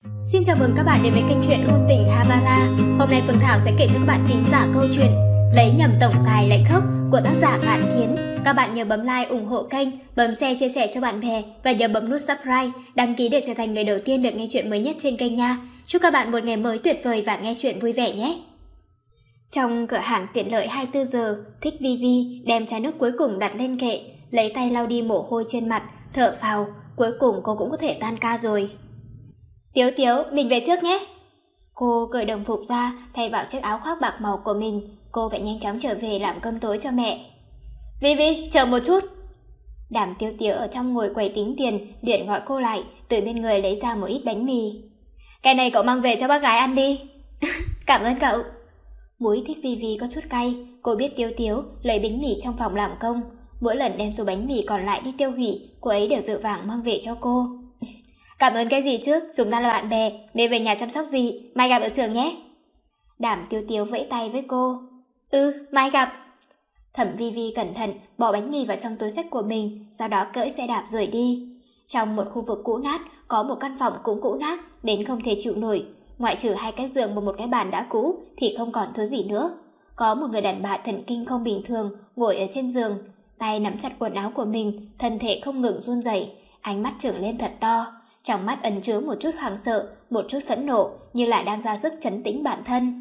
Xin chào mừng các bạn đến với kênh truyện Ngôn Tình Havala. Hôm nay Phương Thảo sẽ kể cho các bạn thính giả câu chuyện Lấy nhầm tổng tài lại khóc của tác giả Ngạn Thiến. Các bạn nhớ bấm like ủng hộ kênh, bấm share chia sẻ cho bạn bè và nhớ bấm nút subscribe, đăng ký để trở thành người đầu tiên được nghe chuyện mới nhất trên kênh nha. Chúc các bạn một ngày mới tuyệt vời và nghe chuyện vui vẻ nhé. Trong cửa hàng tiện lợi 24 giờ, Thích Vi Vi đem chai nước cuối cùng đặt lên kệ, lấy tay lau đi mồ hôi trên mặt, thở phào, cuối cùng cô cũng có thể tan ca rồi. Tiếu Tiếu, mình về trước nhé. Cô cởi đồng phục ra, thay vào chiếc áo khoác bạc màu của mình. Cô phải nhanh chóng trở về làm cơm tối cho mẹ. Vi Vi, chờ một chút. Đàm Tiếu Tiếu ở trong ngồi quầy tính tiền, liền gọi cô lại, từ bên người lấy ra một ít bánh mì. Cái này cậu mang về cho bác gái ăn đi. Cảm ơn cậu. Mũi Thích Vi Vi có chút cay, cô biết Tiếu Tiếu lấy bánh mì trong phòng làm công. Mỗi lần đem số bánh mì còn lại đi tiêu hủy, cô ấy đều vội vàng mang về cho cô. Cảm ơn cái gì chứ, chúng ta là bạn bè, nên về nhà chăm sóc gì, mai gặp ở trường nhé. Đàm Tiếu Tiếu vẫy tay với cô. Mai gặp. Thẩm Vi Vi cẩn thận bỏ bánh mì vào trong túi xách của mình, sau đó cưỡi xe đạp rời đi. Trong một khu vực cũ nát, có một căn phòng cũng cũ nát đến không thể chịu nổi. Ngoại trừ 2 cái giường và một cái bàn đã cũ thì không còn thứ gì nữa. Có một người đàn bà thần kinh không bình thường ngồi ở trên giường, tay nắm chặt quần áo của mình, thân thể không ngừng run rẩy, ánh mắt trừng lên thật to. Trong mắt ẩn chứa một chút hoảng sợ, một chút phẫn nộ, như là đang ra sức trấn tĩnh bản thân.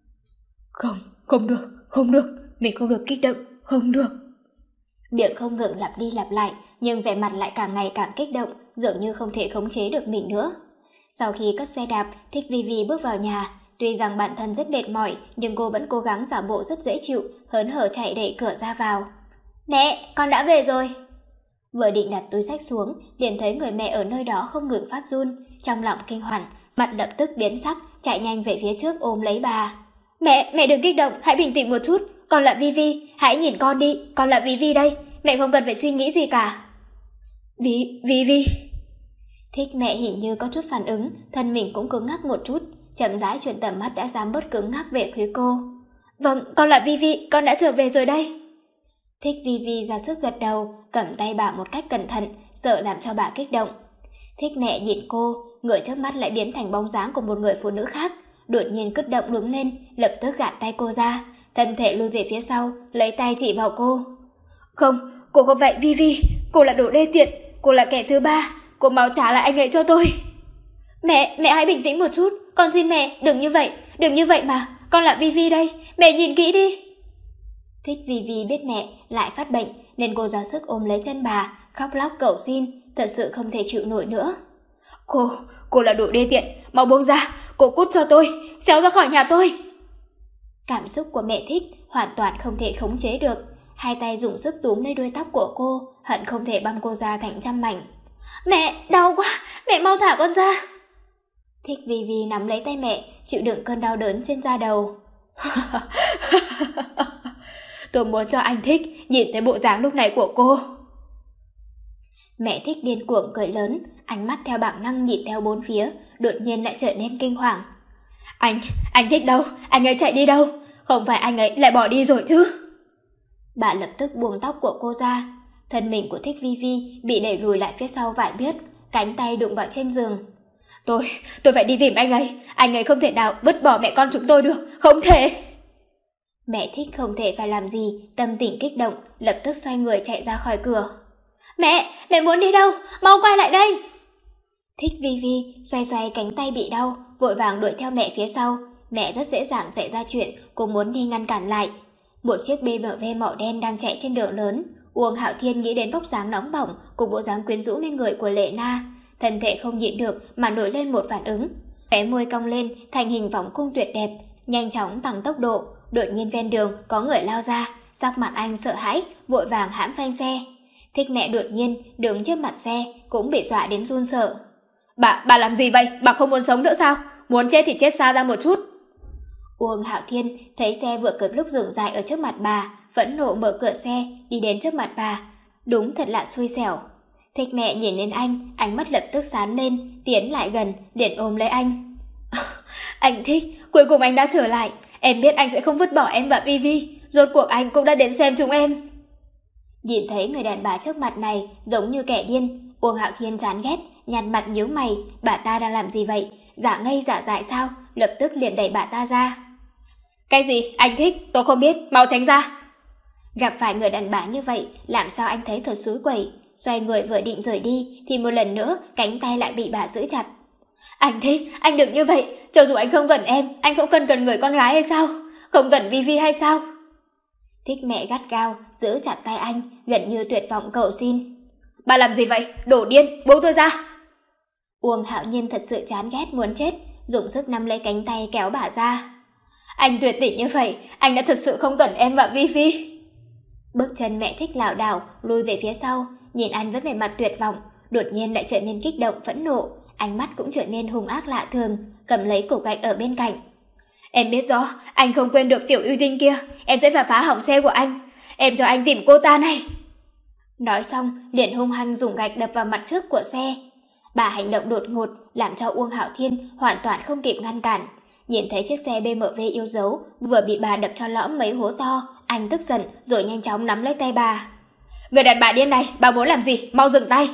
Không được, mình không được kích động, không được. Miệng không ngừng lặp đi lặp lại, nhưng vẻ mặt lại càng ngày càng kích động, dường như không thể khống chế được mình nữa. Sau khi cất xe đạp, Thích Vi Vi bước vào nhà. Tuy rằng bản thân rất mệt mỏi, nhưng cô vẫn cố gắng giả bộ rất dễ chịu, hớn hở chạy đẩy cửa ra vào. Mẹ, con đã về rồi. Vừa định đặt túi xách xuống, liền thấy người mẹ ở nơi đó không ngừng phát run, trong lòng kinh hoàng, mặt lập tức biến sắc, chạy nhanh về phía trước ôm lấy bà. Mẹ đừng kích động, hãy bình tĩnh một chút, con là Vi Vi, hãy nhìn con đi, con là Vi Vi đây, mẹ không cần phải suy nghĩ gì cả. Vi. Thích mẹ hình như có chút phản ứng, thân mình cũng cứng ngắc một chút, chậm rãi chuyển tầm mắt đã dám bớt cứng ngắc về phía cô. Vâng, con là Vi Vi, con đã trở về rồi đây. Thích Vi Vi ra sức gật đầu, cầm tay bà một cách cẩn thận, sợ làm cho bà kích động. Thích mẹ nhìn cô, người trước mắt lại biến thành bóng dáng của một người phụ nữ khác, đột nhiên kích động đứng lên, lập tức gạt tay cô ra, thân thể lùi về phía sau, lấy tay chỉ vào cô. Không, cô không phải Vi Vi, cô là đồ đê tiện, cô là kẻ thứ ba, cô mau trả lại anh ấy cho tôi. Mẹ hãy bình tĩnh một chút, con xin mẹ, đừng như vậy mà, con là Vi Vi đây, mẹ nhìn kỹ đi. Thích Vi Vi biết mẹ lại phát bệnh nên cô ra sức ôm lấy chân bà, khóc lóc cầu xin, thật sự không thể chịu nổi nữa. Cô là đồ đê tiện, mau buông ra, cô cút cho tôi, xéo ra khỏi nhà tôi. Cảm xúc của mẹ Thích hoàn toàn không thể khống chế được, hai tay dùng sức túm lấy đuôi tóc của cô, hận không thể băm cô ra thành trăm mảnh. Mẹ, đau quá, mẹ mau thả con ra. Thích Vi Vi nắm lấy tay mẹ, chịu đựng cơn đau đớn trên da đầu. Tôi muốn cho anh Thích nhìn thấy bộ dáng lúc này của cô. Mẹ Thích điên cuồng cười lớn, ánh mắt theo bản năng nhìn theo bốn phía, đột nhiên lại trở nên kinh hoàng. Anh Thích đâu? Anh ấy chạy đi đâu? Không phải anh ấy lại bỏ đi rồi chứ? Bà lập tức buông tóc của cô ra. Thân mình của Thích Vi Vi bị đẩy lùi lại phía sau vài bước, cánh tay đụng vào trên giường. Tôi phải đi tìm anh ấy không thể nào vứt bỏ mẹ con chúng tôi được, không thể. Mẹ Thích không thể phải làm gì, tâm tình kích động, lập tức xoay người chạy ra khỏi cửa. Mẹ muốn đi đâu? Mau quay lại đây. Thích Vi Vi xoay cánh tay bị đau, vội vàng đuổi theo mẹ phía sau. Mẹ rất dễ dàng xảy ra chuyện, cô muốn đi ngăn cản lại. Một chiếc BMW màu đen đang chạy trên đường lớn. Uông Hạo Thiên nghĩ đến vóc dáng nóng bỏng cùng bộ dáng quyến rũ mê người của Lệ Na, thân thể không nhịn được mà nổi lên một phản ứng. Khóe môi cong lên thành hình vòng cung tuyệt đẹp, nhanh chóng tăng tốc độ. Đột nhiên ven đường có người lao ra, sắc mặt anh sợ hãi, vội vàng hãm phanh xe. Thích mẹ đột nhiên đứng trước mặt xe cũng bị dọa đến run sợ. Bà làm gì vậy? Bà không muốn sống nữa sao? Muốn chết thì chết xa ra một chút. Uông Hạo Thiên thấy xe vừa kịp lúc dừng dài ở trước mặt bà, phẫn nộ mở cửa xe đi đến trước mặt bà. Đúng thật là xui xẻo. Thích mẹ nhìn lên anh, ánh mắt lập tức sáng lên, tiến lại gần liền ôm lấy anh. Anh Thích, cuối cùng anh đã trở lại. Em biết anh sẽ không vứt bỏ em và Vi Vi, rốt cuộc anh cũng đã đến xem chúng em. Nhìn thấy người đàn bà trước mặt này giống như kẻ điên, Uông Hạo Thiên chán ghét, nhăn mặt nhíu mày, bà ta đang làm gì vậy? Giả ngây giả dại sao? Lập tức liền đẩy bà ta ra. Cái gì? Anh thích? Tôi không biết, mau tránh ra. Gặp phải người đàn bà như vậy, làm sao anh thấy thật xúi quẩy. Xoay người vừa định rời đi thì một lần nữa cánh tay lại bị bà giữ chặt. Anh thích, anh đừng như vậy. Cho dù anh không cần em, anh cũng cần người con gái hay sao? Không cần Vi hay sao? Thích mẹ gắt gao giữ chặt tay anh, gần như tuyệt vọng cầu xin. Bà làm gì vậy? Đổ điên, buông tôi ra. Uông Hạo Nhiên thật sự chán ghét muốn chết, dùng sức nắm lấy cánh tay kéo bà ra. Anh tuyệt tình như vậy, anh đã thật sự không cần em và Vi. Bước chân mẹ Thích lảo đảo lùi về phía sau, nhìn anh với vẻ mặt tuyệt vọng, đột nhiên lại trở nên kích động phẫn nộ, ánh mắt cũng trở nên hung ác lạ thường, cầm lấy cục gạch ở bên cạnh. Em biết rõ, anh không quên được Tiểu Ưu Tinh kia, em sẽ phải phá hỏng xe của anh. Em cho anh tìm cô ta này. Nói xong, liền hung hăng dùng gạch đập vào mặt trước của xe. Bà hành động đột ngột làm cho Uông Hạo Thiên hoàn toàn không kịp ngăn cản. Nhìn thấy chiếc xe BMW yêu dấu vừa bị bà đập cho lõm mấy hố to, anh tức giận rồi nhanh chóng nắm lấy tay bà. Người đàn bà điên này, bà muốn làm gì? Mau dừng tay.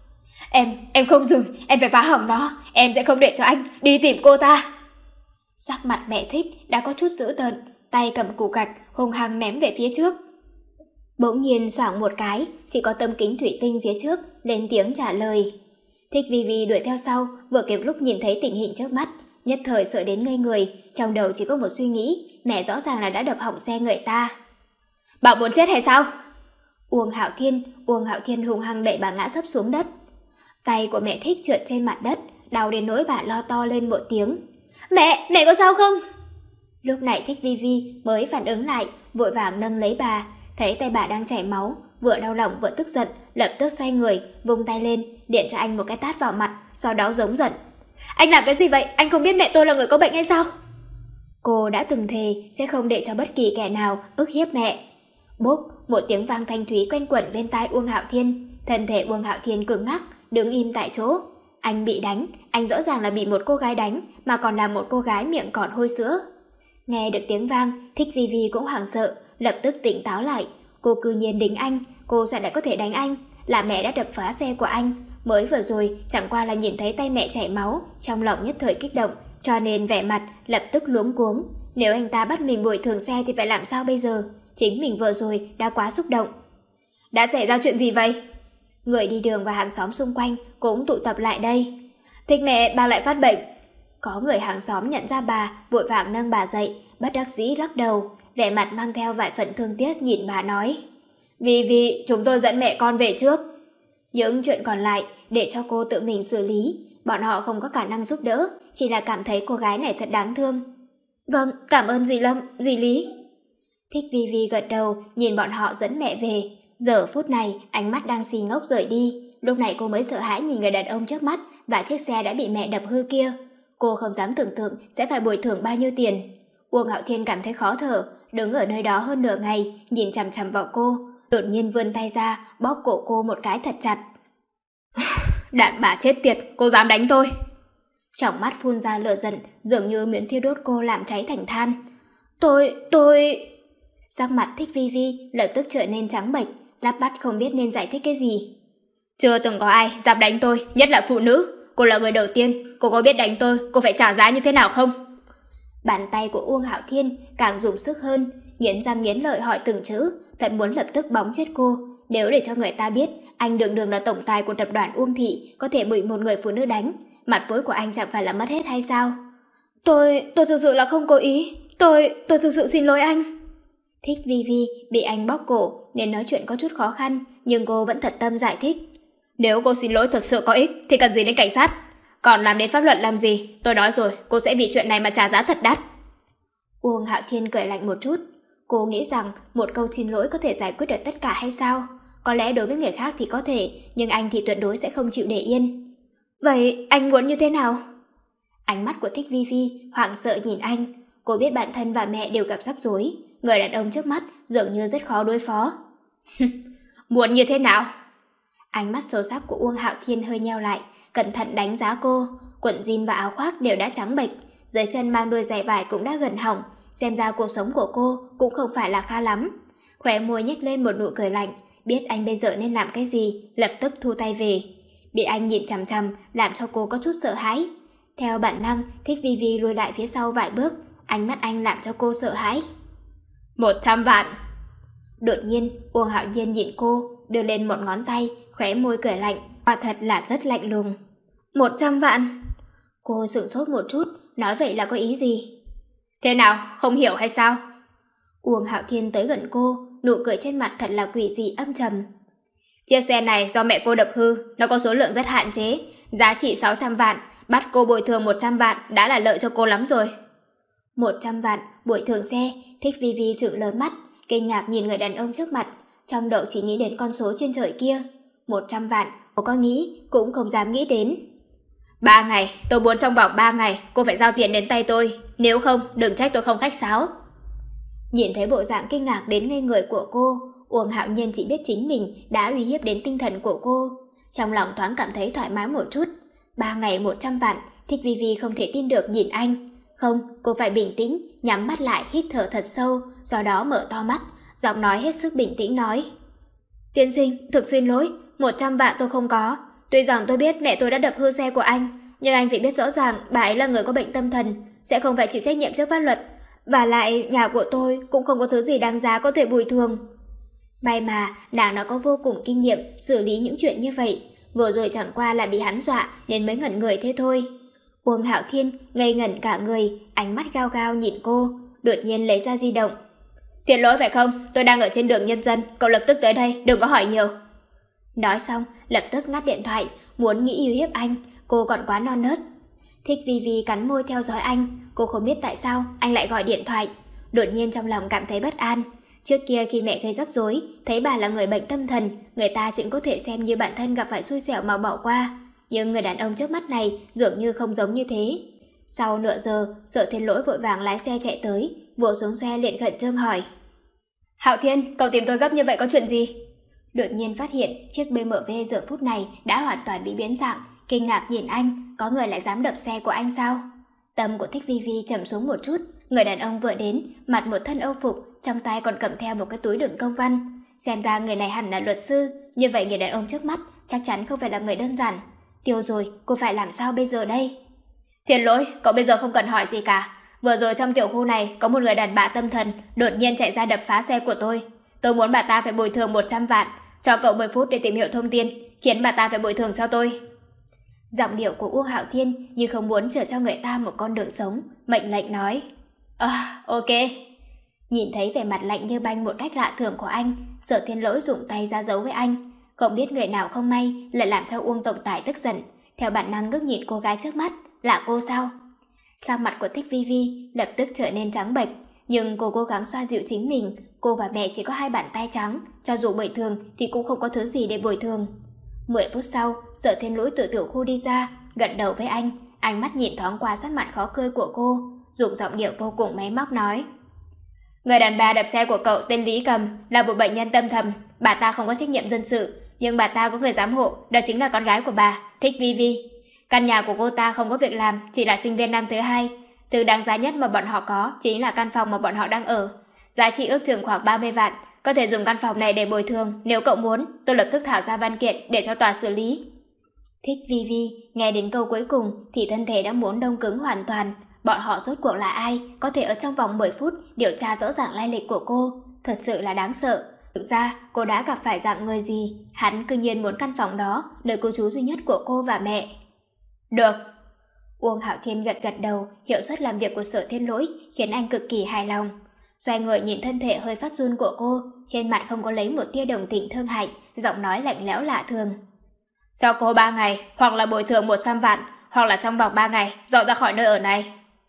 Em không dừng, em phải phá hỏng nó. Em sẽ không để cho anh đi tìm cô ta. Sắc mặt mẹ Thích đã có chút dữ tợn, tay cầm củ gạch hung hăng ném về phía trước. Bỗng nhiên xoảng một cái, chỉ có tấm kính thủy tinh phía trước lên tiếng trả lời. Thích Vi đuổi theo sau, vừa kịp lúc nhìn thấy tình hình trước mắt, nhất thời sợ đến ngây người, trong đầu chỉ có một suy nghĩ, mẹ rõ ràng là đã đập hỏng xe người ta. Bảo muốn chết hay sao? Uông Hạo Thiên hung hăng đẩy bà ngã sấp xuống đất. Tay của mẹ Thích trượt trên mặt đất, đau đến nỗi bà lo to lên một tiếng. Mẹ có sao không? Lúc này Thích Vi mới phản ứng lại, vội vàng nâng lấy bà, thấy tay bà đang chảy máu, vừa đau lòng vừa tức giận, lập tức xoay người, vung tay lên, điện cho anh một cái tát vào mặt, sau đó giống giận. Anh làm cái gì vậy? Anh không biết mẹ tôi là người có bệnh hay sao? Cô đã từng thề sẽ không để cho bất kỳ kẻ nào ức hiếp mẹ. Bốp, một tiếng vang thanh thúy quanh quẩn bên tai Uông Hạo Thiên, thân thể Uông Hạo Thiên cứng ngắc, đứng im tại chỗ. Anh bị đánh, anh rõ ràng là bị một cô gái đánh, mà còn là một cô gái miệng còn hôi sữa. Nghe được tiếng vang, Thích Vi cũng hoảng sợ, lập tức tỉnh táo lại. Cô cư nhiên đánh anh, cô sao lại có thể đánh anh? Là mẹ đã đập phá xe của anh. Mới vừa rồi chẳng qua là nhìn thấy tay mẹ chảy máu, trong lòng nhất thời kích động, cho nên vẻ mặt lập tức luống cuống. Nếu anh ta bắt mình bồi thường xe thì phải làm sao bây giờ? Chính mình vừa rồi đã quá xúc động. Đã xảy ra chuyện gì vậy? Người đi đường và hàng xóm xung quanh cũng tụ tập lại đây. Thích mẹ, bà lại phát bệnh. Có người hàng xóm nhận ra bà, vội vàng nâng bà dậy, bất đắc dĩ lắc đầu, vẻ mặt mang theo vài phần thương tiếc nhìn bà nói. Vì chúng tôi dẫn mẹ con về trước. Những chuyện còn lại để cho cô tự mình xử lý, bọn họ không có khả năng giúp đỡ, chỉ là cảm thấy cô gái này thật đáng thương. Vâng, cảm ơn dì Lâm, dì Lý. Thích Vi gật đầu nhìn bọn họ dẫn mẹ về. Giờ phút này ánh mắt đang xì ngốc rời đi. Lúc này cô mới sợ hãi nhìn người đàn ông trước mắt và chiếc xe đã bị mẹ đập hư kia. Cô không dám tưởng tượng sẽ phải bồi thường bao nhiêu tiền. Uông Hạo Thiên cảm thấy khó thở, đứng ở nơi đó hơn nửa ngày, nhìn chằm chằm vào cô, đột nhiên vươn tay ra bóp cổ cô một cái thật chặt. Đàn bà chết tiệt, cô dám đánh tôi? Trong mắt phun ra lửa giận, dường như muốn thiêu đốt cô làm cháy thành than. Tôi... Sắc mặt Thích Vi lập tức trở nên trắng bệch, lắp bắp không biết nên giải thích cái gì. Chưa từng có ai dám đánh tôi, nhất là phụ nữ. Cô là người đầu tiên, cô có biết đánh tôi, cô phải trả giá như thế nào không? Bàn tay của Uông Hạo Thiên càng dùng sức hơn, nghiến răng nghiến lợi hỏi từng chữ, thật muốn lập tức bóng chết cô. Nếu để cho người ta biết anh đường là tổng tài của tập đoàn Uông Thị, có thể bị một người phụ nữ đánh, mặt mũi của anh chẳng phải là mất hết hay sao? Tôi thực sự là không cố ý, tôi thực sự xin lỗi anh. Thích Vi bị anh bóp cổ nên nói chuyện có chút khó khăn, nhưng cô vẫn thật tâm giải thích. Nếu cô xin lỗi thật sự có ích thì cần gì đến cảnh sát? Còn làm đến pháp luật làm gì? Tôi nói rồi, cô sẽ vì chuyện này mà trả giá thật đắt. Uông Hạo Thiên cười lạnh một chút. Cô nghĩ rằng một câu xin lỗi có thể giải quyết được tất cả hay sao? Có lẽ đối với người khác thì có thể, nhưng anh thì tuyệt đối sẽ không chịu để yên. Vậy anh muốn như thế nào? Ánh mắt của Thích Vi hoảng sợ nhìn anh. Cô biết bản thân và mẹ đều gặp rắc rối. Người đàn ông trước mắt dường như rất khó đối phó. Muốn như thế nào? Ánh mắt sâu sắc của Uông Hạo Thiên hơi nheo lại, cẩn thận đánh giá cô. Quần jean và áo khoác đều đã trắng bệch, dưới chân mang đôi giày vải cũng đã gần hỏng. Xem ra cuộc sống của cô cũng không phải là khá lắm. Khóe môi nhếch lên một nụ cười lạnh, biết anh bây giờ nên làm cái gì, lập tức thu tay về. bị anh nhìn chằm chằm làm cho cô có chút sợ hãi. Theo bản năng, Thích Vi Vi lùi lại phía sau vài bước, ánh mắt anh làm cho cô sợ hãi. 100 vạn! Đột nhiên, Uông Hạo Nhiên nhìn cô, đưa lên một ngón tay, khóe môi cười lạnh, quả thật là rất lạnh lùng. 100 vạn! Cô sửng sốt một chút, nói vậy là có ý gì? Thế nào, không hiểu hay sao? Uông Hạo Thiên tới gần cô, nụ cười trên mặt thật là quỷ dị âm trầm. Chiếc xe này do mẹ cô đập hư, nó có số lượng rất hạn chế, giá trị 600 vạn, bắt cô bồi thường 100 vạn đã là lợi cho cô lắm rồi. 100 vạn, bồi thường xe, Thích Vi Vi trợn lớn mắt, kinh ngạc nhìn người đàn ông trước mặt, trong đầu chỉ nghĩ đến con số trên trời kia. 100 vạn, cô có nghĩ, cũng không dám nghĩ đến. 3 ngày, tôi muốn trong vòng 3 ngày cô phải giao tiền đến tay tôi, nếu không đừng trách tôi không khách sáo. Nhìn thấy bộ dạng kinh ngạc đến ngây người của cô, Uông Hạo Nhiên chỉ biết chính mình đã uy hiếp đến tinh thần của cô. Trong lòng thoáng cảm thấy thoải mái một chút. 3 ngày 100 vạn, Thích Vi Vi không thể tin được nhìn anh. Không, cô phải bình tĩnh, nhắm mắt lại hít thở thật sâu, do đó mở to mắt, giọng nói hết sức bình tĩnh nói. Tiên sinh, thực xin lỗi, 100 vạn tôi không có. Tuy rằng tôi biết mẹ tôi đã đập hư xe của anh, nhưng anh phải biết rõ ràng bà ấy là người có bệnh tâm thần, sẽ không phải chịu trách nhiệm trước pháp luật. Và lại, nhà của tôi cũng không có thứ gì đáng giá có thể bồi thường. May mà, nàng đã có vô cùng kinh nghiệm xử lý những chuyện như vậy. Vừa rồi chẳng qua là bị hắn dọa nên mới ngẩn người thế thôi. Uông Hạo Thiên ngây ngẩn cả người, ánh mắt gao gao nhìn cô, đột nhiên lấy ra di động. Thiệt lỗi phải không? Tôi đang ở trên đường Nhân Dân, cậu lập tức tới đây, đừng có hỏi nhiều. Nói xong, lập tức ngắt điện thoại, muốn nghĩ uy hiếp anh, cô còn quá non nớt. Thích Vi Vi cắn môi theo dõi anh, cô không biết tại sao anh lại gọi điện thoại. Đột nhiên trong lòng cảm thấy bất an. Trước kia khi mẹ gây rắc rối, thấy bà là người bệnh tâm thần, người ta chỉ có thể xem như bản thân gặp phải xui xẻo mà bỏ qua. Nhưng người đàn ông trước mắt này dường như không giống như thế. Sau nửa giờ, Sở Thiên Lỗi vội vàng lái xe chạy tới, vỗ xuống xe liền khẩn trương hỏi. Hạo Thiên, cậu tìm tôi gấp như vậy có chuyện gì? Đột nhiên phát hiện chiếc BMW giờ phút này đã hoàn toàn bị biến dạng, kinh ngạc nhìn anh, có người lại dám đập xe của anh sao? Tâm của Thích Vi Vi trầm xuống một chút, người đàn ông vừa đến, mặc một thân âu phục, trong tay còn cầm theo một cái túi đựng công văn. Xem ra người này hẳn là luật sư, như vậy người đàn ông trước mắt chắc chắn không phải là người đơn giản. Tiêu rồi, cô phải làm sao bây giờ đây? Thiệt lỗi, cậu bây giờ không cần hỏi gì cả. Vừa rồi trong tiểu khu này có một người đàn bà tâm thần đột nhiên chạy ra đập phá xe của tôi. Tôi muốn bà ta phải bồi thường 100 vạn, cho cậu 10 phút để tìm hiểu thông tin, khiến bà ta phải bồi thường cho tôi. Giọng điệu của Uông Hạo Thiên như không muốn trở cho người ta một con đường sống, mệnh lệnh nói. Ok. Nhìn thấy vẻ mặt lạnh như băng một cách lạ thường của anh, Sở Thiên Lỗi dùng tay ra dấu với anh. Không biết người nào không may lại làm cho Uông tổng tài tức giận, theo bản năng ngước nhìn cô gái trước mắt, là cô sao? Sắc mặt của Thích Vi Vi lập tức trở nên trắng bệch, nhưng cô cố gắng xoa dịu chính mình. Cô và mẹ chỉ có 2 bàn tay trắng, cho dù bồi thường thì cũng không có thứ gì để bồi thường. 10 phút sau, Sở Thiên Lỗi từ tiểu khu đi ra, gật đầu với anh, ánh mắt nhìn thoáng qua sắc mặt khó cười của cô, dùng giọng điệu vô cùng máy móc nói. Người đàn bà đập xe của cậu tên Lý Cầm là một bệnh nhân tâm thần, bà ta không có trách nhiệm dân sự, nhưng bà ta có người giám hộ, đó chính là con gái của bà, Thích Vi Vi. Căn nhà của cô ta không có việc làm, chỉ là sinh viên năm thứ 2. Thứ đáng giá nhất mà bọn họ có chính là căn phòng mà bọn họ đang ở. Giá trị ước chừng khoảng 30 vạn, có thể dùng căn phòng này để bồi thường, nếu cậu muốn, tôi lập tức thảo ra văn kiện để cho tòa xử lý. Thích Vi Vi nghe đến câu cuối cùng thì thân thể đã muốn đông cứng hoàn toàn. Bọn họ rốt cuộc là ai, có thể ở trong vòng 10 phút điều tra rõ ràng lai lịch của cô, thật sự là đáng sợ. Thực ra cô đã gặp phải dạng người gì, hắn cư nhiên muốn căn phòng đó, nơi cư trú duy nhất của cô và mẹ. Được. Uông Hạo Thiên gật gật đầu, hiệu suất làm việc của Sở Thiên Lỗi khiến anh cực kỳ hài lòng. Xoay người nhìn thân thể hơi phát run của cô, trên mặt không có lấy một tia đồng tình thương hại, giọng nói lạnh lẽo lạ thường. Cho cô 3 ngày, hoặc là bồi thường 100 vạn, hoặc là trong vòng 3 ngày dọn ra khỏi nơi ở này.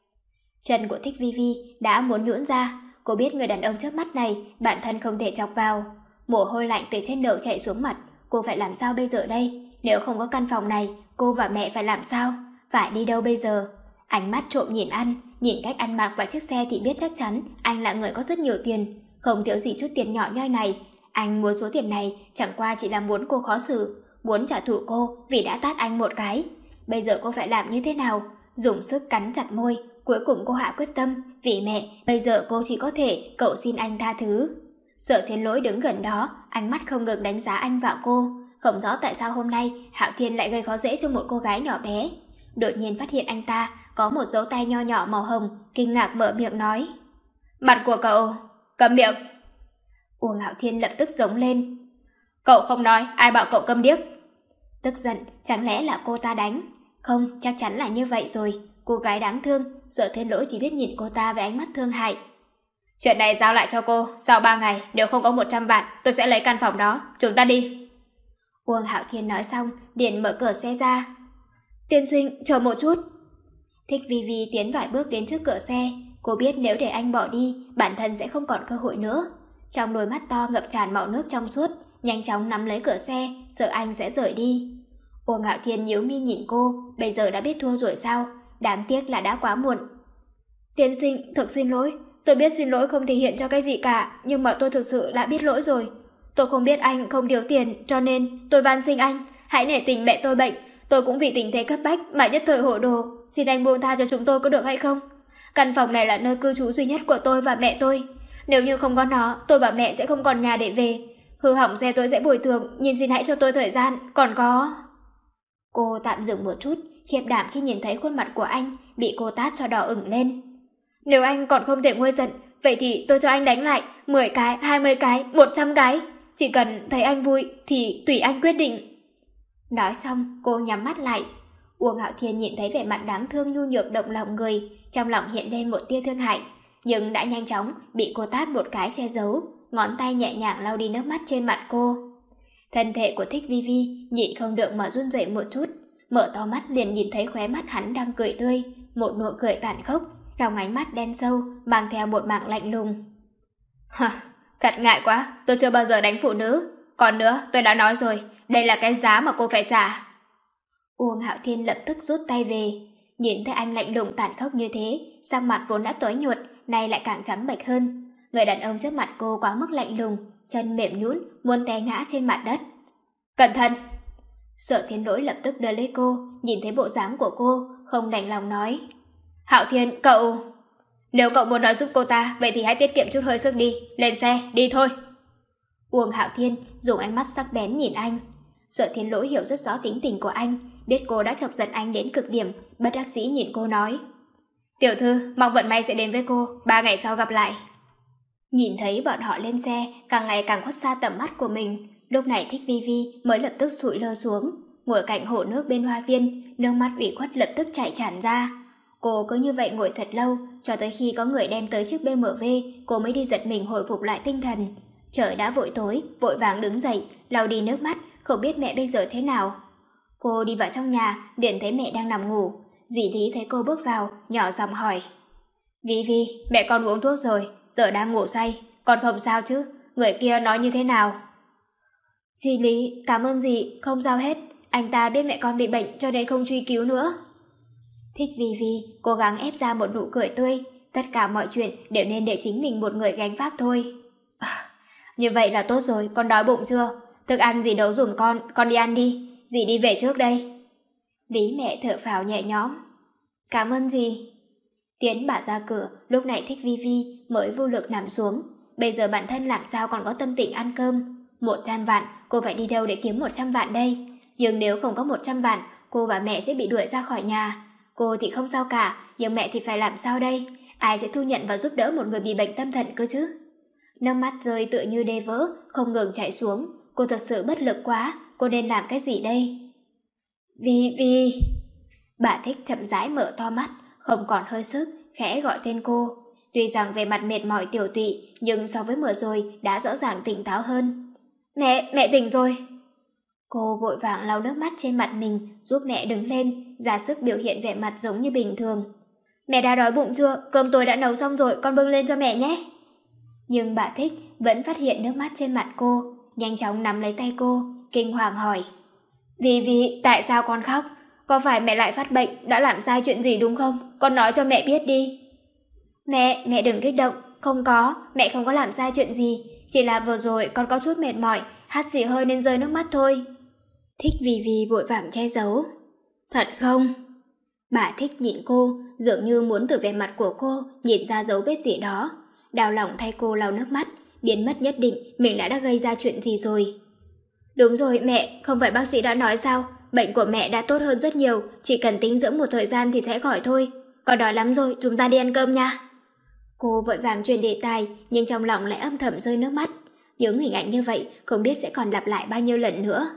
Chân của Thích Vi Vi đã muốn nhũn ra, cô biết người đàn ông trước mắt này bản thân không thể chọc vào. Mồ hôi lạnh từ trên đầu chạy xuống mặt, cô phải làm sao bây giờ đây? Nếu không có căn phòng này, cô và mẹ phải làm sao? Phải đi đâu bây giờ? Ánh mắt trộm nhìn anh, nhìn cách ăn mặc và chiếc xe thì biết chắc chắn anh là người có rất nhiều tiền, không thiếu gì chút tiền nhỏ nhoi này. Anh muốn số tiền này chẳng qua chỉ là muốn cô khó xử, muốn trả thù cô vì đã tát anh một cái. Bây giờ cô phải làm như thế nào? Dùng sức cắn chặt môi, cuối cùng cô hạ quyết tâm, vì mẹ, bây giờ cô chỉ có thể cầu xin anh tha thứ. Sở Thiên Lỗi đứng gần đó, ánh mắt không ngừng đánh giá anh và cô, Không rõ tại sao hôm nay Hạo Thiên lại gây khó dễ cho một cô gái nhỏ bé. Đột nhiên phát hiện anh ta có một dấu tay nho nhỏ màu hồng, kinh ngạc mở miệng nói: Mặt của cậu, câm miệng. Uông Hạo Thiên lập tức giống lên: Cậu không nói, ai bảo cậu câm điếc? Tức giận, chẳng lẽ là cô ta đánh? Không, chắc chắn là như vậy rồi. Cô gái đáng thương, Sở Thiên Lỗi chỉ biết nhìn cô ta với ánh mắt thương hại. Chuyện này giao lại cho cô, sau 3 ngày nếu không có 100 vạn, tôi sẽ lấy căn phòng đó, chúng ta đi. Uông Hạo Thiên nói xong, liền mở cửa xe ra. Tiên sinh, chờ một chút. Thích Vi Vi tiến vài bước đến trước cửa xe. Cô biết nếu để anh bỏ đi, bản thân sẽ không còn cơ hội nữa. Trong đôi mắt to ngập tràn màu nước trong suốt, nhanh chóng nắm lấy cửa xe, sợ anh sẽ rời đi. Uông Hạo Thiên nhíu mi nhìn cô, bây giờ đã biết thua rồi sao? Đáng tiếc là đã quá muộn. Tiên sinh, thực xin lỗi. Tôi biết xin lỗi không thể hiện cho cái gì cả, nhưng mà tôi thực sự đã biết lỗi rồi. Tôi không biết anh không thiếu tiền, cho nên tôi van xin anh, hãy nể tình mẹ tôi bệnh. Tôi cũng vì tình thế cấp bách mà nhất thời hồ đồ, xin anh buông tha cho chúng tôi có được hay không? Căn phòng này là nơi cư trú duy nhất của tôi và mẹ tôi. Nếu như không có nó, tôi và mẹ sẽ không còn nhà để về. Hư hỏng xe tôi sẽ bồi thường, nhưng xin hãy cho tôi thời gian, còn có... Cô tạm dừng một chút, khiếp đảm khi nhìn thấy khuôn mặt của anh bị cô tát cho đỏ ửng lên. Nếu anh còn không thể nguôi giận, vậy thì tôi cho anh đánh lại 10 cái, 20 cái, 100 cái. Chỉ cần thấy anh vui thì tùy anh quyết định. Nói xong, cô nhắm mắt lại. Uông Hạo Thiên nhìn thấy vẻ mặt đáng thương nhu nhược động lòng người, trong lòng hiện lên một tia thương hại, nhưng đã nhanh chóng bị cô tát một cái che giấu, ngón tay nhẹ nhàng lau đi nước mắt trên mặt cô. Thân thể của Thích Vi Vi nhịn không được mà run rẩy một chút, mở to mắt liền nhìn thấy khóe mắt hắn đang cười tươi, một nụ cười tàn khốc, trong ánh mắt đen sâu mang theo một mảng lạnh lùng. Thật ngại quá, tôi chưa bao giờ đánh phụ nữ. Còn nữa, tôi đã nói rồi, đây là cái giá mà cô phải trả. Uông Hạo Thiên lập tức rút tay về. Nhìn thấy anh lạnh lùng tàn khốc như thế, sắc mặt vốn đã tối nhợt, nay lại càng trắng bệch hơn. Người đàn ông trước mặt cô quá mức lạnh lùng, chân mềm nhũn, muốn té ngã trên mặt đất. Cẩn thận! Sở Thiên Lỗi lập tức đỡ lấy cô, nhìn thấy bộ dáng của cô, không đành lòng nói. Hạo Thiên, cậu... Nếu cậu muốn nói giúp cô ta, vậy thì hãy tiết kiệm chút hơi sức đi. Lên xe, đi thôi. Uông Hạo Thiên dùng ánh mắt sắc bén nhìn anh. Sở Thiên Lỗi hiểu rất rõ tính tình của anh, biết cô đã chọc giận anh đến cực điểm, bất đắc dĩ nhìn cô nói. Tiểu thư, mong vận may sẽ đến với cô, 3 ngày sau gặp lại. Nhìn thấy bọn họ lên xe, càng ngày càng khuất xa tầm mắt của mình. Lúc này Thích Vi Vi mới lập tức sụi lơ xuống, ngồi cạnh hồ nước bên hoa viên, nước mắt ủy khuất lập tức chảy tràn ra. Cô cứ như vậy ngồi thật lâu, cho tới khi có người đem tới chiếc BMW, cô mới đi giật mình hồi phục lại tinh thần. Trời đã vội tối, vội vàng đứng dậy, lau đi nước mắt, không biết mẹ bây giờ thế nào. Cô đi vào trong nhà, liền thấy mẹ đang nằm ngủ. Dì Lý thấy cô bước vào, nhỏ giọng hỏi. Vi Vi, mẹ con uống thuốc rồi, giờ đang ngủ say, con không sao chứ, người kia nói như thế nào? Dì Lý, cảm ơn dì, không sao hết, anh ta biết mẹ con bị bệnh cho nên không truy cứu nữa. Thích Vi Vi cố gắng ép ra một nụ cười tươi, tất cả mọi chuyện đều nên để chính mình một người gánh vác thôi. Như vậy là tốt rồi, con đói bụng chưa? Thức ăn dì nấu giùm con đi ăn đi, dì đi về trước đây. Lý mẹ thở phào nhẹ nhõm. Cảm ơn dì. Tiến bà ra cửa, lúc này Thích Vi Vi mới vô lực nằm xuống. Bây giờ bản thân làm sao còn có tâm tình ăn cơm. 100 vạn, cô phải đi đâu để kiếm 100 vạn đây? Nhưng nếu không có 100 vạn, cô và mẹ sẽ bị đuổi ra khỏi nhà. Cô thì không sao cả, nhưng mẹ thì phải làm sao đây? Ai sẽ thu nhận và giúp đỡ một người bị bệnh tâm thần cơ chứ? Nước mắt rơi tựa như đê vỡ, không ngừng chảy xuống. Cô thật sự bất lực quá, cô nên làm cái gì đây? Vi Vi. Bà Thích chậm rãi mở to mắt, không còn hơi sức, khẽ gọi tên cô. Tuy rằng về mặt mệt mỏi tiểu tụy, nhưng so với vừa rồi đã rõ ràng tỉnh táo hơn. Mẹ tỉnh rồi. Cô vội vàng lau nước mắt trên mặt mình, giúp mẹ đứng lên, ra sức biểu hiện vẻ mặt giống như bình thường. Mẹ đã đói bụng chưa? Cơm tôi đã nấu xong rồi, con bưng lên cho mẹ nhé. Nhưng bà Thích vẫn phát hiện nước mắt trên mặt cô, nhanh chóng nắm lấy tay cô, kinh hoàng hỏi. Vi Vi, tại sao con khóc? Có phải mẹ lại phát bệnh, đã làm sai chuyện gì đúng không? Con nói cho mẹ biết đi. Mẹ đừng kích động, không có, mẹ không có làm sai chuyện gì, chỉ là vừa rồi con có chút mệt mỏi, hắt xì hơi nên rơi nước mắt thôi. Thích Vi Vi vội vàng che giấu. Thật không? Bà Thích nhìn cô, dường như muốn từ vẻ mặt của cô nhìn ra dấu vết gì đó. Đau lòng thay cô lau nước mắt, biến mất nhất định mình đã gây ra chuyện gì rồi. Đúng rồi mẹ, không phải bác sĩ đã nói sao? Bệnh của mẹ đã tốt hơn rất nhiều, chỉ cần tĩnh dưỡng một thời gian thì sẽ khỏi thôi. Con đói lắm rồi, chúng ta đi ăn cơm nha. Cô vội vàng chuyển đề tài, nhưng trong lòng lại âm thầm rơi nước mắt. Những hình ảnh như vậy không biết sẽ còn lặp lại bao nhiêu lần nữa.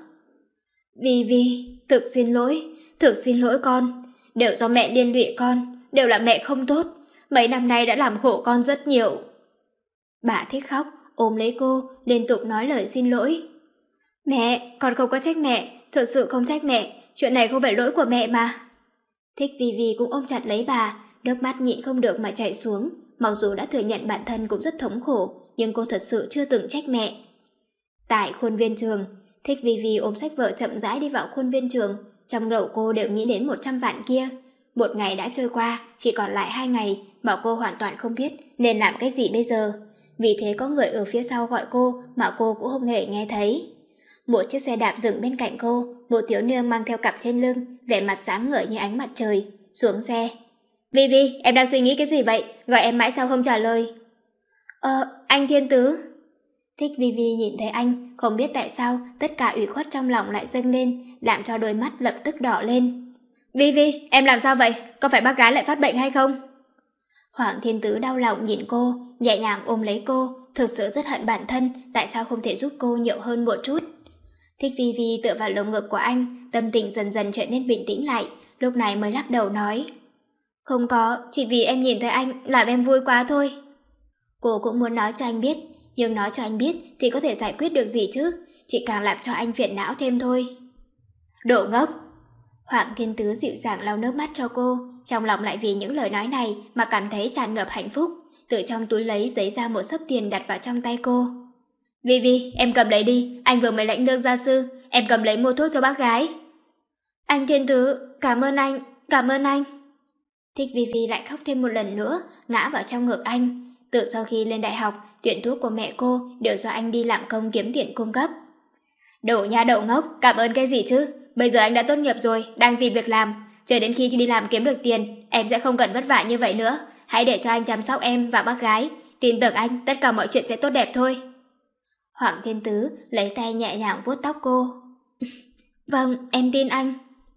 Vi, thực xin lỗi con. Đều do mẹ liên lụy con, đều là mẹ không tốt. Mấy năm nay đã làm khổ con rất nhiều. Bà Thích khóc, ôm lấy cô, liên tục nói lời xin lỗi. Mẹ, con không có trách mẹ, thực sự không trách mẹ, chuyện này không phải lỗi của mẹ mà. Thích Vi cũng ôm chặt lấy bà, nước mắt nhịn không được mà chảy xuống. Mặc dù đã thừa nhận bản thân cũng rất thống khổ, nhưng cô thật sự chưa từng trách mẹ. Tại khuôn viên trường, Thích Vi ôm sách vở chậm rãi đi vào khuôn viên trường, trong đầu cô đều nghĩ đến 100 vạn kia. Một ngày đã trôi qua, chỉ còn lại 2 ngày, mà cô hoàn toàn không biết nên làm cái gì bây giờ. Vì thế có người ở phía sau gọi cô mà cô cũng không hề nghe thấy. Một chiếc xe đạp dừng bên cạnh cô, một thiếu niên mang theo cặp trên lưng, vẻ mặt sáng ngời như ánh mặt trời, xuống xe. Vi, em đang suy nghĩ cái gì vậy? Gọi em mãi sao không trả lời? Anh Thiên Tứ. Thích Vi nhìn thấy anh, không biết tại sao tất cả ủy khuất trong lòng lại dâng lên, làm cho đôi mắt lập tức đỏ lên. Vi, em làm sao vậy? Có phải bác gái lại phát bệnh hay không? Hoàng Thiên Tứ đau lòng nhìn cô, nhẹ nhàng ôm lấy cô, thực sự rất hận bản thân, tại sao không thể giúp cô nhiều hơn một chút. Thích Vi tựa vào lồng ngực của anh, tâm tình dần dần trở nên bình tĩnh lại, lúc này mới lắc đầu nói. Không có, chỉ vì em nhìn thấy anh làm em vui quá thôi. Cô cũng muốn nói cho anh biết, nhưng nói cho anh biết thì có thể giải quyết được gì chứ, chỉ càng làm cho anh phiền não thêm thôi. Đồ ngốc! Hoàng Thiên Tứ dịu dàng lau nước mắt cho cô, trong lòng lại vì những lời nói này mà cảm thấy tràn ngập hạnh phúc, từ trong túi lấy giấy ra một xấp tiền đặt vào trong tay cô. Vi, em cầm lấy đi, anh vừa mới lãnh lương gia sư, em cầm lấy mua thuốc cho bác gái. Anh Thiên Tứ, cảm ơn anh. Thích Vi lại khóc thêm một lần nữa, ngã vào trong ngực anh. Từ sau khi lên đại học, tuyển thuốc của mẹ cô đều do anh đi làm công kiếm tiền cung cấp. Đổ nha đậu ngốc, cảm ơn cái gì chứ? Bây giờ anh đã tốt nghiệp rồi, đang tìm việc làm. Chờ đến khi đi làm kiếm được tiền, em sẽ không cần vất vả như vậy nữa. Hãy để cho anh chăm sóc em và bác gái. Tin tưởng anh, tất cả mọi chuyện sẽ tốt đẹp thôi. Hoàng Thiên Tứ lấy tay nhẹ nhàng vuốt tóc cô. Vâng, em tin anh.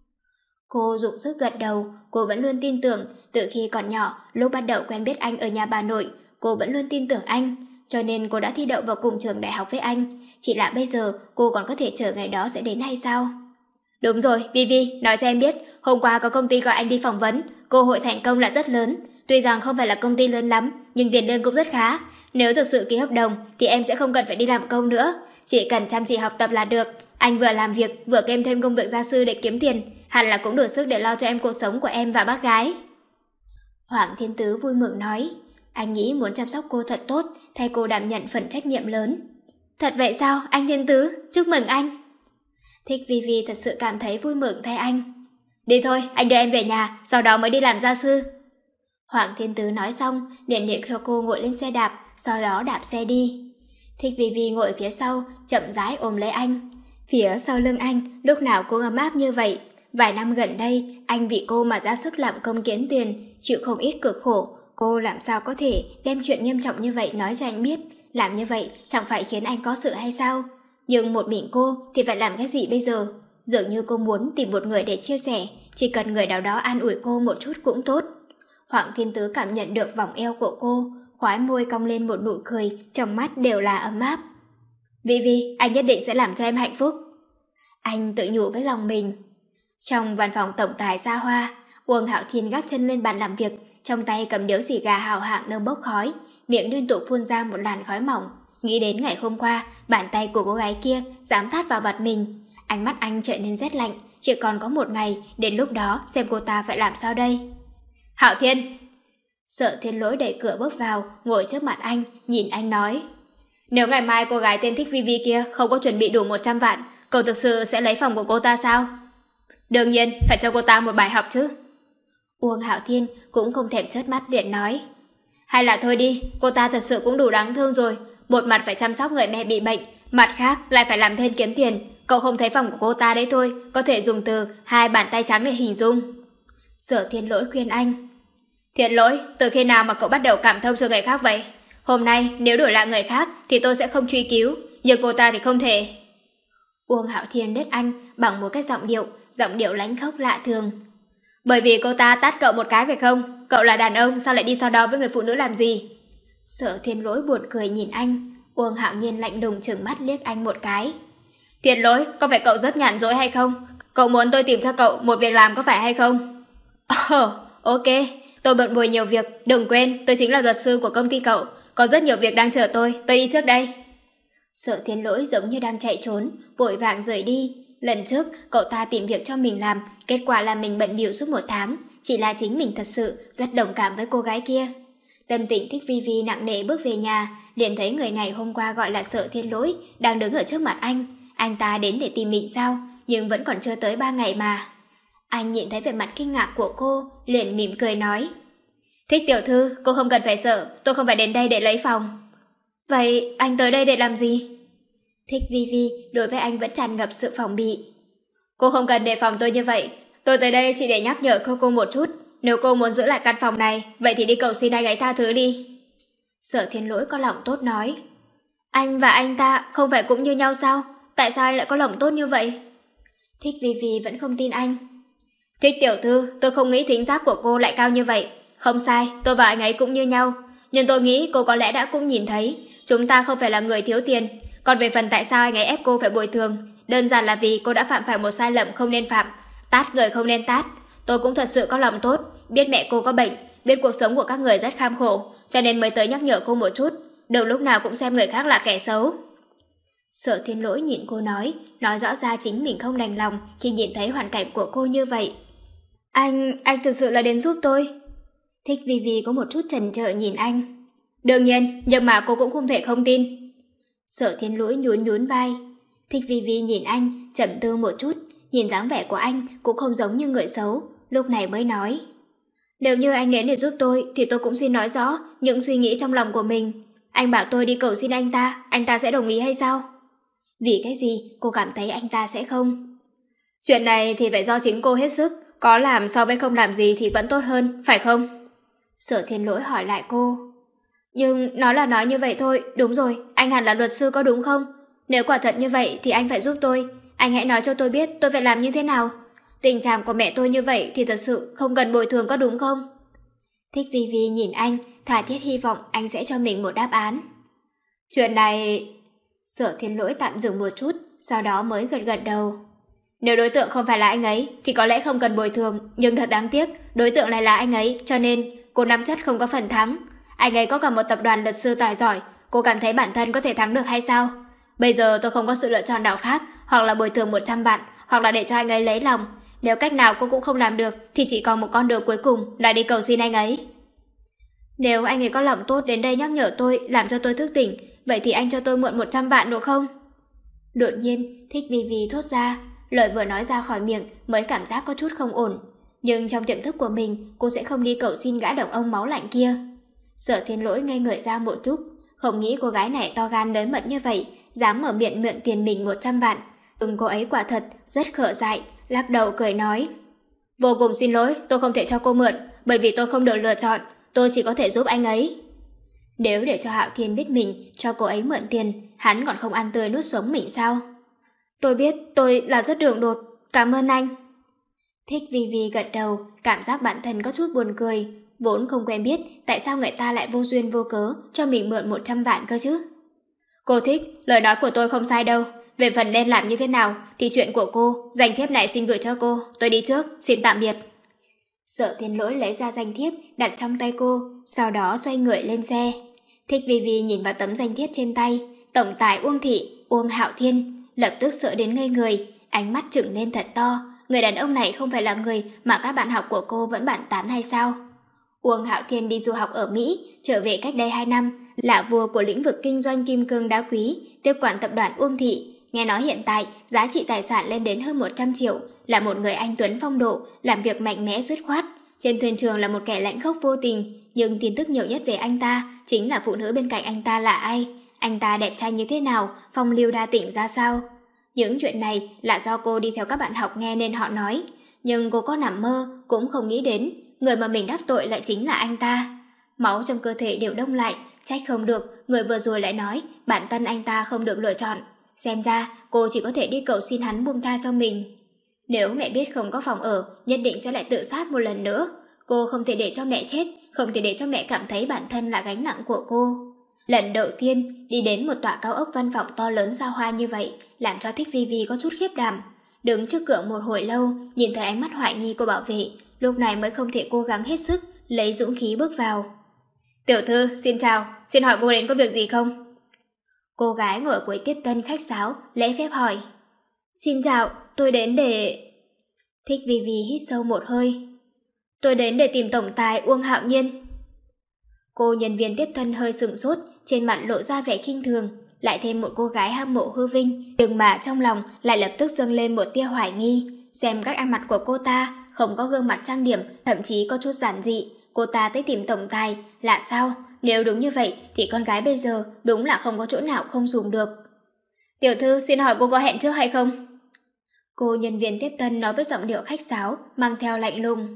Cô dụng sức gật đầu, cô vẫn luôn tin tưởng, từ khi còn nhỏ, lúc bắt đầu quen biết anh ở nhà bà nội, cô vẫn luôn tin tưởng anh, cho nên cô đã thi đậu vào cùng trường đại học với anh. Chỉ là bây giờ cô còn có thể chờ ngày đó sẽ đến hay sao? Đúng rồi, Vi, nói cho em biết, hôm qua có công ty gọi anh đi phỏng vấn, cơ hội thành công là rất lớn. Tuy rằng không phải là công ty lớn lắm, nhưng tiền lương cũng rất khá. Nếu thực sự ký hợp đồng thì em sẽ không cần phải đi làm công nữa, chỉ cần chăm chỉ học tập là được. Anh vừa làm việc, vừa kiêm thêm công việc gia sư để kiếm tiền, hẳn là cũng đủ sức để lo cho em cuộc sống của em và bác gái. Hoàng Thiên Tứ vui mừng nói, anh nghĩ muốn chăm sóc cô thật tốt, thay cô đảm nhận phần trách nhiệm lớn. Thật vậy sao, anh Thiên Tứ? Chúc mừng anh. Thích Vi thật sự cảm thấy vui mừng thay anh. Đi thôi, anh đưa em về nhà, sau đó mới đi làm gia sư. Hoàng Thiên Tứ nói xong, liền để cho cô ngồi lên xe đạp, sau đó đạp xe đi. Thích Vi ngồi phía sau, chậm rãi ôm lấy anh. Phía sau lưng anh, lúc nào cũng ấm áp như vậy. Vài năm gần đây, anh vì cô mà ra sức làm công kiếm tiền, chịu không ít cực khổ. Cô làm sao có thể đem chuyện nghiêm trọng như vậy nói cho anh biết? Làm như vậy chẳng phải khiến anh có sự hay sao? Nhưng một mình cô thì phải làm cái gì bây giờ? Dường như cô muốn tìm một người để chia sẻ, chỉ cần người nào đó an ủi cô một chút cũng tốt. Hoàng Thiên Tứ cảm nhận được vòng eo của cô, khóe môi cong lên một nụ cười, trong mắt đều là ấm áp. Vi, anh nhất định sẽ làm cho em hạnh phúc. Anh tự nhủ với lòng mình. Trong văn phòng tổng tài xa hoa, Uông Hạo Thiên gác chân lên bàn làm việc, trong tay cầm điếu xì gà hào hạng đang bốc khói, miệng liên tục phun ra một làn khói mỏng. Nghĩ đến ngày hôm qua, bàn tay của cô gái kia dám thát vào mặt mình. Ánh mắt anh trở nên rét lạnh, chỉ còn có một ngày, đến lúc đó xem cô ta phải làm sao đây. Hạo Thiên! Sợ Thiên Lỗi đẩy cửa bước vào, ngồi trước mặt anh, nhìn anh nói. Nếu ngày mai cô gái tên Thích Vi kia không có chuẩn bị đủ 100 vạn, cậu thực sự sẽ lấy phòng của cô ta sao? Đương nhiên, phải cho cô ta một bài học chứ. Uông Hạo Thiên cũng không thèm chớp mắt liền nói. Hay là thôi đi, cô ta thật sự cũng đủ đáng thương rồi. Một mặt phải chăm sóc người mẹ bị bệnh, mặt khác lại phải làm thêm kiếm tiền. Cậu không thấy phòng của cô ta đấy thôi, có thể dùng từ 2 bàn tay trắng để hình dung. Sở Thiên Lỗi khuyên anh. Thiên Lỗi, từ khi nào mà cậu bắt đầu cảm thông cho người khác vậy? Hôm nay nếu đổi lại người khác thì tôi sẽ không truy cứu, nhưng cô ta thì không thể. Uông Hạo Thiên đứt anh bằng một cái giọng điệu lãnh khốc lạ thường. Bởi vì cô ta tát cậu một cái phải không? Cậu là đàn ông sao lại đi so đo với người phụ nữ làm gì? Sở Thiên Lỗi buồn cười nhìn anh. Uông Hạo Nhiên lạnh lùng trừng mắt liếc anh một cái. Thiên Lỗi, có phải cậu rất nhàn rỗi hay không? Cậu muốn tôi tìm cho cậu một việc làm có phải hay không? Ok, tôi bận bồi nhiều việc. Đừng quên, tôi chính là luật sư của công ty cậu. Có rất nhiều việc đang chờ tôi đi trước đây. Sở Thiên Lỗi giống như đang chạy trốn, vội vàng rời đi. Lần trước, cậu ta tìm việc cho mình làm, kết quả là mình bận bịu suốt 1 tháng. Chỉ là chính mình thật sự rất đồng cảm với cô gái kia. Tâm tình Thích Vi Vi nặng nề bước về nhà, liền thấy người này hôm qua gọi là Sở Thiên Lỗi đang đứng ở trước mặt anh. Anh ta đến để tìm mình sao, nhưng vẫn còn chưa tới 3 ngày mà. Anh nhìn thấy vẻ mặt kinh ngạc của cô, liền mỉm cười nói. Thích tiểu thư, cô không cần phải sợ, tôi không phải đến đây để lấy phòng. Vậy anh tới đây để làm gì? Thích Vi Vi đối với anh vẫn tràn ngập sự phòng bị. Cô không cần đề phòng tôi như vậy, tôi tới đây chỉ để nhắc nhở cô một chút. Nếu cô muốn giữ lại căn phòng này, vậy thì đi cầu xin anh ấy tha thứ đi. Sở Thiên Lỗi có lòng tốt nói. Anh và anh ta không phải cũng như nhau sao? Tại sao anh lại có lòng tốt như vậy? Thích Vi Vi vẫn không tin anh. Thích tiểu thư, tôi không nghĩ thính giác của cô lại cao như vậy. Không sai, tôi và anh ấy cũng như nhau. Nhưng tôi nghĩ cô có lẽ đã cũng nhìn thấy, chúng ta không phải là người thiếu tiền. Còn về phần tại sao anh ấy ép cô phải bồi thường, đơn giản là vì cô đã phạm phải một sai lầm không nên phạm. Tát người không nên tát. Tôi cũng thật sự có lòng tốt, biết mẹ cô có bệnh, biết cuộc sống của các người rất kham khổ, cho nên mới tới nhắc nhở cô một chút. Đừng lúc nào cũng xem người khác là kẻ xấu. Sở Thiên Lỗi nhìn cô nói rõ ra chính mình không đành lòng khi nhìn thấy hoàn cảnh của cô như vậy. Anh thực sự là đến giúp tôi. Thích Vi Vi có một chút chần chờ nhìn anh. Đương nhiên, nhưng mà cô cũng không thể không tin. Sở Thiên Lỗi nhún vai. Thích Vi Vi nhìn anh, trầm tư một chút, nhìn dáng vẻ của anh cũng không giống như người xấu, lúc này mới nói. Nếu như anh đến để giúp tôi, thì tôi cũng xin nói rõ những suy nghĩ trong lòng của mình. Anh bảo tôi đi cầu xin anh ta sẽ đồng ý hay sao? Vì cái gì cô cảm thấy anh ta sẽ không? Chuyện này thì phải do chính cô hết sức, có làm so với không làm gì thì vẫn tốt hơn, phải không? Sở Thiên Lỗi hỏi lại cô. Nhưng nó là nói như vậy thôi, đúng rồi, anh hẳn là luật sư có đúng không? Nếu quả thật như vậy thì anh phải giúp tôi, anh hãy nói cho tôi biết tôi phải làm như thế nào. Tình trạng của mẹ tôi như vậy thì thật sự không cần bồi thường có đúng không? Thích Vi Vi nhìn anh, tha thiết hy vọng anh sẽ cho mình một đáp án. Chuyện này... Sở Thiên Lỗi tạm dừng một chút, sau đó mới gật đầu. Nếu đối tượng không phải là anh ấy thì có lẽ không cần bồi thường, nhưng thật đáng tiếc, đối tượng này là anh ấy, cho nên cô nắm chắc không có phần thắng. Anh ấy có cả một tập đoàn luật sư tài giỏi, cô cảm thấy bản thân có thể thắng được hay sao? Bây giờ tôi không có sự lựa chọn nào khác, hoặc là bồi thường 100 vạn, hoặc là để cho anh ấy lấy lòng. Nếu cách nào cô cũng không làm được thì chỉ còn một con đường cuối cùng là đi cầu xin anh ấy. Nếu anh ấy có lòng tốt đến đây nhắc nhở tôi, làm cho tôi thức tỉnh, vậy thì anh cho tôi mượn 100 vạn được không? Đột nhiên, Thích Vi Vi thốt ra, lời vừa nói ra khỏi miệng mới cảm giác có chút không ổn. Nhưng trong tiềm thức của mình, cô sẽ không đi cầu xin gã đàn ông máu lạnh kia. Sở Thiên Lỗi ngây người ra một lúc, không nghĩ cô gái này to gan lớn mật như vậy, dám mở miệng mượn tiền mình 100 vạn. Cô ấy quả thật rất khờ dại, lắc đầu cười nói. Vô cùng xin lỗi, tôi không thể cho cô mượn, bởi vì tôi không được lựa chọn, tôi chỉ có thể giúp anh ấy. Nếu để cho Hạo Thiên biết mình cho cô ấy mượn tiền, hắn còn không ăn tươi nuốt sống mình sao? Tôi biết tôi là rất đường đột, cảm ơn anh. Thích Vi Vi gật đầu, cảm giác bản thân có chút buồn cười, vốn không quen biết tại sao người ta lại vô duyên vô cớ cho mình mượn 100 vạn cơ chứ. Cô Thích, lời nói của tôi không sai đâu, về phần nên làm như thế nào thì chuyện của cô, danh thiếp này xin gửi cho cô, tôi đi trước, xin tạm biệt. Sở Thiên Lỗi lấy ra danh thiếp đặt trong tay cô, sau đó xoay người lên xe. Thích Vi Vi nhìn vào tấm danh thiếp trên tay, tổng tài Uông Thị, Uông Hạo Thiên, lập tức sợ đến ngây người, ánh mắt trừng lên thật to. Người đàn ông này không phải là người mà các bạn học của cô vẫn bàn tán hay sao? Uông Hạo Thiên đi du học ở Mỹ, trở về cách đây 2 năm, là vua của lĩnh vực kinh doanh kim cương đá quý, tiếp quản tập đoàn Uông Thị. Nghe nói hiện tại giá trị tài sản lên đến hơn 100 triệu, là một người anh tuấn phong độ, làm việc mạnh mẽ dứt khoát. Trên thuyền trường là một kẻ lãnh khốc vô tình, nhưng tin tức nhiều nhất về anh ta chính là phụ nữ bên cạnh anh ta là ai, anh ta đẹp trai như thế nào, phong lưu đa tỉnh ra sao. Những chuyện này là do cô đi theo các bạn học nghe nên họ nói, nhưng cô có nằm mơ cũng không nghĩ đến người mà mình đắc tội lại chính là anh ta. Máu trong cơ thể đều đông lại, trách không được người vừa rồi lại nói bản thân anh ta không được lựa chọn. Xem ra cô chỉ có thể đi cầu xin hắn buông tha cho mình. Nếu mẹ biết không có phòng ở, nhất định sẽ lại tự sát một lần nữa. Cô không thể để cho mẹ chết, không thể để cho mẹ cảm thấy bản thân là gánh nặng của cô. Lần đầu tiên đi đến một tòa cao ốc văn phòng to lớn xa hoa như vậy, làm cho Thích Vi Vi có chút khiếp đảm. Đứng trước cửa một hồi lâu, nhìn thấy ánh mắt hoài nghi của bảo vệ, lúc này mới không thể cố gắng hết sức, lấy dũng khí bước vào. Tiểu thư, xin chào, xin hỏi cô đến có việc gì không? Cô gái ngồi cuối tiếp tân khách sáo, lễ phép hỏi. Xin chào, tôi đến để... Thích Vi Vi hít sâu một hơi. Tôi đến để tìm tổng tài Uông Hạo Nhiên. Cô nhân viên tiếp tân hơi sửng sốt, trên mặt lộ ra vẻ khinh thường, lại thêm một cô gái hâm mộ hư vinh, nhưng mà trong lòng lại lập tức dâng lên một tia hoài nghi. Xem cách ăn mặc của cô ta, không có gương mặt trang điểm, thậm chí có chút giản dị. Cô ta tới tìm tổng tài, là sao? Nếu đúng như vậy thì con gái bây giờ đúng là không có chỗ nào không dùng được. Tiểu thư, xin hỏi cô có hẹn trước hay không? Cô nhân viên tiếp tân nói với giọng điệu khách sáo, mang theo lạnh lùng.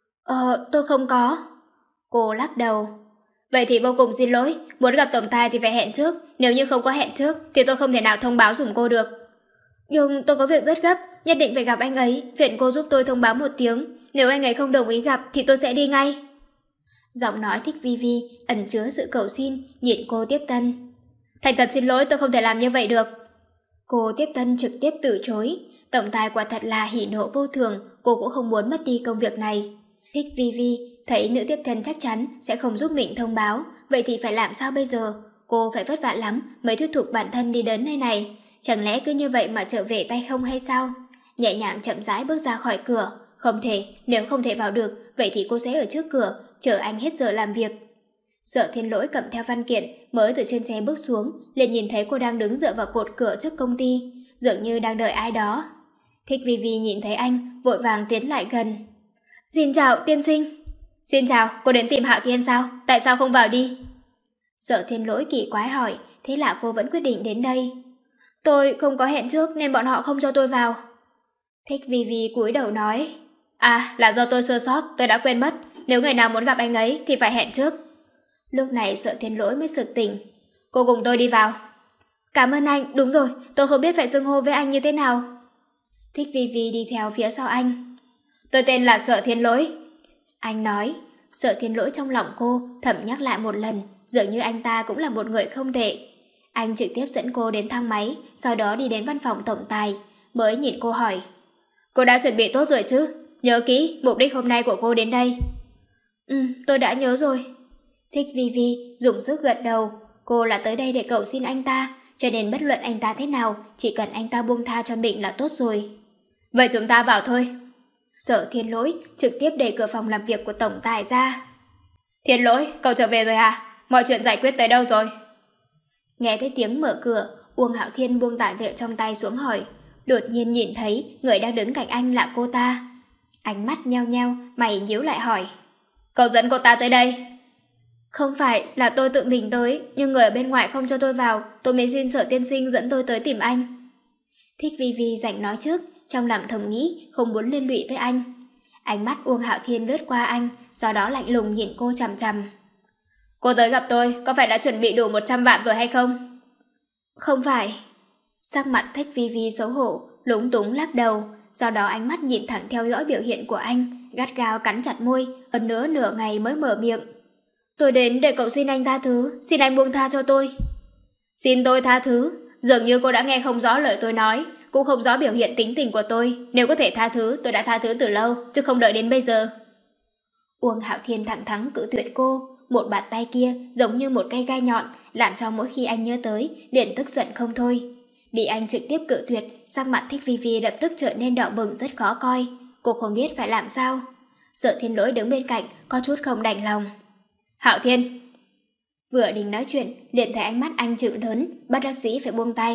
Tôi không có. Cô lắc đầu. Vậy thì vô cùng xin lỗi, muốn gặp tổng tài thì phải hẹn trước, nếu như không có hẹn trước thì tôi không thể nào thông báo giùm cô được. Nhưng tôi có việc rất gấp, nhất định phải gặp anh ấy, phiền cô giúp tôi thông báo một tiếng, nếu anh ấy không đồng ý gặp thì tôi sẽ đi ngay. Giọng nói Thích Vi Vi ẩn chứa sự cầu xin, nhìn cô tiếp tân. Thành thật xin lỗi, tôi không thể làm như vậy được. Cô tiếp tân trực tiếp từ chối. Tổng tài quả thật là hỉ nộ vô thường, cô cũng không muốn mất đi công việc này. Thích Vi Vi thấy nữ tiếp tân chắc chắn sẽ không giúp mình thông báo, vậy thì phải làm sao bây giờ? Cô phải vất vả lắm mới thuyết phục bản thân đi đến nơi này. Chẳng lẽ cứ như vậy mà trở về tay không hay sao? Nhẹ nhàng chậm rãi bước ra khỏi cửa. Không thể, nếu không thể vào được, vậy thì cô sẽ ở trước cửa, chờ anh hết giờ làm việc. Sở Thiên Lỗi cầm theo văn kiện, mới từ trên xe bước xuống, liền nhìn thấy cô đang đứng dựa vào cột cửa trước công ty, dường như đang đợi ai đó. Thích Vi Vi nhìn thấy anh, vội vàng tiến lại gần. Xin chào, tiên sinh. Xin chào, cô đến tìm Hạo Thiên sao? Tại sao không vào đi? Sở Thiên Lỗi kỳ quái hỏi, thế là cô vẫn quyết định đến đây. Tôi không có hẹn trước nên bọn họ không cho tôi vào. Thích Vi Vi cúi đầu nói. À, là do tôi sơ sót, tôi đã quên mất. Nếu người nào muốn gặp anh ấy thì phải hẹn trước. Lúc này Sở Thiên Lỗi mới sực tỉnh. Cô cùng tôi đi vào. Cảm ơn anh, đúng rồi, tôi không biết phải xưng hô với anh như thế nào. Thích Vi Vi đi theo phía sau anh. Tôi tên là Sở Thiên Lỗi. Anh nói. Sở Thiên Lỗi trong lòng cô thầm nhắc lại một lần, dường như anh ta cũng là một người không tệ. Anh trực tiếp dẫn cô đến thang máy, sau đó đi đến văn phòng tổng tài, mới nhìn cô hỏi. Cô đã chuẩn bị tốt rồi chứ? Nhớ kỹ mục đích hôm nay của cô đến đây. Tôi đã nhớ rồi. Thích Vi Vi dùng sức gật đầu. Cô là tới đây để cầu xin anh ta, cho nên bất luận anh ta thế nào, chỉ cần anh ta buông tha cho mình là tốt rồi. Vậy chúng ta vào thôi. Sở Thiên Lỗi trực tiếp đẩy cửa phòng làm việc của tổng tài ra. Thiên Lỗi, cậu trở về rồi à? Mọi chuyện giải quyết tới đâu rồi? Nghe thấy tiếng mở cửa, Uông Hạo Thiên buông tài liệu trong tay xuống hỏi. Đột nhiên nhìn thấy người đang đứng cạnh anh là cô ta. Ánh mắt nheo nheo, mày nhíu lại hỏi. Cậu dẫn cô ta tới đây? Không phải là tôi tự mình tới, nhưng người ở bên ngoài không cho tôi vào, tôi mới xin Sở tiên sinh dẫn tôi tới tìm anh. Thích Vi Vi rảnh nói trước, trong lòng thầm nghĩ không muốn liên lụy tới anh. Ánh mắt Uông Hạo Thiên lướt qua anh, sau đó lạnh lùng nhìn cô chằm chằm. Cô tới gặp tôi, có phải đã chuẩn bị đủ 100 vạn rồi hay không? Không phải. Sắc mặt Thích Vi Vi xấu hổ, lúng túng lắc đầu, sau đó ánh mắt nhìn thẳng theo dõi biểu hiện của anh, gắt gao cắn chặt môi, ẩn nữa nửa ngày mới mở miệng. Tôi đến để cậu xin anh tha thứ, xin anh buông tha cho tôi. Xin tôi tha thứ? Dường như cô đã nghe không rõ lời tôi nói, cũng không rõ biểu hiện tính tình của tôi. Nếu có thể tha thứ, tôi đã tha thứ từ lâu, chứ không đợi đến bây giờ. Uông Hạo Thiên thẳng thắn cự tuyệt cô, một bàn tay kia giống như một cây gai nhọn, làm cho mỗi khi anh nhớ tới, liền tức giận không thôi. Bị anh trực tiếp cự tuyệt, sắc mặt Thích Vi Vi lập tức trở nên đỏ bừng rất khó coi. Cô không biết phải làm sao. Sở Thiên Lỗi đứng bên cạnh, có chút không đành lòng. Hạo Thiên. Vừa định nói chuyện, liền thấy ánh mắt anh trừng lớn, bất đắc dĩ phải buông tay.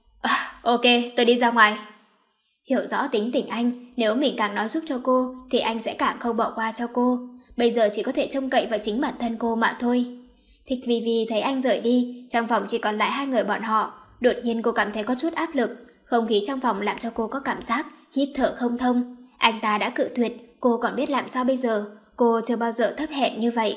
Ok, tôi đi ra ngoài. Hiểu rõ tính tình anh, nếu mình càng nói giúp cho cô, thì anh sẽ càng không bỏ qua cho cô. Bây giờ chỉ có thể trông cậy vào chính bản thân cô mà thôi. Thích Vi Vi thấy anh rời đi, trong phòng chỉ còn lại hai người bọn họ. Đột nhiên cô cảm thấy có chút áp lực, không khí trong phòng làm cho cô có cảm giác hít thở không thông. Anh ta đã cự tuyệt, cô còn biết làm sao bây giờ. Cô chưa bao giờ thấp hèn như vậy.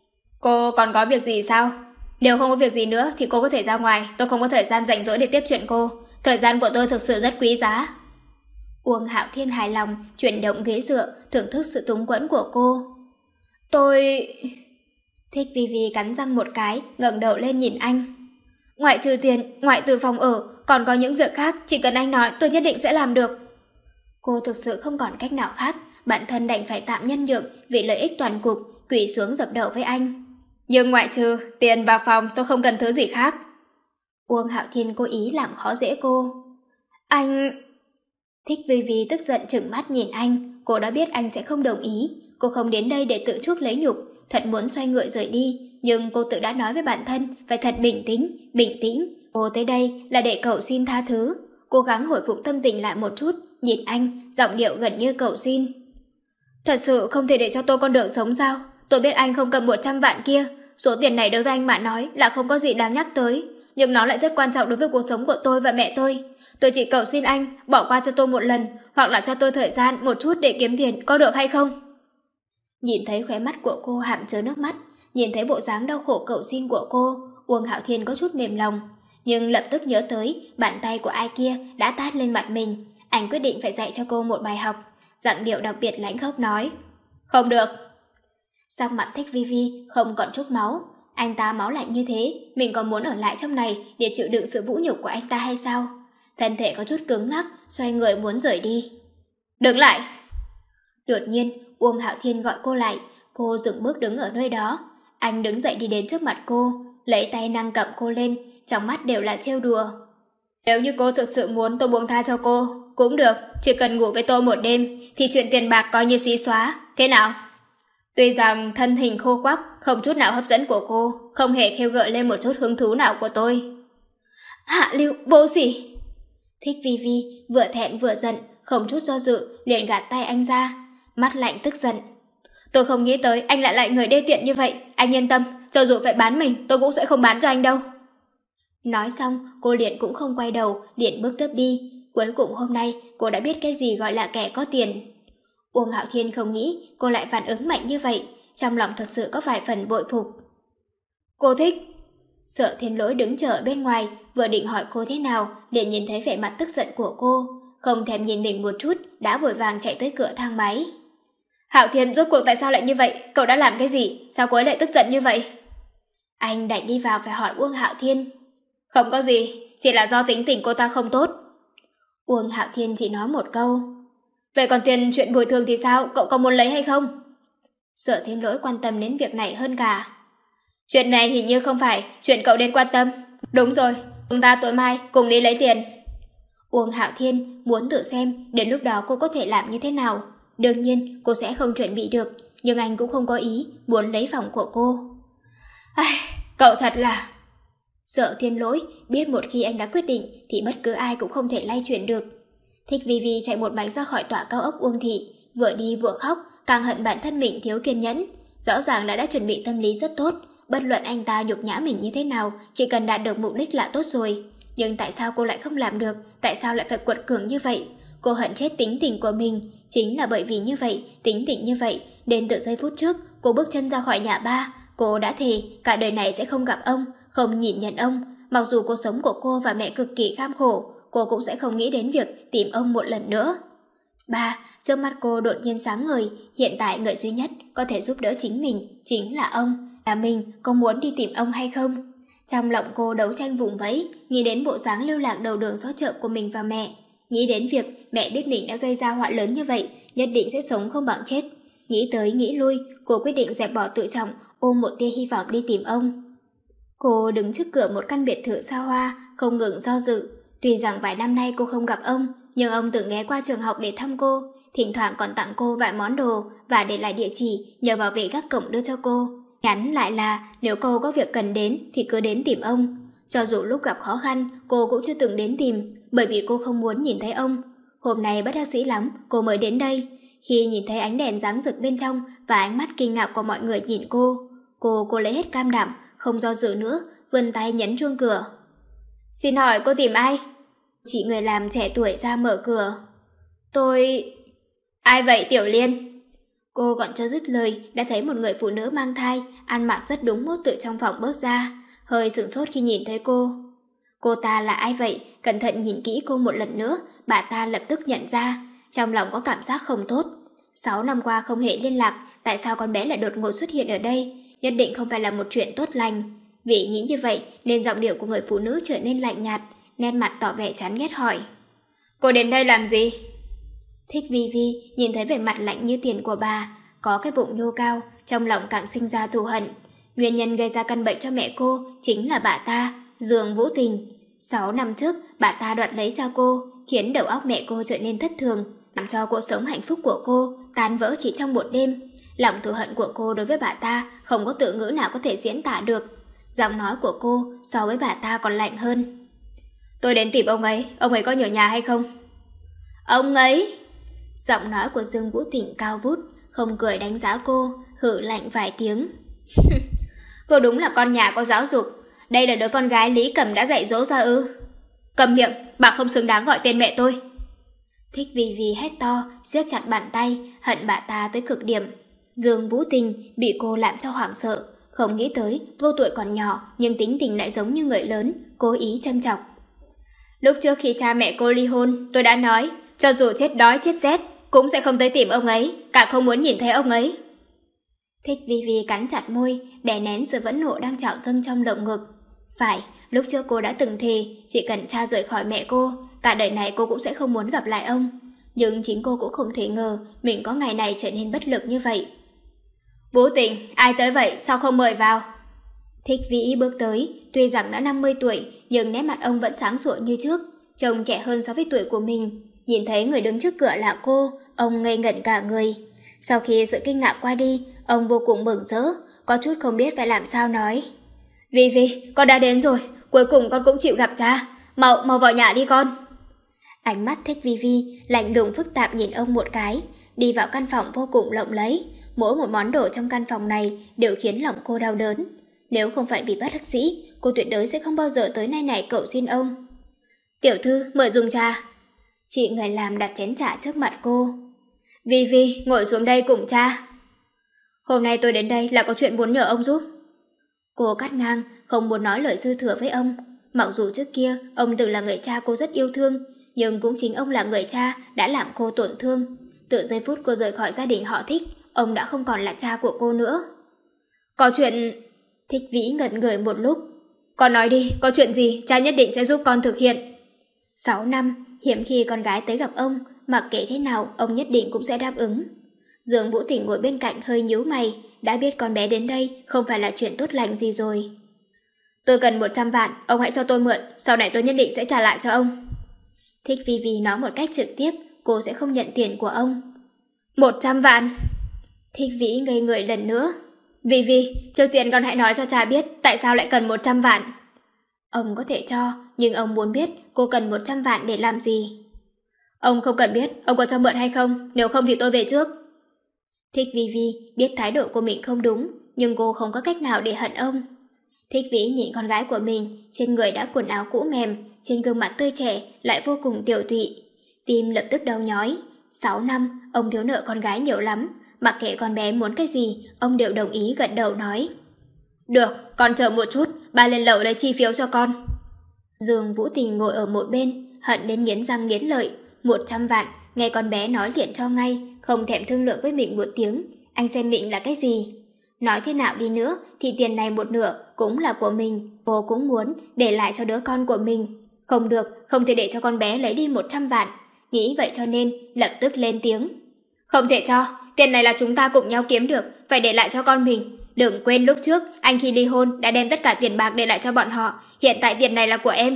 Cô còn có việc gì sao? Nếu không có việc gì nữa thì cô có thể ra ngoài, tôi không có thời gian rảnh rỗi để tiếp chuyện cô. Thời gian của tôi thực sự rất quý giá. Uông Hạo Thiên hài lòng, chuyển động ghế dựa, thưởng thức sự túng quẫn của cô. Tôi... Thích Vi Vi cắn răng một cái, ngẩng đầu lên nhìn anh. Ngoại trừ tiền, ngoại trừ phòng ở, còn có những việc khác, chỉ cần anh nói tôi nhất định sẽ làm được. Cô thực sự không còn cách nào khác, bản thân đành phải tạm nhân nhượng vì lợi ích toàn cục, quỳ xuống dập đầu với anh. Nhưng ngoại trừ tiền và phòng, tôi không cần thứ gì khác. Uông Hạo Thiên cố ý làm khó dễ cô. Anh... Thích Vi Vi tức giận trừng mắt nhìn anh, cô đã biết anh sẽ không đồng ý. Cô không đến đây để tự chuốc lấy nhục, thật muốn xoay người rời đi, nhưng cô tự đã nói với bản thân phải thật bình tĩnh. Cô tới đây là để cầu xin tha thứ. Cố gắng hồi phục tâm tình lại một chút, nhìn anh, giọng điệu gần như cầu xin. Thật sự không thể để cho tôi con đường sống sao? Tôi biết anh không cầm 100 vạn kia, số tiền này đối với anh mà nói là không có gì đáng nhắc tới, nhưng nó lại rất quan trọng đối với cuộc sống của tôi và mẹ tôi. Tôi chỉ cầu xin anh bỏ qua cho tôi một lần, hoặc là cho tôi thời gian một chút để kiếm tiền, có được hay không? Nhìn thấy khóe mắt của cô hàm chứa nước mắt, nhìn thấy bộ dáng đau khổ cầu xin của cô, Uông Hạo Thiên có chút mềm lòng, nhưng lập tức nhớ tới bàn tay của ai kia đã tát lên mặt mình. Anh quyết định phải dạy cho cô một bài học, giọng điệu đặc biệt lãnh khốc nói. Không được. Sắc mặt Thích Vi Vi không còn chút máu. Anh ta máu lạnh như thế, mình còn muốn ở lại trong này để chịu đựng sự vũ nhục của anh ta hay sao? Thân thể có chút cứng ngắc, xoay người muốn rời đi. Đứng lại! Đột nhiên, Uông Hạo Thiên gọi cô lại, cô dừng bước đứng ở nơi đó. Anh đứng dậy đi đến trước mặt cô, lấy tay nâng cầm cô lên, trong mắt đều là trêu đùa. Nếu như cô thực sự muốn tôi buông tha cho cô, cũng được, chỉ cần ngủ với tôi một đêm, thì chuyện tiền bạc coi như xí xóa, thế nào? Tuy rằng thân hình khô quắc, không chút nào hấp dẫn của cô, không hề khêu gợi lên một chút hứng thú nào của tôi. Hạ Lưu, vô sỉ! Thích Vi Vi vừa thẹn vừa giận, không chút do dự, liền gạt tay anh ra, mắt lạnh tức giận. Tôi không nghĩ tới anh lại người đê tiện như vậy, anh yên tâm, cho dù phải bán mình, tôi cũng sẽ không bán cho anh đâu. Nói xong, cô liền cũng không quay đầu, liền bước tiếp đi. Cuối cùng hôm nay, cô đã biết cái gì gọi là kẻ có tiền. Uông Hạo Thiên không nghĩ cô lại phản ứng mạnh như vậy, trong lòng thật sự có vài phần bội phục. Cô thích. Sợ Thiên Lỗi đứng chờ ở bên ngoài, vừa định hỏi cô thế nào, liền nhìn thấy vẻ mặt tức giận của cô, không thèm nhìn mình một chút, đã vội vàng chạy tới cửa thang máy. Hạo Thiên, rốt cuộc tại sao lại như vậy? Cậu đã làm cái gì? Sao cô ấy lại tức giận như vậy? Anh đành đi vào phải hỏi Uông Hạo Thiên. Không có gì, chỉ là do tính tình cô ta không tốt. Uông Hạo Thiên chỉ nói một câu. Vậy còn tiền chuyện bồi thường thì sao? Cậu có muốn lấy hay không? Sở Thiên Lỗi quan tâm đến việc này hơn cả. Chuyện này hình như không phải chuyện cậu nên quan tâm. Đúng rồi, chúng ta tối mai cùng đi lấy tiền. Uông Hạo Thiên muốn tự xem đến lúc đó cô có thể làm như thế nào. Đương nhiên cô sẽ không chuẩn bị được, nhưng anh cũng không có ý muốn lấy phòng của cô. Cậu thật là... Sở Thiên Lỗi biết một khi anh đã quyết định thì bất cứ ai cũng không thể lay chuyển được. Thích Vi Vi chạy một bánh ra khỏi tòa cao ốc Uông Thị, vừa đi vừa khóc, càng hận bản thân mình thiếu kiên nhẫn. Rõ ràng đã chuẩn bị tâm lý rất tốt, bất luận anh ta nhục nhã mình như thế nào, chỉ cần đạt được mục đích là tốt rồi. Nhưng tại sao cô lại không làm được, tại sao lại phải quật cường như vậy? Cô hận chết tính tình của mình, chính là bởi vì như vậy, tính tình như vậy, đến từ giây phút trước, cô bước chân ra khỏi nhà ba, cô đã thề cả đời này sẽ không gặp ông, không nhìn nhận ông. Mặc dù cuộc sống của cô và mẹ cực kỳ kham khổ, cô cũng sẽ không nghĩ đến việc tìm ông một lần nữa. Ba, trước mắt cô đột nhiên sáng ngời, hiện tại người duy nhất có thể giúp đỡ chính mình chính là ông. Là mình có muốn đi tìm ông hay không? Trong lòng cô đấu tranh vùng vẫy, nghĩ đến bộ dáng lưu lạc đầu đường xó chợ của mình và mẹ, nghĩ đến việc mẹ biết mình đã gây ra họa lớn như vậy, nhất định sẽ sống không bằng chết. Nghĩ tới nghĩ lui, cô quyết định dẹp bỏ tự trọng, ôm một tia hy vọng đi tìm ông. Cô đứng trước cửa một căn biệt thự xa hoa, không ngừng do dự. Tuy rằng vài năm nay cô không gặp ông, nhưng ông từng ghé qua trường học để thăm cô, thỉnh thoảng còn tặng cô vài món đồ và để lại địa chỉ nhờ bảo vệ gác cổng đưa cho cô. Nhắn lại là nếu cô có việc cần đến thì cứ đến tìm ông. Cho dù lúc gặp khó khăn, cô cũng chưa từng đến tìm, bởi vì cô không muốn nhìn thấy ông. Hôm nay bất đắc dĩ lắm, cô mới đến đây. Khi nhìn thấy ánh đèn sáng rực bên trong và ánh mắt kinh ngạc của mọi người nhìn cô lấy hết cam đảm, không do dự nữa, vươn tay nhấn chuông cửa. Xin hỏi cô tìm ai? Chị người làm trẻ tuổi ra mở cửa. Tôi... Ai vậy Tiểu Liên? Cô còn chưa dứt lời đã thấy một người phụ nữ mang thai, ăn mặc rất đúng mốt từ trong phòng bước ra, hơi sửng sốt khi nhìn thấy cô. Cô ta là ai vậy? Cẩn thận nhìn kỹ cô một lần nữa, bà ta lập tức nhận ra, trong lòng có cảm giác không tốt. 6 năm qua không hề liên lạc, tại sao con bé lại đột ngột xuất hiện ở đây? Nhất định không phải là một chuyện tốt lành. Vì nghĩ như vậy nên giọng điệu của người phụ nữ trở nên lạnh nhạt, nét mặt tỏ vẻ chán ghét hỏi. Cô đến đây làm gì? Thích Vi Vi nhìn thấy vẻ mặt lạnh như tiền của bà, có cái bụng nhô cao, trong lòng càng sinh ra thù hận. Nguyên nhân gây ra căn bệnh cho mẹ cô chính là bà ta, Dương Vũ Tình. 6 năm trước, bà ta đoạt lấy cha cô, khiến đầu óc mẹ cô trở nên thất thường, làm cho cuộc sống hạnh phúc của cô tan vỡ chỉ trong một đêm. Lòng thù hận của cô đối với bà ta không có từ ngữ nào có thể diễn tả được. Giọng nói của cô so với bà ta còn lạnh hơn. Tôi đến tìm ông ấy có nhờ nhà hay không? Ông ấy? Giọng nói của Dương Vũ Tình cao vút, không cười đánh giá cô, hử lạnh vài tiếng. Cô đúng là con nhà có giáo dục. Đây là đứa con gái Lý Cẩm đã dạy dỗ ra ư? Cầm miệng, bà không xứng đáng gọi tên mẹ tôi. Thích Vi Vi hét to, siết chặt bàn tay, hận bà ta tới cực điểm. Dương Vũ Tình bị cô làm cho hoảng sợ, không nghĩ tới cô tuổi còn nhỏ nhưng tính tình lại giống như người lớn, cố ý châm chọc. Lúc trước khi cha mẹ cô ly hôn, tôi đã nói, cho dù chết đói chết rét cũng sẽ không tới tìm ông ấy, cả không muốn nhìn thấy ông ấy. Thích Vi Vi cắn chặt môi, đè nén sự phẫn nộ đang trào dâng trong lồng ngực. Phải, lúc trước cô đã từng thề, chỉ cần cha rời khỏi mẹ cô, cả đời này cô cũng sẽ không muốn gặp lại ông. Nhưng chính cô cũng không thể ngờ mình có ngày này trở nên bất lực như vậy. Vũ Tình, ai tới vậy, sao không mời vào? Thích Vĩ bước tới, tuy rằng đã 50 tuổi, nhưng nét mặt ông vẫn sáng sủa như trước, trông trẻ hơn so với tuổi của mình. Nhìn thấy người đứng trước cửa là cô, ông ngây ngẩn cả người. Sau khi sự kinh ngạc qua đi, ông vô cùng mừng rỡ, có chút không biết phải làm sao nói. Vi Vi, con đã đến rồi, cuối cùng con cũng chịu gặp cha. Mau vào nhà đi con. Ánh mắt Thích Vi Vi lạnh lùng phức tạp nhìn ông một cái, đi vào căn phòng vô cùng lộng lẫy. Mỗi một món đồ trong căn phòng này đều khiến lòng cô đau đớn. Nếu không phải bị bắt đắc dĩ, cô tuyệt đối sẽ không bao giờ tới nơi này cầu xin ông. Tiểu thư, mời dùng trà. Chị người làm đặt chén trà trước mặt cô. Vi Vi, ngồi xuống đây cùng cha. Hôm nay tôi đến đây là có chuyện muốn nhờ ông giúp. Cô cắt ngang, không muốn nói lời dư thừa với ông. Mặc dù trước kia ông từng là người cha cô rất yêu thương, nhưng cũng chính ông là người cha đã làm cô tổn thương. Từ giây phút cô rời khỏi gia đình họ Thích, ông đã không còn là cha của cô nữa. Có chuyện... Thích Vĩ ngẩn người một lúc. Con nói đi, có chuyện gì cha nhất định sẽ giúp con thực hiện. 6 năm, hiếm khi con gái tới gặp ông, mặc kệ thế nào ông nhất định cũng sẽ đáp ứng. Dương Vũ Tình ngồi bên cạnh hơi nhíu mày, đã biết con bé đến đây không phải là chuyện tốt lành gì rồi. Tôi cần 100 vạn, ông hãy cho tôi mượn, sau này tôi nhất định sẽ trả lại cho ông. Thích Vi Vi nói một cách trực tiếp, cô sẽ không nhận tiền của ông. 100 vạn? Thích Vĩ ngây người lần nữa. Vi Vi, trước tiên con hãy nói cho cha biết tại sao lại cần 100 vạn. Ông có thể cho, nhưng ông muốn biết cô cần 100 vạn để làm gì. Ông không cần biết ông có cho mượn hay không, nếu không thì tôi về trước. Thích Vi Vi biết thái độ của mình không đúng, nhưng cô không có cách nào để hận ông. Thích Vĩ nhìn con gái của mình, trên người đã quần áo cũ mềm, trên gương mặt tươi trẻ lại vô cùng tiểu tụy. Tim lập tức đau nhói. 6 năm, ông thiếu nợ con gái nhiều lắm, mặc kệ con bé muốn cái gì, ông đều đồng ý gật đầu nói. Được, con chờ một chút, ba lên lầu lấy chi phiếu cho con. Dương Vũ Tình ngồi ở một bên, hận đến nghiến răng nghiến lợi. 100 vạn, nghe con bé nói liền cho ngay, không thèm thương lượng với mình một tiếng. Anh xem mình là cái gì? Nói thế nào đi nữa thì tiền này một nửa cũng là của mình, cô cũng muốn để lại cho đứa con của mình. Không được, không thể để cho con bé lấy đi 100 vạn. Nghĩ vậy cho nên lập tức lên tiếng. Không thể cho, tiền này là chúng ta cùng nhau kiếm được, phải để lại cho con mình. Đừng quên lúc trước anh khi ly hôn đã đem tất cả tiền bạc để lại cho bọn họ, hiện tại tiền này là của em.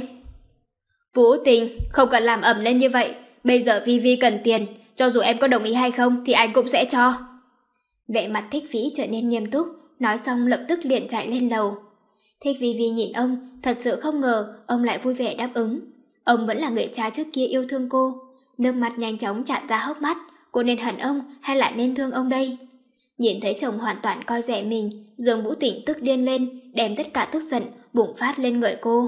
Vũ Tình, không cần làm ầm lên như vậy, bây giờ Vi Vi cần tiền, cho dù em có đồng ý hay không thì anh cũng sẽ cho. Vẻ mặt Thích Vĩ trở nên nghiêm túc, nói xong lập tức liền chạy lên lầu. Thích Vi Vi nhìn ông, thật sự không ngờ ông lại vui vẻ đáp ứng. Ông vẫn là người cha trước kia yêu thương cô. Nước mắt nhanh chóng tràn ra hốc mắt, cô nên hận ông hay lại nên thương ông đây? Nhìn thấy chồng hoàn toàn coi rẻ mình, Dương Vũ Tình tức điên lên, đem tất cả tức giận bùng phát lên người cô.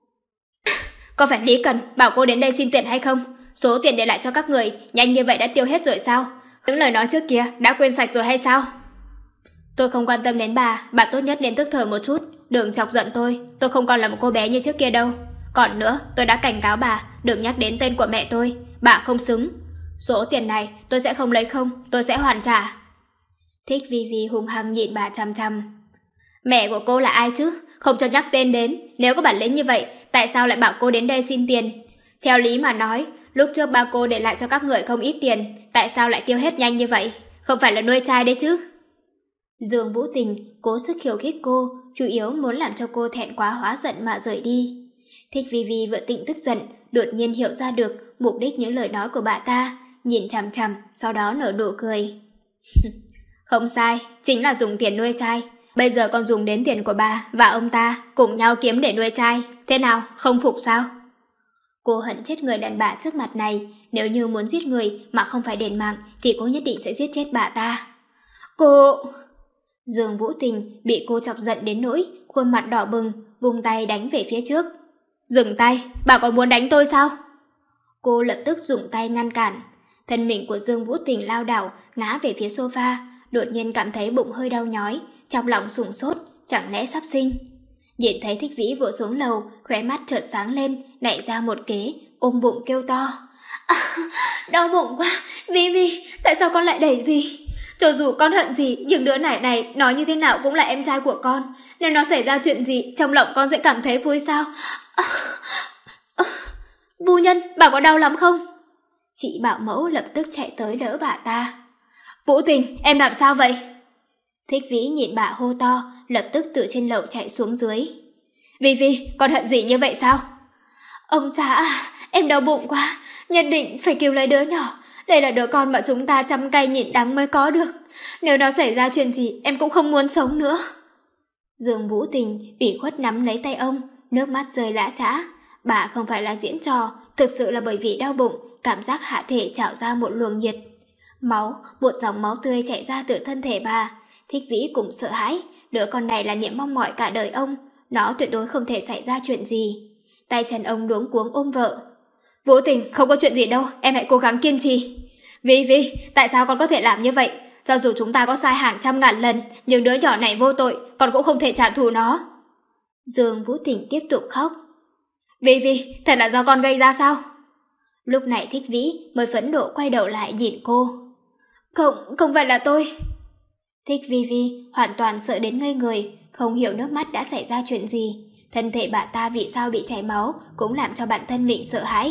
Có phải Lý Cần bảo cô đến đây xin tiền hay không? Số tiền để lại cho các người nhanh như vậy đã tiêu hết rồi sao? Những lời nói trước kia đã quên sạch rồi hay sao? Tôi không quan tâm đến bà tốt nhất nên tức thời một chút, đừng chọc giận tôi không còn là một cô bé như trước kia đâu. Còn nữa, tôi đã cảnh cáo bà, đừng nhắc đến tên của mẹ tôi, bà không xứng. Số tiền này tôi sẽ không lấy không, tôi sẽ hoàn trả. Thích Vi Vi hung hăng nhìn bà chằm chằm. Mẹ của cô là ai chứ? Không cho nhắc tên đến. Nếu có bản lĩnh như vậy, tại sao lại bảo cô đến đây xin tiền? Theo lý mà nói, lúc trước ba cô để lại cho các người không ít tiền, tại sao lại tiêu hết nhanh như vậy? Không phải là nuôi trai đấy chứ? Dương Vũ Tình cố sức khiêu khích cô, chủ yếu muốn làm cho cô thẹn quá hóa giận mà rời đi. Thích Vi Vi vừa tịnh tức giận, đột nhiên hiểu ra được mục đích những lời nói của bà ta, nhìn chằm chằm, sau đó nở nụ cười. Không sai, chính là dùng tiền nuôi trai. Bây giờ còn dùng đến tiền của bà và ông ta cùng nhau kiếm để nuôi trai. Thế nào, không phục sao? Cô hận chết người đàn bà trước mặt này. Nếu như muốn giết người mà không phải đền mạng thì cô nhất định sẽ giết chết bà ta. Cô... Dương Vũ Tình bị cô chọc giận đến nỗi khuôn mặt đỏ bừng, vung tay đánh về phía trước. Dừng tay, bà còn muốn đánh tôi sao? Cô lập tức dùng tay ngăn cản. Thân mình của Dương Vũ Tình lao đảo ngã về phía sofa, đột nhiên cảm thấy bụng hơi đau nhói, trong lòng sủng sốt, chẳng lẽ sắp sinh. Nhìn thấy Thích Vĩ vừa xuống lầu, khóe mắt chợt sáng lên, nảy ra một kế, ôm bụng kêu to. Đau bụng quá, Vi Vi, tại sao con lại đẩy gì? Cho dù con hận gì, nhưng đứa này nói như thế nào cũng là em trai của con. Nếu nó xảy ra chuyện gì, trong lòng con sẽ cảm thấy vui sao? Phu nhân, bà có đau lắm không? Chị bảo mẫu lập tức chạy tới đỡ bà ta. Vũ Tình, em làm sao vậy? Thích Vĩ nhìn bà hô to, lập tức từ trên lầu chạy xuống dưới. Vi Vi, con hận gì như vậy sao? Ông xã, em đau bụng quá, nhất định phải cứu lấy đứa nhỏ. Đây là đứa con mà chúng ta chăm cay nhịn đắng mới có được. Nếu nó xảy ra chuyện gì, em cũng không muốn sống nữa. Dương Vũ Tình ủy khuất nắm lấy tay ông, nước mắt rơi lã chã. Bà không phải là diễn trò, thực sự là bởi vì đau bụng, cảm giác hạ thể trào ra một luồng nhiệt. Một dòng máu tươi chảy ra từ thân thể bà. Thích Vĩ cũng sợ hãi, đứa con này là niềm mong mỏi cả đời ông, nó tuyệt đối không thể xảy ra chuyện gì. Tay chân ông luống cuống ôm vợ. Vũ Tình, không có chuyện gì đâu, em hãy cố gắng kiên trì. Vi Vi, tại sao con có thể làm như vậy? Cho dù chúng ta có sai hàng trăm ngàn lần, nhưng đứa nhỏ này vô tội, con cũng không thể trả thù nó. Dương Vũ Tình tiếp tục khóc. Vi Vi, thật là do con gây ra sao? Lúc này Thích Vĩ mới phẫn nộ quay đầu lại nhìn cô. Không phải là tôi. Thích Vi Vi hoàn toàn sợ đến ngây người, không hiểu nước mắt đã xảy ra chuyện gì. Thân thể bà ta vì sao bị chảy máu cũng làm cho bản thân mình sợ hãi.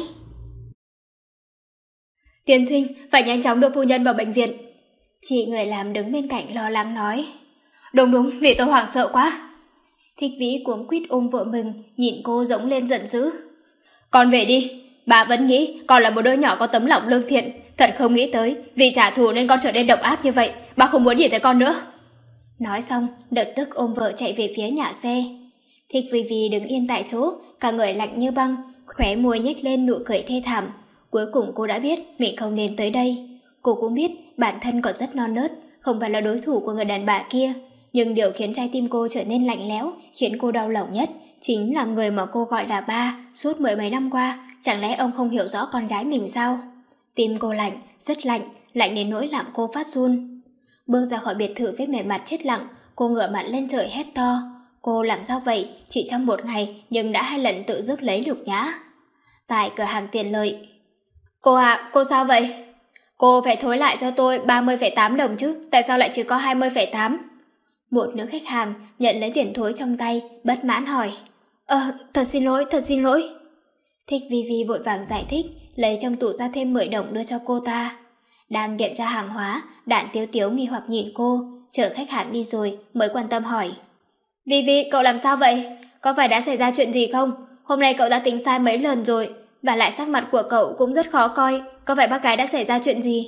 Tiên sinh, phải nhanh chóng đưa phu nhân vào bệnh viện. Chị người làm đứng bên cạnh lo lắng nói. Đúng, vì tôi hoảng sợ quá. Thích Vĩ cuống quýt ôm vợ mình, nhìn cô giống lên giận dữ. Con về đi, bà vẫn nghĩ con là một đứa nhỏ có tấm lòng lương thiện. Thật không nghĩ tới, vì trả thù nên con trở nên độc ác như vậy. Bà không muốn nhìn thấy con nữa. Nói xong, lập tức ôm vợ chạy về phía nhà xe. Thích Vi Vi đứng yên tại chỗ, cả người lạnh như băng, khóe môi nhếch lên nụ cười thê thảm. Cuối cùng cô đã biết mình không nên tới đây. Cô cũng biết bản thân còn rất non nớt, không phải là đối thủ của người đàn bà kia. Nhưng điều khiến trái tim cô trở nên lạnh lẽo, khiến cô đau lòng nhất, chính là người mà cô gọi là ba suốt 10 mấy năm qua. Chẳng lẽ ông không hiểu rõ con gái mình sao? Tim cô lạnh, rất lạnh, lạnh đến nỗi làm cô phát run. Bước ra khỏi biệt thự với vẻ mặt chết lặng, cô ngửa mặt lên trời hét to. Cô làm sao vậy? Chỉ trong một ngày nhưng đã 2 lần tự dứt lấy Lục Nhã. Tại cửa hàng tiện lợi. Cô à, cô sao vậy? Cô phải thối lại cho tôi 30,8 đồng chứ, tại sao lại chỉ có 20,8? Một nữ khách hàng nhận lấy tiền thối trong tay, bất mãn hỏi. Thật xin lỗi. Thích Vi Vi vội vàng giải thích, lấy trong tủ ra thêm 10 đồng đưa cho cô ta. Đang kiểm tra hàng hóa, Đạn Tiếu Tiếu nghi hoặc nhìn cô, chờ khách hàng đi rồi mới quan tâm hỏi. Vi Vi, cậu làm sao vậy? Có phải đã xảy ra chuyện gì không? Hôm nay cậu đã tính sai mấy lần rồi, và lại sắc mặt của cậu cũng rất khó coi. Có phải bác gái đã xảy ra chuyện gì?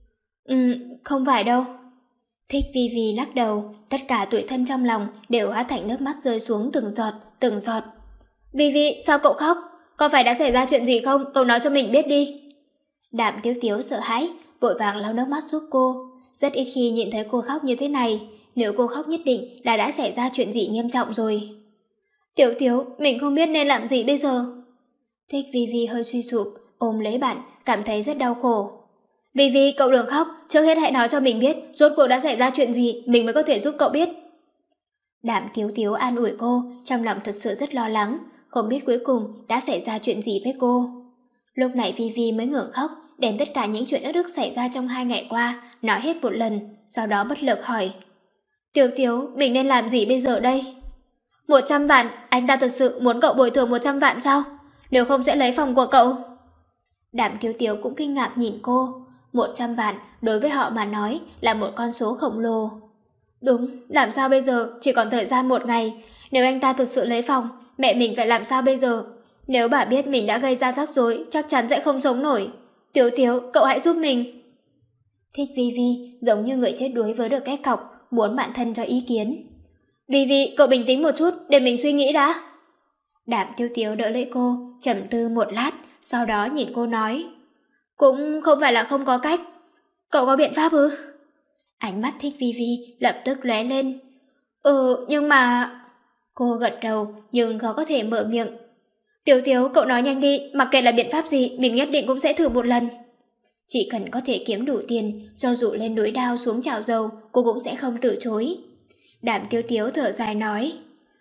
Không phải đâu. Thích Vi Vi lắc đầu, tất cả tủi thân trong lòng đều hóa thành nước mắt rơi xuống từng giọt. Vi Vi, sao cậu khóc? Có phải đã xảy ra chuyện gì không? Cậu nói cho mình biết đi. Đạm Tiếu Tiếu sợ hãi, vội vàng lau nước mắt giúp cô. Rất ít khi nhìn thấy cô khóc như thế này. Nếu cô khóc nhất định là đã xảy ra chuyện gì nghiêm trọng rồi. Tiếu Tiếu, mình không biết nên làm gì bây giờ. Thích Vi Vi hơi suy sụp, ôm lấy bạn, cảm thấy rất đau khổ. Vi Vi, cậu đừng khóc, trước hết hãy nói cho mình biết rốt cuộc đã xảy ra chuyện gì, mình mới có thể giúp cậu biết. Đạm Tiếu Tiếu an ủi cô, trong lòng thật sự rất lo lắng, không biết cuối cùng đã xảy ra chuyện gì với cô. Lúc này Vivi mới ngừng khóc, đem tất cả những chuyện ức ức xảy ra trong 2 ngày qua nói hết một lần, sau đó bất lực hỏi: Tiếu Tiếu, mình nên làm gì bây giờ đây? 100 vạn, anh ta thật sự muốn cậu bồi thường 100 vạn sao? Nếu không sẽ lấy phòng của cậu. Đàm Tiếu Tiếu cũng kinh ngạc nhìn cô. 100 vạn đối với họ mà nói là một con số khổng lồ. Đúng, làm sao bây giờ, chỉ còn thời gian 1 ngày. Nếu anh ta thực sự lấy phòng, mẹ mình phải làm sao bây giờ? Nếu bà biết mình đã gây ra rắc rối, chắc chắn sẽ không sống nổi. Tiếu Tiếu, cậu hãy giúp mình. Thích Vivi giống như người chết đuối với được cái cọc, muốn bạn thân cho ý kiến. Vivi, cậu bình tĩnh một chút, để mình suy nghĩ đã. Đàm Tiếu Tiếu đỡ lấy cô, trầm tư một lát, sau đó nhìn cô nói: Cũng không phải là không có cách. Cậu có biện pháp ư? Ánh mắt Thích Vivi lập tức lóe lên. Nhưng mà... Cô gật đầu nhưng khó có thể mở miệng. Tiếu Tiếu, cậu nói nhanh đi, mặc kệ là biện pháp gì, mình nhất định cũng sẽ thử một lần. Chỉ cần có thể kiếm đủ tiền, cho dù lên núi đao xuống chảo dầu, cô cũng sẽ không từ chối. Đàm Tiếu Tiếu thở dài nói: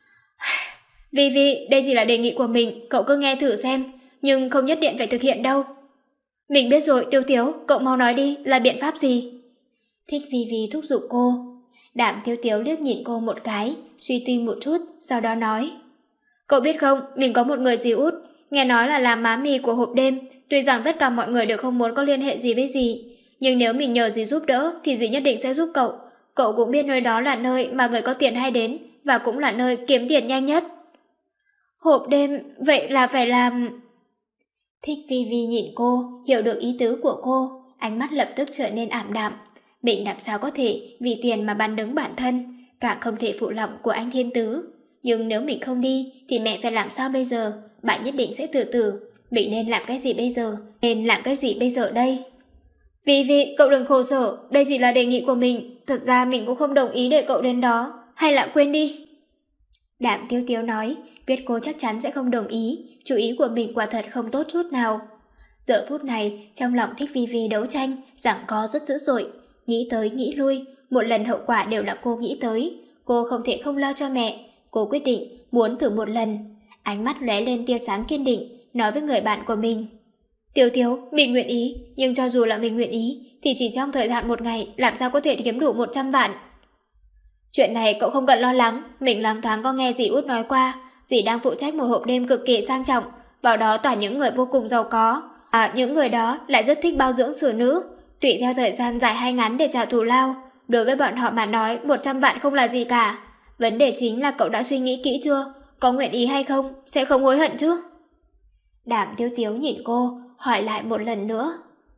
Vivi, đây chỉ là đề nghị của mình, cậu cứ nghe thử xem, nhưng không nhất định phải thực hiện đâu. Mình biết rồi, Tiếu Tiếu, cậu mau nói đi, là biện pháp gì? Thích Vivi thúc giục cô. Đàm Tiếu Tiếu liếc nhìn cô một cái, suy tư một chút, sau đó nói: Cậu biết không, mình có một người dì út, nghe nói là làm má mì của hộp đêm. Tuy rằng tất cả mọi người đều không muốn có liên hệ gì với dì, nhưng nếu mình nhờ dì giúp đỡ thì dì nhất định sẽ giúp cậu. Cậu cũng biết nơi đó là nơi mà người có tiền hay đến, và cũng là nơi kiếm tiền nhanh nhất. Hộp đêm, vậy là phải làm... Thích Vivi nhìn cô, hiểu được ý tứ của cô, ánh mắt lập tức trở nên ảm đạm. Mình làm sao có thể vì tiền mà bán đứng bản thân, càng không thể phụ lòng của anh Thiên Tứ. Nhưng nếu mình không đi thì mẹ phải làm sao bây giờ? Bạn nhất định sẽ tự tử. Mình nên làm cái gì bây giờ? Nên làm cái gì bây giờ đây? Vivi, cậu đừng khổ sở, đây chỉ là đề nghị của mình. Thật ra mình cũng không đồng ý để cậu đến đó. Hay là quên đi. Đàm Tiếu Tiếu nói, biết cô chắc chắn sẽ không đồng ý. Chú ý của mình quả thật không tốt chút nào. Giờ phút này, trong lòng Thích Vivi đấu tranh, giằng co rất dữ dội. Nghĩ tới nghĩ lui, một lần hậu quả đều là cô nghĩ tới. Cô không thể không lo cho mẹ. Cô quyết định muốn thử một lần. Ánh mắt lóe lên tia sáng kiên định, nói với người bạn của mình: Tiếu Tiếu, mình nguyện ý, nhưng cho dù là mình nguyện ý thì chỉ trong thời gian 1 ngày làm sao có thể kiếm đủ 100 vạn. Chuyện này cậu không cần lo lắng, mình loáng thoáng có nghe dì út nói qua, dì đang phụ trách một hộp đêm cực kỳ sang trọng, vào đó toàn những người vô cùng giàu có. Những người đó lại rất thích bao dưỡng xử nữ, tùy theo thời gian dài hay ngắn để trả thù lao. Đối với bọn họ mà nói 100 vạn không là gì cả. Vấn đề chính là cậu đã suy nghĩ kỹ chưa? Có nguyện ý hay không? Sẽ không hối hận chứ? Đàm Tiếu Tiếu nhìn cô, hỏi lại một lần nữa.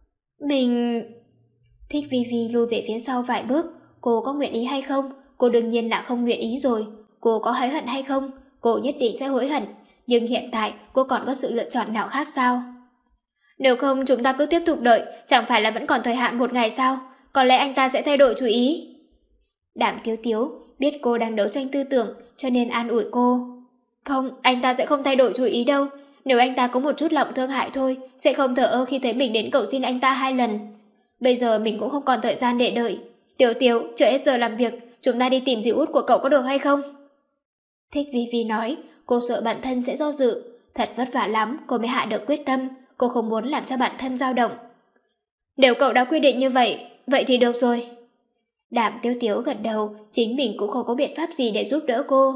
Mình... Thích Vivi lùi về phía sau vài bước. Cô có nguyện ý hay không? Cô đương nhiên là không nguyện ý rồi. Cô có hối hận hay không? Cô nhất định sẽ hối hận. Nhưng hiện tại cô còn có sự lựa chọn nào khác sao? Nếu không chúng ta cứ tiếp tục đợi, chẳng phải là vẫn còn thời hạn 1 ngày sao? Có lẽ anh ta sẽ thay đổi chủ ý. Đàm Tiếu Tiếu biết cô đang đấu tranh tư tưởng, cho nên an ủi cô. Không, anh ta sẽ không thay đổi chủ ý đâu. Nếu anh ta có một chút lòng thương hại thôi, sẽ không thờ ơ khi thấy mình đến cầu xin anh ta 2 lần. Bây giờ mình cũng không còn thời gian để đợi. Tiếu Tiếu, chờ hết giờ làm việc, chúng ta đi tìm dì út của cậu có được hay không? Thích Vivi nói, cô sợ bản thân sẽ do dự. Thật vất vả lắm cô mới hạ được quyết tâm. Cô không muốn làm cho bản thân dao động. Nếu cậu đã quyết định như vậy, vậy thì được rồi. Đàm Tiếu Tiếu gật đầu, chính mình cũng không có biện pháp gì để giúp đỡ cô.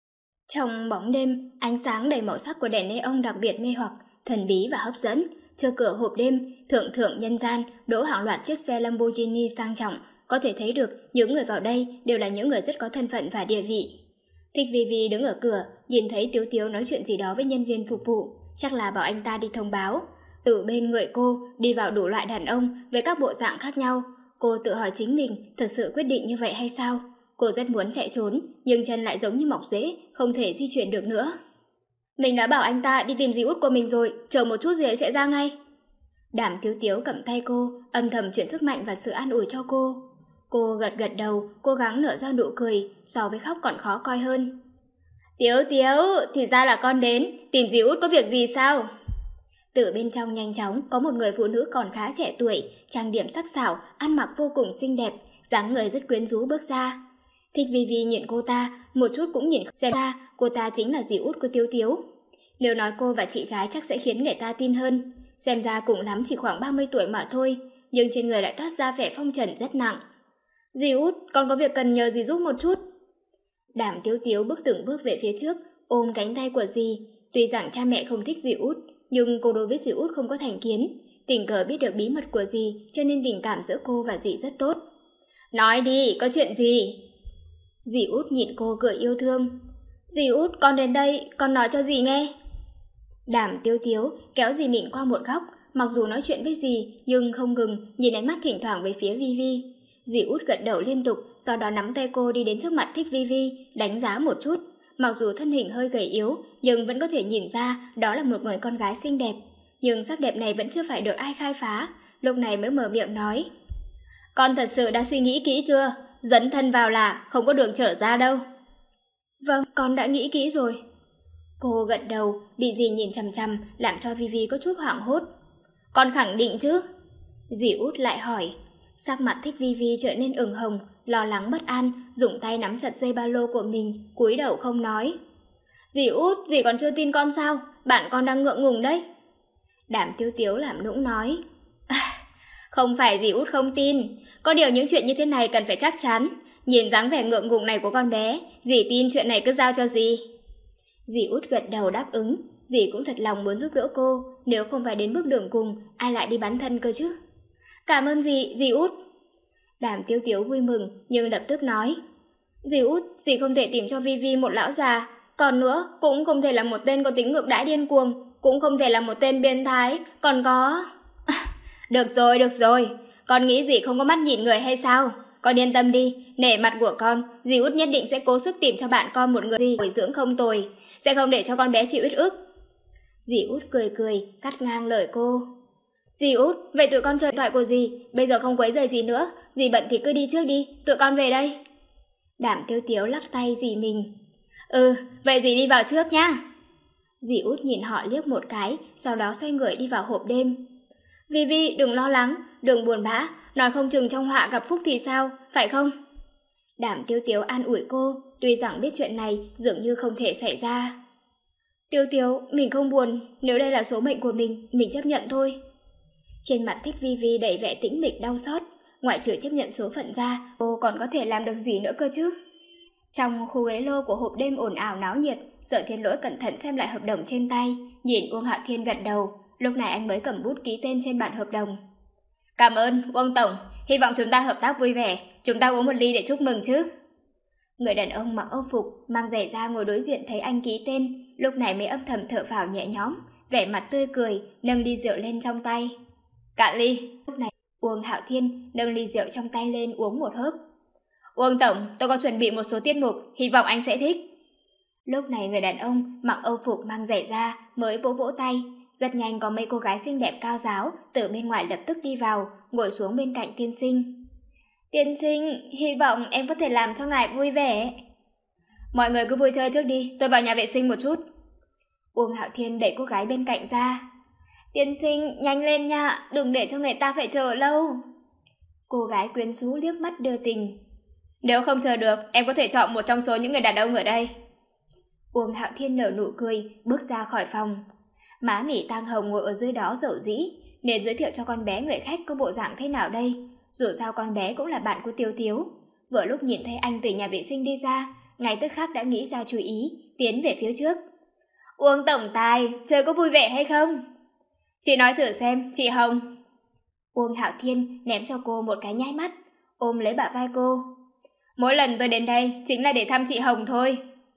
Trong bóng đêm, ánh sáng đầy màu sắc của đèn neon đặc biệt mê hoặc, thần bí và hấp dẫn. Trước cửa hộp đêm, thượng nhân gian đỗ hàng loạt chiếc xe Lamborghini sang trọng. Có thể thấy được những người vào đây đều là những người rất có thân phận và địa vị. Thích Vivi đứng ở cửa, nhìn thấy Tiếu Tiếu nói chuyện gì đó với nhân viên phục vụ, chắc là bảo anh ta đi thông báo. Từ bên người cô đi vào đủ loại đàn ông với các bộ dạng khác nhau. Cô tự hỏi chính mình thật sự quyết định như vậy hay sao? Cô rất muốn chạy trốn, nhưng chân lại giống như mọc rễ, không thể di chuyển được nữa. Mình đã bảo anh ta đi tìm dì út của mình rồi, chờ một chút gì sẽ ra ngay. Đàm Tiếu Tiếu cầm tay cô, âm thầm chuyển sức mạnh và sự an ủi cho cô. Cô gật đầu, cố gắng nở ra nụ cười, so với khóc còn khó coi hơn. Tiếu Tiếu, thì ra là con đến, tìm dì út có việc gì sao? Từ bên trong nhanh chóng có một người phụ nữ còn khá trẻ tuổi, trang điểm sắc sảo, ăn mặc vô cùng xinh đẹp, dáng người rất quyến rũ bước ra. Thích Vivi nhìn cô ta, một chút cũng nhìn xem ra cô ta chính là dì út của Tiếu Tiếu. Nếu nói cô và chị gái chắc sẽ khiến người ta tin hơn. Xem ra cùng lắm chỉ khoảng 30 tuổi mà thôi, nhưng trên người lại toát ra vẻ phong trần rất nặng. Dì Út, con có việc cần nhờ dì giúp một chút. Đàm Tiếu Tiếu bước từng bước về phía trước, ôm cánh tay của dì. Tuy rằng cha mẹ không thích dì Út, nhưng cô đối với dì Út không có thành kiến. Tình cờ biết được bí mật của dì, cho nên tình cảm giữa cô và dì rất tốt. Nói đi, có chuyện gì? Dì Út nhìn cô cười yêu thương. Dì Út, con đến đây, con nói cho dì nghe. Đàm Tiếu Tiếu kéo dì mình qua một góc, mặc dù nói chuyện với dì, nhưng không ngừng nhìn ánh mắt thỉnh thoảng về phía Vi Vi. Dì Út gật đầu liên tục, sau đó nắm tay cô đi đến trước mặt Thích Vi Vi, đánh giá một chút. Mặc dù thân hình hơi gầy yếu, nhưng vẫn có thể nhìn ra đó là một người con gái xinh đẹp. Nhưng sắc đẹp này vẫn chưa phải được ai khai phá, lúc này mới mở miệng nói. Con thật sự đã suy nghĩ kỹ chưa? Dấn thân vào là không có đường trở ra đâu. Vâng, con đã nghĩ kỹ rồi. Cô gật đầu, bị dì nhìn chằm chằm, làm cho Vi Vi có chút hoảng hốt. Con khẳng định chứ? Dì Út lại hỏi. Sắc mặt Thích Vi Vi trở nên ửng hồng, lo lắng bất an, dùng tay nắm chặt dây ba lô của mình, cúi đầu không nói. Dì Út, dì còn chưa tin con sao? Bạn con đang ngượng ngùng đấy. Đàm Tiếu Tiếu làm nũng nói. Không phải dì Út không tin, có điều những chuyện như thế này cần phải chắc chắn. Nhìn dáng vẻ ngượng ngùng này của con bé, dì tin chuyện này cứ giao cho dì. Dì Út gật đầu đáp ứng, dì cũng thật lòng muốn giúp đỡ cô, nếu không phải đến bước đường cùng, ai lại đi bán thân cơ chứ. Cảm ơn dì Út. Đàm Tiếu Tiếu vui mừng, nhưng lập tức nói. Dì Út, dì không thể tìm cho Vi Vi một lão già, còn nữa, cũng không thể là một tên có tính ngược đãi điên cuồng, cũng không thể là một tên biến thái, còn có... Được rồi, con nghĩ dì không có mắt nhìn người hay sao? Con yên tâm đi, nể mặt của con, dì Út nhất định sẽ cố sức tìm cho bạn con một người bồi dưỡng không tồi, sẽ không để cho con bé chịu uất ức. Dì Út cười, cắt ngang lời cô. Dì Út, vậy tụi con chơi điện thoại của dì, bây giờ không quấy rầy gì nữa, dì bận thì cứ đi trước đi, tụi con về đây. Đàm Tiếu Tiếu lắc tay dì mình. Vậy dì đi vào trước nhá. Dì Út nhìn họ liếc một cái, sau đó xoay người đi vào hộp đêm. Vi Vi, đừng lo lắng, đừng buồn bã, nói không chừng trong họa gặp phúc thì sao, phải không? Đàm Tiếu Tiếu an ủi cô, tuy rằng biết chuyện này dường như không thể xảy ra. Tiếu Tiếu, mình không buồn, nếu đây là số mệnh của mình chấp nhận thôi. Trên mặt Thích Vi Vi đầy vẻ tĩnh mịch đau xót, ngoại trừ chấp nhận số phận ra, cô còn có thể làm được gì nữa cơ chứ? Trong khu ghế lô của hộp đêm ồn ào náo nhiệt, Sở Thiên Lỗi cẩn thận xem lại hợp đồng trên tay, nhìn Uông Hạo Thiên gật đầu, lúc này anh mới cầm bút ký tên trên bản hợp đồng. Cảm ơn, Uông Tổng, hy vọng chúng ta hợp tác vui vẻ, chúng ta uống một ly để chúc mừng chứ. Người đàn ông mặc âu phục, mang giày da ngồi đối diện thấy anh ký tên, lúc này mới âm thầm thở phào nhẹ nhõm, vẻ mặt tươi cười, nâng ly rượu lên trong tay. Cạn ly. Lúc này, Uông Hạo Thiên nâng ly rượu trong tay lên uống một hớp. Uông Tổng, tôi có chuẩn bị một số tiết mục, hy vọng anh sẽ thích. Lúc này người đàn ông mặc âu phục mang giày da mới vỗ vỗ tay, rất nhanh có mấy cô gái xinh đẹp cao ráo từ bên ngoài lập tức đi vào, ngồi xuống bên cạnh tiên sinh. Tiên sinh, hy vọng em có thể làm cho ngài vui vẻ. Mọi người cứ vui chơi trước đi, tôi vào nhà vệ sinh một chút. Uông Hạo Thiên đẩy cô gái bên cạnh ra. Tiên sinh, nhanh lên nha, đừng để cho người ta phải chờ lâu. Cô gái quyến rũ liếc mắt đưa tình. Nếu không chờ được, em có thể chọn một trong số những người đàn ông ở đây. Uông Hạo Thiên nở nụ cười, bước ra khỏi phòng. Má Mỉ Tang Hồng ngồi ở dưới đó dầu dĩ, nên giới thiệu cho con bé người khách có bộ dạng thế nào đây. Dù sao con bé cũng là bạn của Tiêu Tiếu. Vừa lúc nhìn thấy anh từ nhà vệ sinh đi ra, ngay tức khắc đã nghĩ ra chú ý, tiến về phía trước. Uông tổng tài, chơi có vui vẻ hay không? Chị nói thử xem, chị Hồng. Uông Hạo Thiên ném cho cô một cái nháy mắt, ôm lấy bả vai cô. Mỗi lần tôi đến đây chính là để thăm chị Hồng thôi.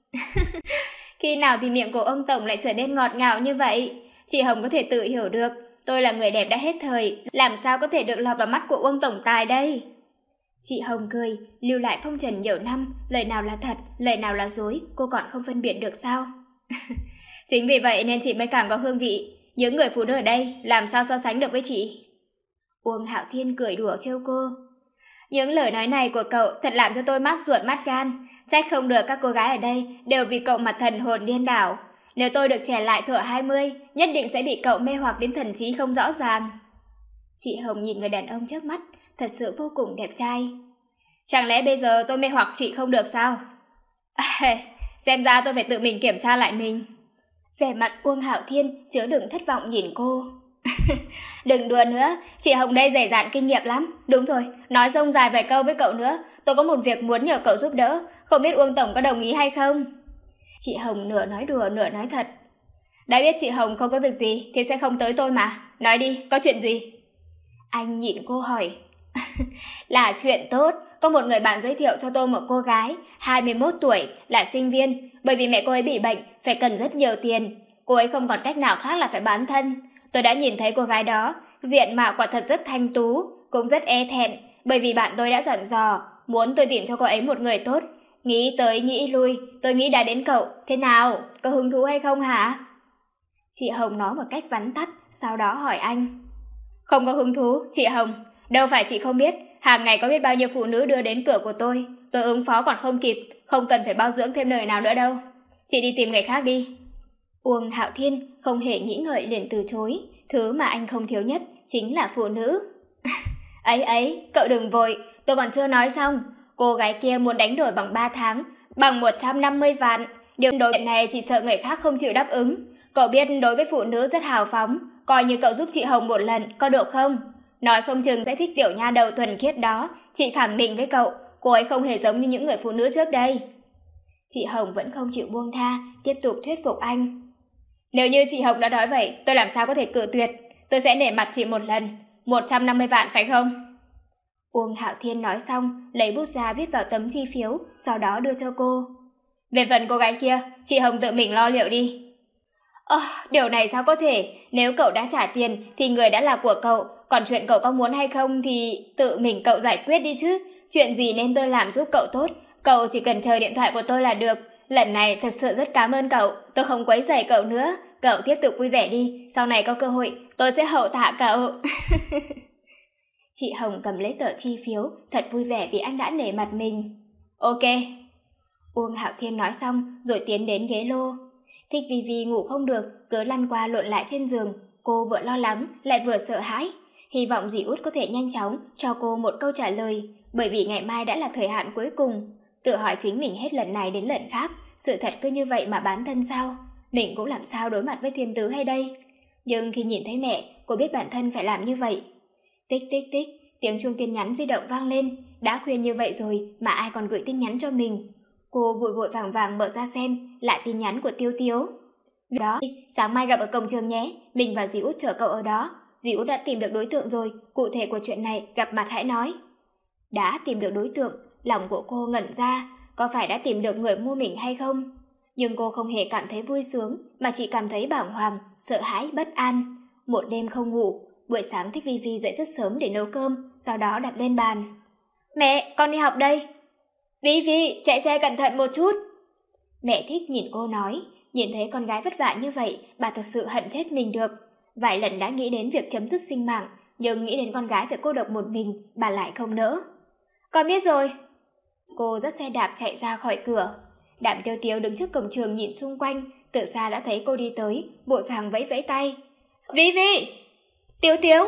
Khi nào thì miệng của ông tổng lại trở nên ngọt ngào như vậy? Chị Hồng có thể tự hiểu được, tôi là người đẹp đã hết thời, làm sao có thể được lọt vào mắt của Uông tổng tài đây? Chị Hồng cười, lưu lại phong trần nhiều năm, lời nào là thật, lời nào là dối, cô còn không phân biệt được sao? Chính vì vậy nên chị mới càng có hương vị. Những người phụ nữ ở đây làm sao so sánh được với chị? Uông Hạo Thiên cười đùa trêu cô. Những lời nói này của cậu thật làm cho tôi mát ruột mát gan. Trách không được các cô gái ở đây đều vì cậu mà thần hồn điên đảo. Nếu tôi được trẻ lại thuở 20, nhất định sẽ bị cậu mê hoặc đến thần trí không rõ ràng. Chị Hồng nhìn người đàn ông trước mắt, thật sự vô cùng đẹp trai. Chẳng lẽ bây giờ tôi mê hoặc chị không được sao? Xem ra tôi phải tự mình kiểm tra lại mình. Vẻ mặt Uông Hạo Thiên chứa đựng thất vọng nhìn cô. Đừng đùa nữa, chị Hồng đây dày dạn kinh nghiệm lắm. Đúng rồi, nói rông dài vài câu với cậu nữa. Tôi có một việc muốn nhờ cậu giúp đỡ, không biết Uông Tổng có đồng ý hay không? Chị Hồng nửa nói đùa nửa nói thật. Đã biết chị Hồng không có việc gì thì sẽ không tới tôi mà. Nói đi, có chuyện gì? Anh nhịn cô hỏi. Là chuyện tốt, có một người bạn giới thiệu cho tôi một cô gái 21 tuổi, là sinh viên. Bởi vì mẹ cô ấy bị bệnh, phải cần rất nhiều tiền. Cô ấy không còn cách nào khác là phải bán thân. Tôi đã nhìn thấy cô gái đó, diện mạo quả thật rất thanh tú, cũng rất e thẹn. Bởi vì bạn tôi đã dặn dò, muốn tôi tìm cho cô ấy một người tốt. Nghĩ tới nghĩ lui, tôi nghĩ đã đến cậu. Thế nào, có hứng thú hay không hả? Chị Hồng nói một cách vắn tắt, sau đó hỏi anh. Không có hứng thú, chị Hồng. Đâu phải chị không biết, hàng ngày có biết bao nhiêu phụ nữ đưa đến cửa của tôi ứng phó còn không kịp, không cần phải bao dưỡng thêm đời nào nữa đâu. Chị đi tìm người khác đi. Uông Hạo Thiên không hề nghĩ ngợi liền từ chối, thứ mà anh không thiếu nhất chính là phụ nữ. Ấy, cậu đừng vội, tôi còn chưa nói xong. Cô gái kia muốn đánh đổi bằng 3 tháng, bằng 150 vạn. Điều kiện này chỉ sợ người khác không chịu đáp ứng. Cậu biết đối với phụ nữ rất hào phóng, coi như cậu giúp chị Hồng một lần, có được không? Nói không chừng sẽ thích tiểu nha đầu thuần khiết đó, chị khẳng định với cậu, cô ấy không hề giống như những người phụ nữ trước đây. Chị Hồng vẫn không chịu buông tha, tiếp tục thuyết phục anh. Nếu như chị Hồng đã nói vậy, tôi làm sao có thể cự tuyệt, tôi sẽ nể mặt chị một lần, 150 vạn phải không? Uông Hạo Thiên nói xong, lấy bút ra viết vào tấm chi phiếu, sau đó đưa cho cô. Về phần cô gái kia, chị Hồng tự mình lo liệu đi. Điều này sao có thể, nếu cậu đã trả tiền thì người đã là của cậu, còn chuyện cậu có muốn hay không thì tự mình cậu giải quyết đi chứ. Chuyện gì nên tôi làm giúp cậu tốt, cậu chỉ cần chờ điện thoại của tôi là được. Lần này thật sự rất cảm ơn cậu, tôi không quấy rầy cậu nữa. Cậu tiếp tục vui vẻ đi, sau này có cơ hội tôi sẽ hậu tạ cậu. Chị Hồng cầm lấy tờ chi phiếu, thật vui vẻ vì anh đã nể mặt mình. Ok. Uông Hạo Thiên nói xong rồi tiến đến ghế lô. Thích Vi Vi ngủ không được, cứ lăn qua lộn lại trên giường. Cô vừa lo lắng, lại vừa sợ hãi. Hy vọng dì Út có thể nhanh chóng cho cô một câu trả lời, bởi vì ngày mai đã là thời hạn cuối cùng. Tự hỏi chính mình hết lần này đến lần khác, sự thật cứ như vậy mà bán thân sao? Mình cũng làm sao đối mặt với thiên tứ hay đây? Nhưng khi nhìn thấy mẹ, cô biết bản thân phải làm như vậy. Tích tích tích, tiếng chuông tin nhắn di động vang lên. Đã khuya như vậy rồi mà ai còn gửi tin nhắn cho mình? Cô vội vội vàng vàng mở ra xem, lại tin nhắn của Tiêu Tiếu. Đó, sáng mai gặp ở cổng trường nhé, mình và dì Út chờ cậu ở đó. Dì Út đã tìm được đối tượng rồi, cụ thể của chuyện này gặp mặt hãy nói. Đã tìm được đối tượng, lòng của cô ngẩn ra, có phải đã tìm được người mua mình hay không? Nhưng cô không hề cảm thấy vui sướng, mà chỉ cảm thấy bàng hoàng, sợ hãi, bất an. Một đêm không ngủ, buổi sáng Thích Vi Vi dậy rất sớm để nấu cơm, sau đó đặt lên bàn. Mẹ, con đi học đây. Vi Vi, chạy xe cẩn thận một chút. Mẹ Thích nhìn cô nói, nhìn thấy con gái vất vả như vậy, bà thực sự hận chết mình được. Vài lần đã nghĩ đến việc chấm dứt sinh mạng, nhưng nghĩ đến con gái phải cô độc một mình, bà lại không nỡ. Con biết rồi. Cô dắt xe đạp chạy ra khỏi cửa. Đạm Tiêu Tiếu đứng trước cổng trường nhìn xung quanh, từ xa đã thấy cô đi tới, vội vàng vẫy vẫy tay. Vi Vi! Tiếu Tiếu!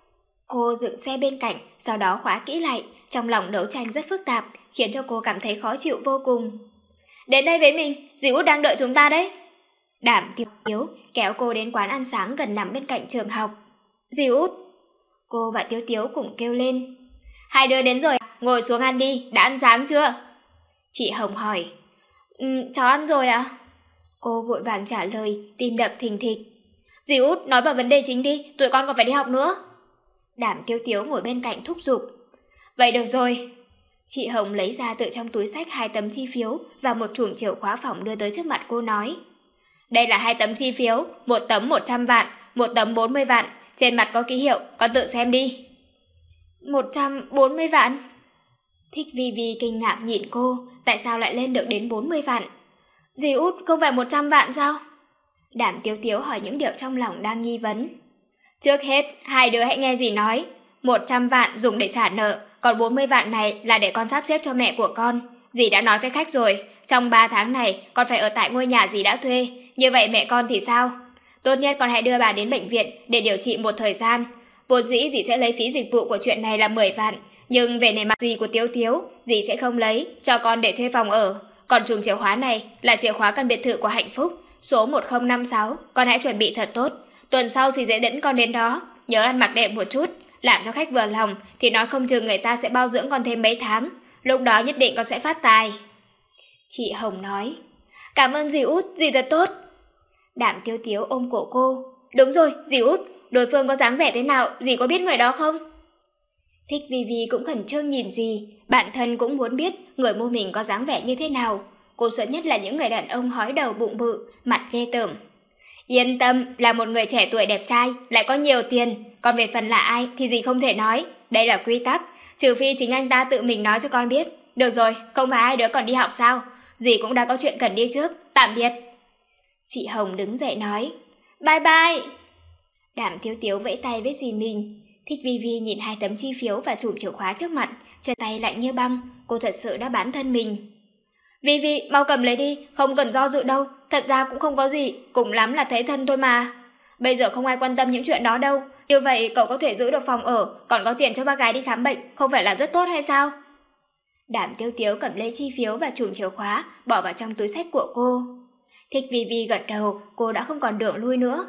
Cô dựng xe bên cạnh, sau đó khóa kỹ lại, trong lòng đấu tranh rất phức tạp, khiến cho cô cảm thấy khó chịu vô cùng. Đến đây với mình, dì Út đang đợi chúng ta đấy. Đạm Tiêu Tiếu kéo cô đến quán ăn sáng gần nằm bên cạnh trường học. Dì Út! Cô và Tiêu Tiếu cùng kêu lên. Hai đứa đến rồi, ngồi xuống ăn đi, đã ăn sáng chưa? Chị Hồng hỏi. Cháu ăn rồi ạ. Cô vội vàng trả lời, tim đập thình thịch. Dì Út, nói vào vấn đề chính đi, tụi con còn phải đi học nữa. Đạm Tiêu Tiếu ngồi bên cạnh thúc giục. Vậy được rồi. Chị Hồng lấy ra từ trong túi xách 2 tấm chi phiếu và một chùm chìa khóa phòng đưa tới trước mặt cô nói. Đây là 2 tấm chi phiếu, một tấm 100 vạn, một tấm 40 vạn, trên mặt có ký hiệu, con tự xem đi. 140 vạn? Thích Vi Vi kinh ngạc nhìn cô, tại sao lại lên được đến 40 vạn? Dì Út không phải 100 vạn sao? Đạm Tiếu Tiếu hỏi những điều trong lòng đang nghi vấn. Trước hết, hai đứa hãy nghe dì nói. 100 vạn dùng để trả nợ, còn 40 vạn này là để con sắp xếp cho mẹ của con. Dì đã nói với khách rồi, trong 3 tháng này con phải ở tại ngôi nhà dì đã thuê. Như vậy mẹ con thì sao? Tốt nhất con hãy đưa bà đến bệnh viện để điều trị một thời gian. Vốn dĩ dì sẽ lấy phí dịch vụ của chuyện này là 10 vạn, nhưng về nề mặt dì của Tiếu Tiếu, dì sẽ không lấy, cho con để thuê phòng ở. Còn chùm chìa khóa này là chìa khóa căn biệt thự của Hạnh Phúc, số 1056, con hãy chuẩn bị thật tốt. Tuần sau dì sẽ dẫn con đến đó, nhớ ăn mặc đẹp một chút, làm cho khách vừa lòng thì nói không chừng người ta sẽ bao dưỡng con thêm mấy tháng. Lúc đó nhất định con sẽ phát tài. Chị Hồng nói. Cảm ơn dì út, dì thật tốt. Đạm Tiếu Tiếu ôm cổ cô. Đúng rồi, dì út, đối phương có dáng vẻ thế nào, dì có biết người đó không? Thích Vi Vi cũng khẩn trương nhìn dì, bản thân cũng muốn biết người mua mình có dáng vẻ như thế nào. Cô sợ nhất là những người đàn ông hói đầu bụng bự, mặt ghê tởm. Yên tâm, là một người trẻ tuổi đẹp trai, lại có nhiều tiền, còn về phần là ai thì dì không thể nói, đây là quy tắc, trừ phi chính anh ta tự mình nói cho con biết. Được rồi, không phải hai đứa còn đi học sao? Dì cũng đã có chuyện cần đi trước, tạm biệt. Chị Hồng đứng dậy nói. Bye bye. Đạm Tiếu Tiếu vẫy tay với dì mình. Thích Vi Vi nhìn 2 tấm chi phiếu và chùm chìa khóa trước mặt, chân tay lạnh như băng, cô thật sự đã bán thân mình. Vi Vi, mau cầm lấy đi, không cần do dự đâu, thật ra cũng không có gì, cùng lắm là thấy thân thôi mà. Bây giờ không ai quan tâm những chuyện đó đâu, như vậy cậu có thể giữ được phòng ở, còn có tiền cho bác gái đi khám bệnh, không phải là rất tốt hay sao? Đạm Tiếu Tiếu cầm lấy chi phiếu và chùm chìa khóa, bỏ vào trong túi xách của cô. Thích Vi Vi gật đầu, cô đã không còn đường lui nữa.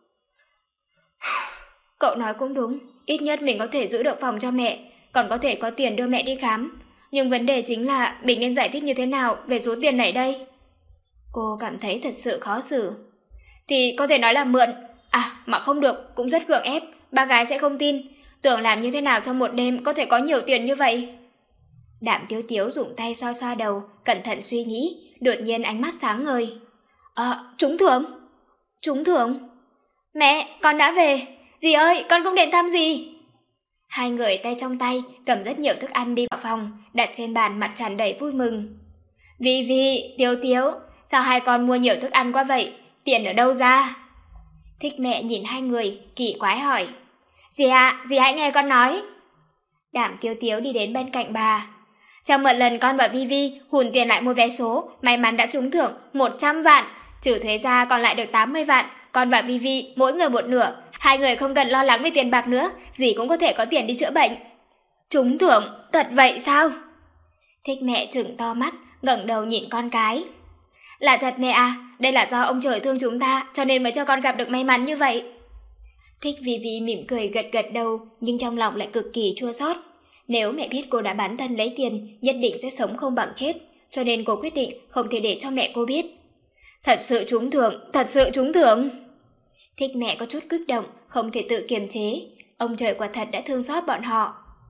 Cậu nói cũng đúng, ít nhất mình có thể giữ được phòng cho mẹ, còn có thể có tiền đưa mẹ đi khám. Nhưng vấn đề chính là mình nên giải thích như thế nào về số tiền này đây? Cô cảm thấy thật sự khó xử. Thì có thể nói là mượn. À, mà không được, cũng rất gượng ép, ba gái sẽ không tin. Tưởng làm như thế nào trong một đêm có thể có nhiều tiền như vậy? Đạm Tiếu Tiếu dùng tay xoa xoa đầu, cẩn thận suy nghĩ, đột nhiên ánh mắt sáng ngời. Trúng thưởng. Trúng thưởng. Mẹ, con đã về. Dì ơi, con cũng đến thăm dì. Hai người tay trong tay cầm rất nhiều thức ăn đi vào phòng, đặt trên bàn, mặt tràn đầy vui mừng. Vi Vi, Tiếu Tiếu, sao hai con mua nhiều thức ăn quá vậy? Tiền ở đâu ra? Thích Mẹ nhìn hai người, kỳ quái hỏi. Dì ạ, dì hãy nghe con nói. Đạm Tiếu Tiếu đi đến bên cạnh bà. Trong một lần con và Vi Vi hùn tiền lại mua vé số, may mắn đã trúng thưởng 100 vạn, trừ thuế ra còn lại được 80 vạn, con và Vi Vi mỗi người một nửa, hai người không cần lo lắng về tiền bạc nữa, dì cũng có thể có tiền đi chữa bệnh. Trúng thưởng, thật vậy sao? Thích Mẹ trừng to mắt, ngẩng đầu nhìn con cái. Là thật mẹ à, đây là do ông trời thương chúng ta, cho nên mới cho con gặp được may mắn như vậy. Thích Vi Vi mỉm cười gật gật đầu, nhưng trong lòng lại cực kỳ chua xót. Nếu mẹ biết cô đã bán thân lấy tiền, nhất định sẽ sống không bằng chết, cho nên cô quyết định không thể để cho mẹ cô biết. Thật sự trúng thưởng, thật sự trúng thưởng. Thích Mẹ có chút kích động, không thể tự kiềm chế. Ông trời quả thật đã thương xót bọn họ.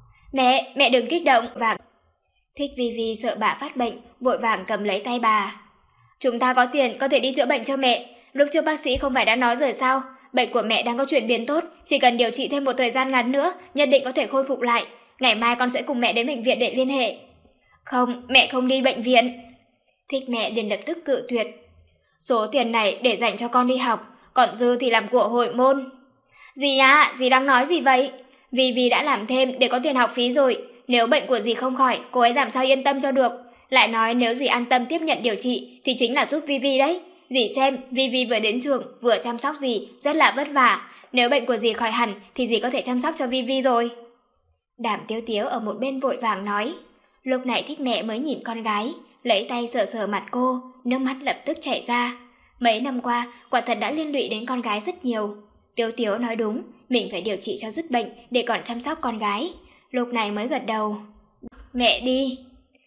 Mẹ đừng kích động. Và Thích Vi Vi sợ bà phát bệnh, vội vàng cầm lấy tay bà. Chúng ta có tiền, có thể đi chữa bệnh cho mẹ. Lúc trước bác sĩ không phải đã nói rồi sao? Bệnh của mẹ đang có chuyển biến tốt, chỉ cần điều trị thêm một thời gian ngắn nữa, nhất định có thể khôi phục lại. Ngày mai con sẽ cùng mẹ đến bệnh viện để liên hệ. Không, mẹ không đi bệnh viện. Thích Mẹ liền lập tức cự tuyệt. Số tiền này để dành cho con đi học, còn dư thì làm của hội môn. Dì à, dì đang nói gì vậy? Vi đã làm thêm để có tiền học phí rồi. Nếu bệnh của dì không khỏi, cô ấy làm sao yên tâm cho được. Lại nói nếu dì an tâm tiếp nhận điều trị thì chính là giúp Vi đấy. Dì xem, Vi vừa đến trường, vừa chăm sóc dì, rất là vất vả. Nếu bệnh của dì khỏi hẳn thì dì có thể chăm sóc cho Vi rồi. Đạm Tiếu Tiếu ở một bên vội vàng nói. Lúc này Thích Mẹ mới nhìn con gái, lấy tay sờ sờ mặt cô, nước mắt lập tức chảy ra. Mấy năm qua, quả thật đã liên lụy đến con gái rất nhiều. Tiếu Tiếu nói đúng, mình phải điều trị cho dứt bệnh để còn chăm sóc con gái. Lúc này mới gật đầu. Mẹ đi.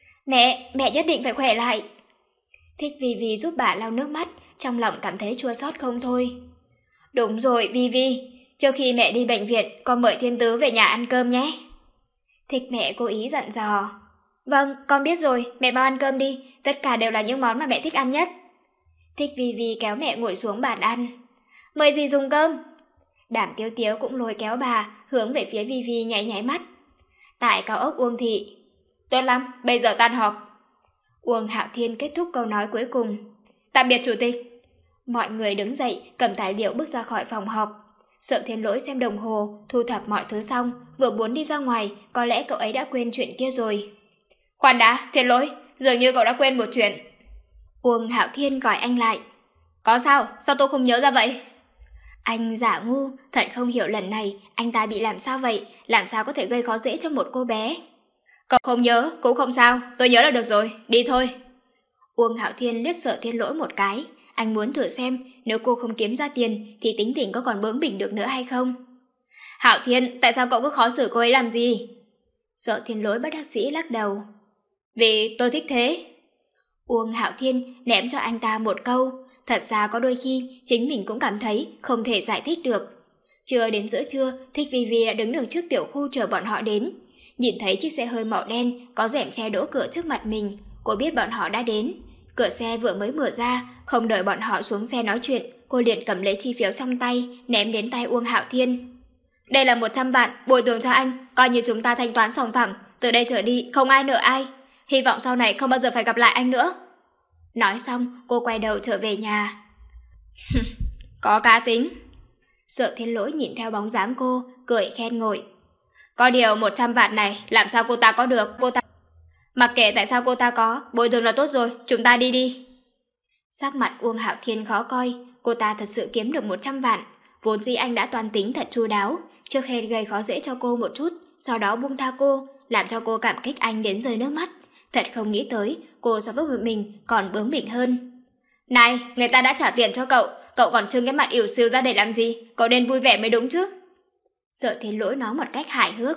Mẹ nhất định phải khỏe lại. Thích Vi giúp bà lau nước mắt, trong lòng cảm thấy chua xót không thôi. Đúng rồi Vi, trước khi mẹ đi bệnh viện, con mời Thiên Tứ về nhà ăn cơm nhé. Thích Mẹ cố ý dặn dò. Vâng, con biết rồi, mẹ mau ăn cơm đi, tất cả đều là những món mà mẹ thích ăn nhất. Thích Vi kéo mẹ ngồi xuống bàn ăn. Mời dì dùng cơm. Đạm Tiếu Tiếu cũng lôi kéo bà, hướng về phía Vi nháy nháy mắt. Tại cao ốc Uông Thị. Tốt lắm, bây giờ tan họp. Uông Hạo Thiên kết thúc câu nói cuối cùng. Tạm biệt chủ tịch. Mọi người đứng dậy, cầm tài liệu bước ra khỏi phòng họp. Sợ Thiên Lỗi xem đồng hồ, thu thập mọi thứ xong, vừa muốn đi ra ngoài, có lẽ cậu ấy đã quên chuyện kia rồi. Khoan đã, Thiên Lỗi, dường như cậu đã quên một chuyện. Uông Hạo Thiên gọi anh lại. Có sao tôi không nhớ ra vậy? Anh giả ngu, thật không hiểu lần này anh ta bị làm sao vậy, làm sao có thể gây khó dễ cho một cô bé. Cậu không nhớ, cũng không sao, tôi nhớ là được rồi, đi thôi. Uông Hạo Thiên liếc Sở Thiên Lỗi một cái, anh muốn thử xem nếu cô không kiếm ra tiền thì tính tình có còn bướng bỉnh được nữa hay không. Hạo Thiên, tại sao cậu cứ khó xử cô ấy làm gì? Sợ Thiên Lỗi bất đắc dĩ lắc đầu. Vì tôi thích thế. Uông Hạo Thiên ném cho anh ta một câu. Thật ra có đôi khi chính mình cũng cảm thấy không thể giải thích được. Chưa đến giữa trưa, Thích Vi Vi đã đứng ở trước tiểu khu chờ bọn họ đến. Nhìn thấy chiếc xe hơi màu đen có rèm che đỗ cửa trước mặt mình, cô biết bọn họ đã đến. Cửa xe vừa mới mở ra, không đợi bọn họ xuống xe nói chuyện, cô liền cầm lấy chi phiếu trong tay, ném đến tay Uông Hạo Thiên. Đây là 100 vạn, bồi thường cho anh, coi như chúng ta thanh toán sòng phẳng, từ đây trở đi không ai nợ ai. Hy vọng sau này không bao giờ phải gặp lại anh nữa. Nói xong, cô quay đầu trở về nhà. Có cá tính. Sợ Thiên Lỗi nhìn theo bóng dáng cô, cười khen ngợi. Có điều 100 vạn này, làm sao cô ta có được? Mặc kệ tại sao cô ta có, bồi thường là tốt rồi, chúng ta đi đi. Sắc mặt Uông Hạo Thiên khó coi, cô ta thật sự kiếm được 100 vạn. Vốn dĩ anh đã toan tính thật chu đáo, trước hết gây khó dễ cho cô một chút, sau đó buông tha cô, làm cho cô cảm kích anh đến rơi nước mắt. Thật không nghĩ tới, cô so với mình còn bướng bỉnh hơn. Này, người ta đã trả tiền cho cậu, cậu còn trưng cái mặt ỉu xìu ra để làm gì? Cậu nên vui vẻ mới đúng chứ. Sợ Thiên Lỗi nói một cách hài hước.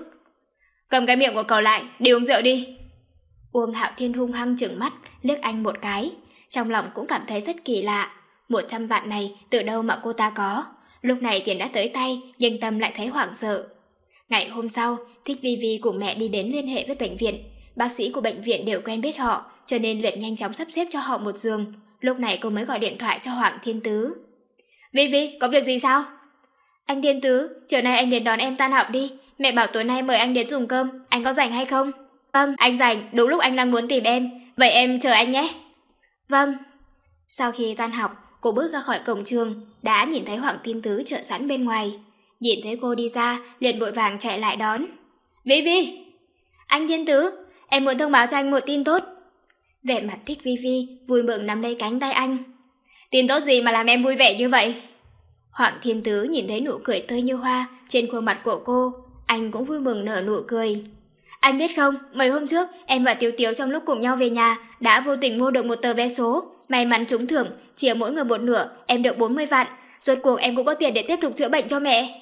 Cầm cái miệng của cậu lại, đi uống rượu đi. Uông Hạo Thiên hung hăng trừng mắt, liếc anh một cái. Trong lòng cũng cảm thấy rất kỳ lạ. 100 vạn này từ đâu mà cô ta có? Lúc này tiền đã tới tay, nhưng tâm lại thấy hoảng sợ. Ngày hôm sau, Thích Vi Vi cùng mẹ đi đến liên hệ với bệnh viện. Bác sĩ của bệnh viện đều quen biết họ, cho nên liền nhanh chóng sắp xếp cho họ một giường. Lúc này cô mới gọi điện thoại cho Hoàng Thiên Tứ. Vi Vi, có việc gì sao? Anh Thiên Tứ, chiều nay anh đến đón em tan học đi. Mẹ bảo tối nay mời anh đến dùng cơm, anh có rảnh hay không? Vâng, anh rảnh, đúng lúc anh đang muốn tìm em. Vậy em chờ anh nhé. Vâng. Sau khi tan học, cô bước ra khỏi cổng trường, đã nhìn thấy Hoàng Thiên Tứ chờ sẵn bên ngoài. Nhìn thấy cô đi ra, liền vội vàng chạy lại đón. Vi Vi! Anh Thiên Tứ, em muốn thông báo cho anh một tin tốt. Vẻ mặt Thích Vi Vi vui mừng nắm lấy cánh tay anh. Tin tốt gì mà làm em vui vẻ như vậy? Hoàng Thiên Tứ nhìn thấy nụ cười tươi như hoa trên khuôn mặt của cô, anh cũng vui mừng nở nụ cười. Anh biết không, mấy hôm trước em và Tiếu Tiếu trong lúc cùng nhau về nhà đã vô tình mua được một tờ vé số, may mắn trúng thưởng, chia mỗi người một nửa, em được 40 vạn, rốt cuộc em cũng có tiền để tiếp tục chữa bệnh cho mẹ.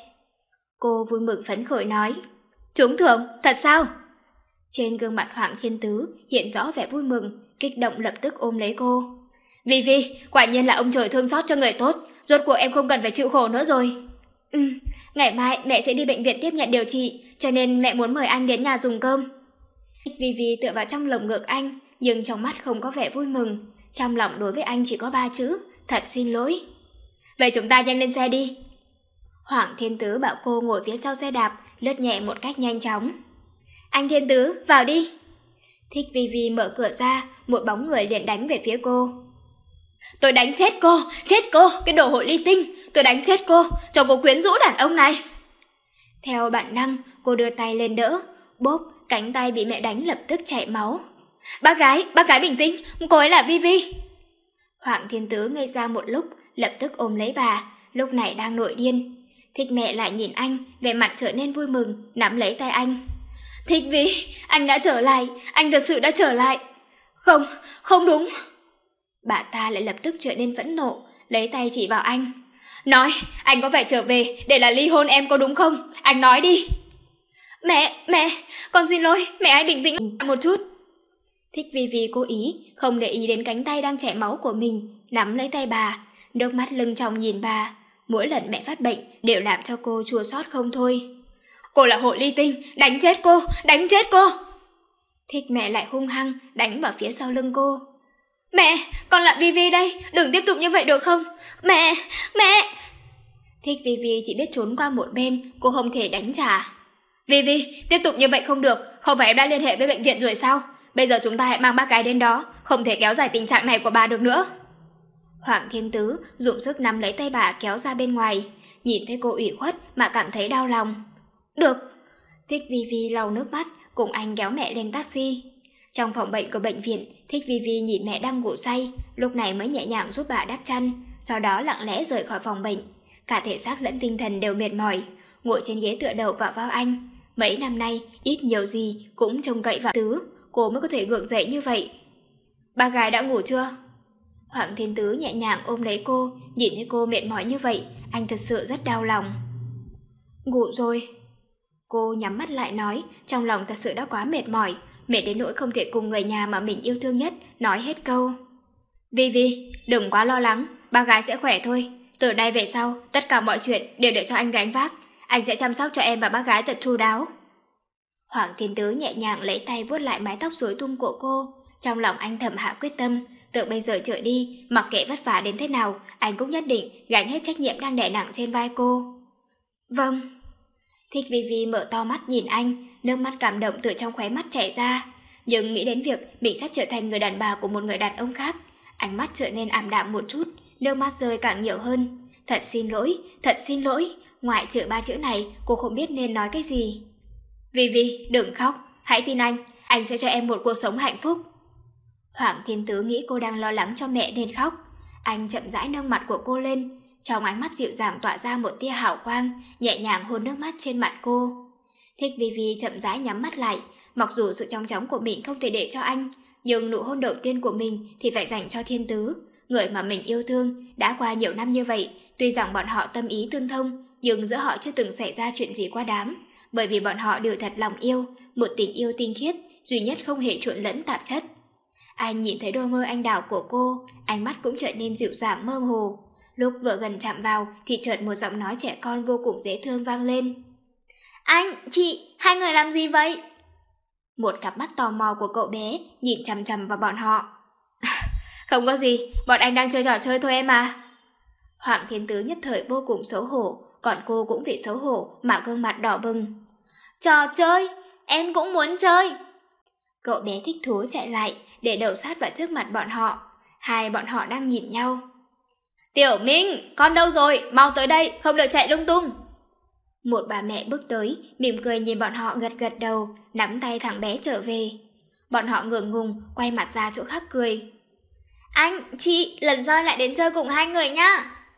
Cô vui mừng phấn khởi nói. Trúng thưởng, thật sao? Trên gương mặt Hoàng Thiên Tứ hiện rõ vẻ vui mừng, kích động lập tức ôm lấy cô. Vi Vi, quả nhiên là ông trời thương xót cho người tốt, rốt cuộc em không cần phải chịu khổ nữa rồi. Ngày mai mẹ sẽ đi bệnh viện tiếp nhận điều trị, cho nên mẹ muốn mời anh đến nhà dùng cơm. Vi Vi tựa vào trong lồng ngực anh, nhưng trong mắt không có vẻ vui mừng, trong lòng đối với anh chỉ có 3 chữ, thật xin lỗi. Vậy chúng ta nhanh lên xe đi. Hoàng Thiên Tứ bảo cô ngồi phía sau xe đạp, lướt nhẹ một cách nhanh chóng. Anh Thiên Tứ, vào đi. Thích Vi Vi mở cửa ra, một bóng người liền đánh về phía cô. Tôi đánh chết cô, cái đồ hội ly tinh, tôi đánh chết cô, cho cô quyến rũ đàn ông này. Theo bản năng, cô đưa tay lên đỡ, bốp, cánh tay bị mẹ đánh lập tức chảy máu. Bác gái bình tĩnh, cô ấy là Vi Vi. Hoàng Thiên Tứ ngây ra một lúc, lập tức ôm lấy bà, lúc này đang nổi điên. Thích mẹ lại nhìn anh, vẻ mặt trở nên vui mừng, nắm lấy tay anh. Thích Vi, anh đã trở lại, anh thật sự đã trở lại. Không đúng. Bà ta lại lập tức trở nên phẫn nộ, lấy tay chỉ vào anh. Nói, anh có phải trở về để là ly hôn em có đúng không? Anh nói đi. Mẹ, con xin lỗi, mẹ hãy bình tĩnh một chút. Thích Vi Vi cố ý, không để ý đến cánh tay đang chảy máu của mình, nắm lấy tay bà, nước mắt lưng tròng nhìn bà. Mỗi lần mẹ phát bệnh đều làm cho cô chua xót không thôi. Cô là hội ly tinh, đánh chết cô. Thích mẹ lại hung hăng, đánh vào phía sau lưng cô. Mẹ, con là Vi Vi đây, đừng tiếp tục như vậy được không? Mẹ! Thích Vi Vi chỉ biết trốn qua một bên, cô không thể đánh trả. Vi Vi, tiếp tục như vậy không được, không phải em đã liên hệ với bệnh viện rồi sao? Bây giờ chúng ta hãy mang bác gái đến đó, không thể kéo dài tình trạng này của bà được nữa. Hoàng Thiên Tứ dùng sức nắm lấy tay bà kéo ra bên ngoài, nhìn thấy cô ủy khuất mà cảm thấy đau lòng. Được. Thích Vi Vi lau nước mắt, cùng anh kéo mẹ lên taxi. Trong phòng bệnh của bệnh viện, Thích Vi Vi nhìn mẹ đang ngủ say, lúc này mới nhẹ nhàng giúp bà đắp chăn, sau đó lặng lẽ rời khỏi phòng bệnh. Cả thể xác lẫn tinh thần đều mệt mỏi, ngồi trên ghế tựa đầu vào anh. Mấy năm nay, ít nhiều gì cũng trông cậy vào Tứ, cô mới có thể gượng dậy như vậy. Bác gái đã ngủ chưa? Hoàng Thiên Tứ nhẹ nhàng ôm lấy cô, nhìn thấy cô mệt mỏi như vậy, anh thật sự rất đau lòng. Ngủ rồi. Cô nhắm mắt lại nói, trong lòng thật sự đã quá mệt mỏi, mệt đến nỗi không thể cùng người nhà mà mình yêu thương nhất nói hết câu. Vi Vi, đừng quá lo lắng, bác gái sẽ khỏe thôi. Từ nay về sau, tất cả mọi chuyện đều để cho anh gánh vác. Anh sẽ chăm sóc cho em và bác gái thật chu đáo. Hoàng Thiên Tứ nhẹ nhàng lấy tay vuốt lại mái tóc rối tung của cô. Trong lòng anh thầm hạ quyết tâm, từ bây giờ trở đi, mặc kệ vất vả đến thế nào, anh cũng nhất định gánh hết trách nhiệm đang đè nặng trên vai cô. Vâng. Thích Vi Vi mở to mắt nhìn anh, nước mắt cảm động từ trong khóe mắt chảy ra. Nhưng nghĩ đến việc mình sắp trở thành người đàn bà của một người đàn ông khác, ánh mắt trở nên ảm đạm một chút, nước mắt rơi càng nhiều hơn. Thật xin lỗi, ngoại trừ 3 chữ này, cô không biết nên nói cái gì. Vi Vi, đừng khóc, hãy tin anh sẽ cho em một cuộc sống hạnh phúc. Hoàng Thiên Tứ nghĩ cô đang lo lắng cho mẹ nên khóc. Anh chậm rãi nâng mặt của cô lên, trong ánh mắt dịu dàng tỏa ra một tia hào quang, nhẹ nhàng hôn nước mắt trên mặt cô. Thích Vi Vi chậm rãi nhắm mắt lại, mặc dù sự trong trống của mình không thể để cho anh, nhưng nụ hôn đầu tiên của mình thì phải dành cho Thiên Tứ, người mà mình yêu thương. Đã qua nhiều năm như vậy, tuy rằng bọn họ tâm ý tương thông, nhưng giữa họ chưa từng xảy ra chuyện gì quá đáng, bởi vì bọn họ đều thật lòng yêu, một tình yêu tinh khiết, duy nhất không hề trộn lẫn tạp chất. Anh nhìn thấy đôi môi anh đào của cô, ánh mắt cũng trở nên dịu dàng mơ hồ. Lúc vừa gần chạm vào thì chợt một giọng nói trẻ con vô cùng dễ thương vang lên. Anh, chị, hai người làm gì vậy? Một cặp mắt tò mò của cậu bé nhìn chằm chằm vào bọn họ. Không có gì, bọn anh đang chơi trò chơi thôi em à. Hoàng Thiên Tứ nhất thời vô cùng xấu hổ, còn cô cũng vì xấu hổ mà gương mặt đỏ bừng. Trò chơi, em cũng muốn chơi. Cậu bé thích thú chạy lại để đầu sát vào trước mặt bọn họ. Hai bọn họ đang nhìn nhau. Tiểu Minh, con đâu rồi? Mau tới đây, không được chạy lung tung. Một bà mẹ bước tới, mỉm cười nhìn bọn họ gật gật đầu, nắm tay thằng bé trở về. Bọn họ ngượng ngùng, quay mặt ra chỗ khác cười. Anh, chị, lần sau lại đến chơi cùng hai người nhá.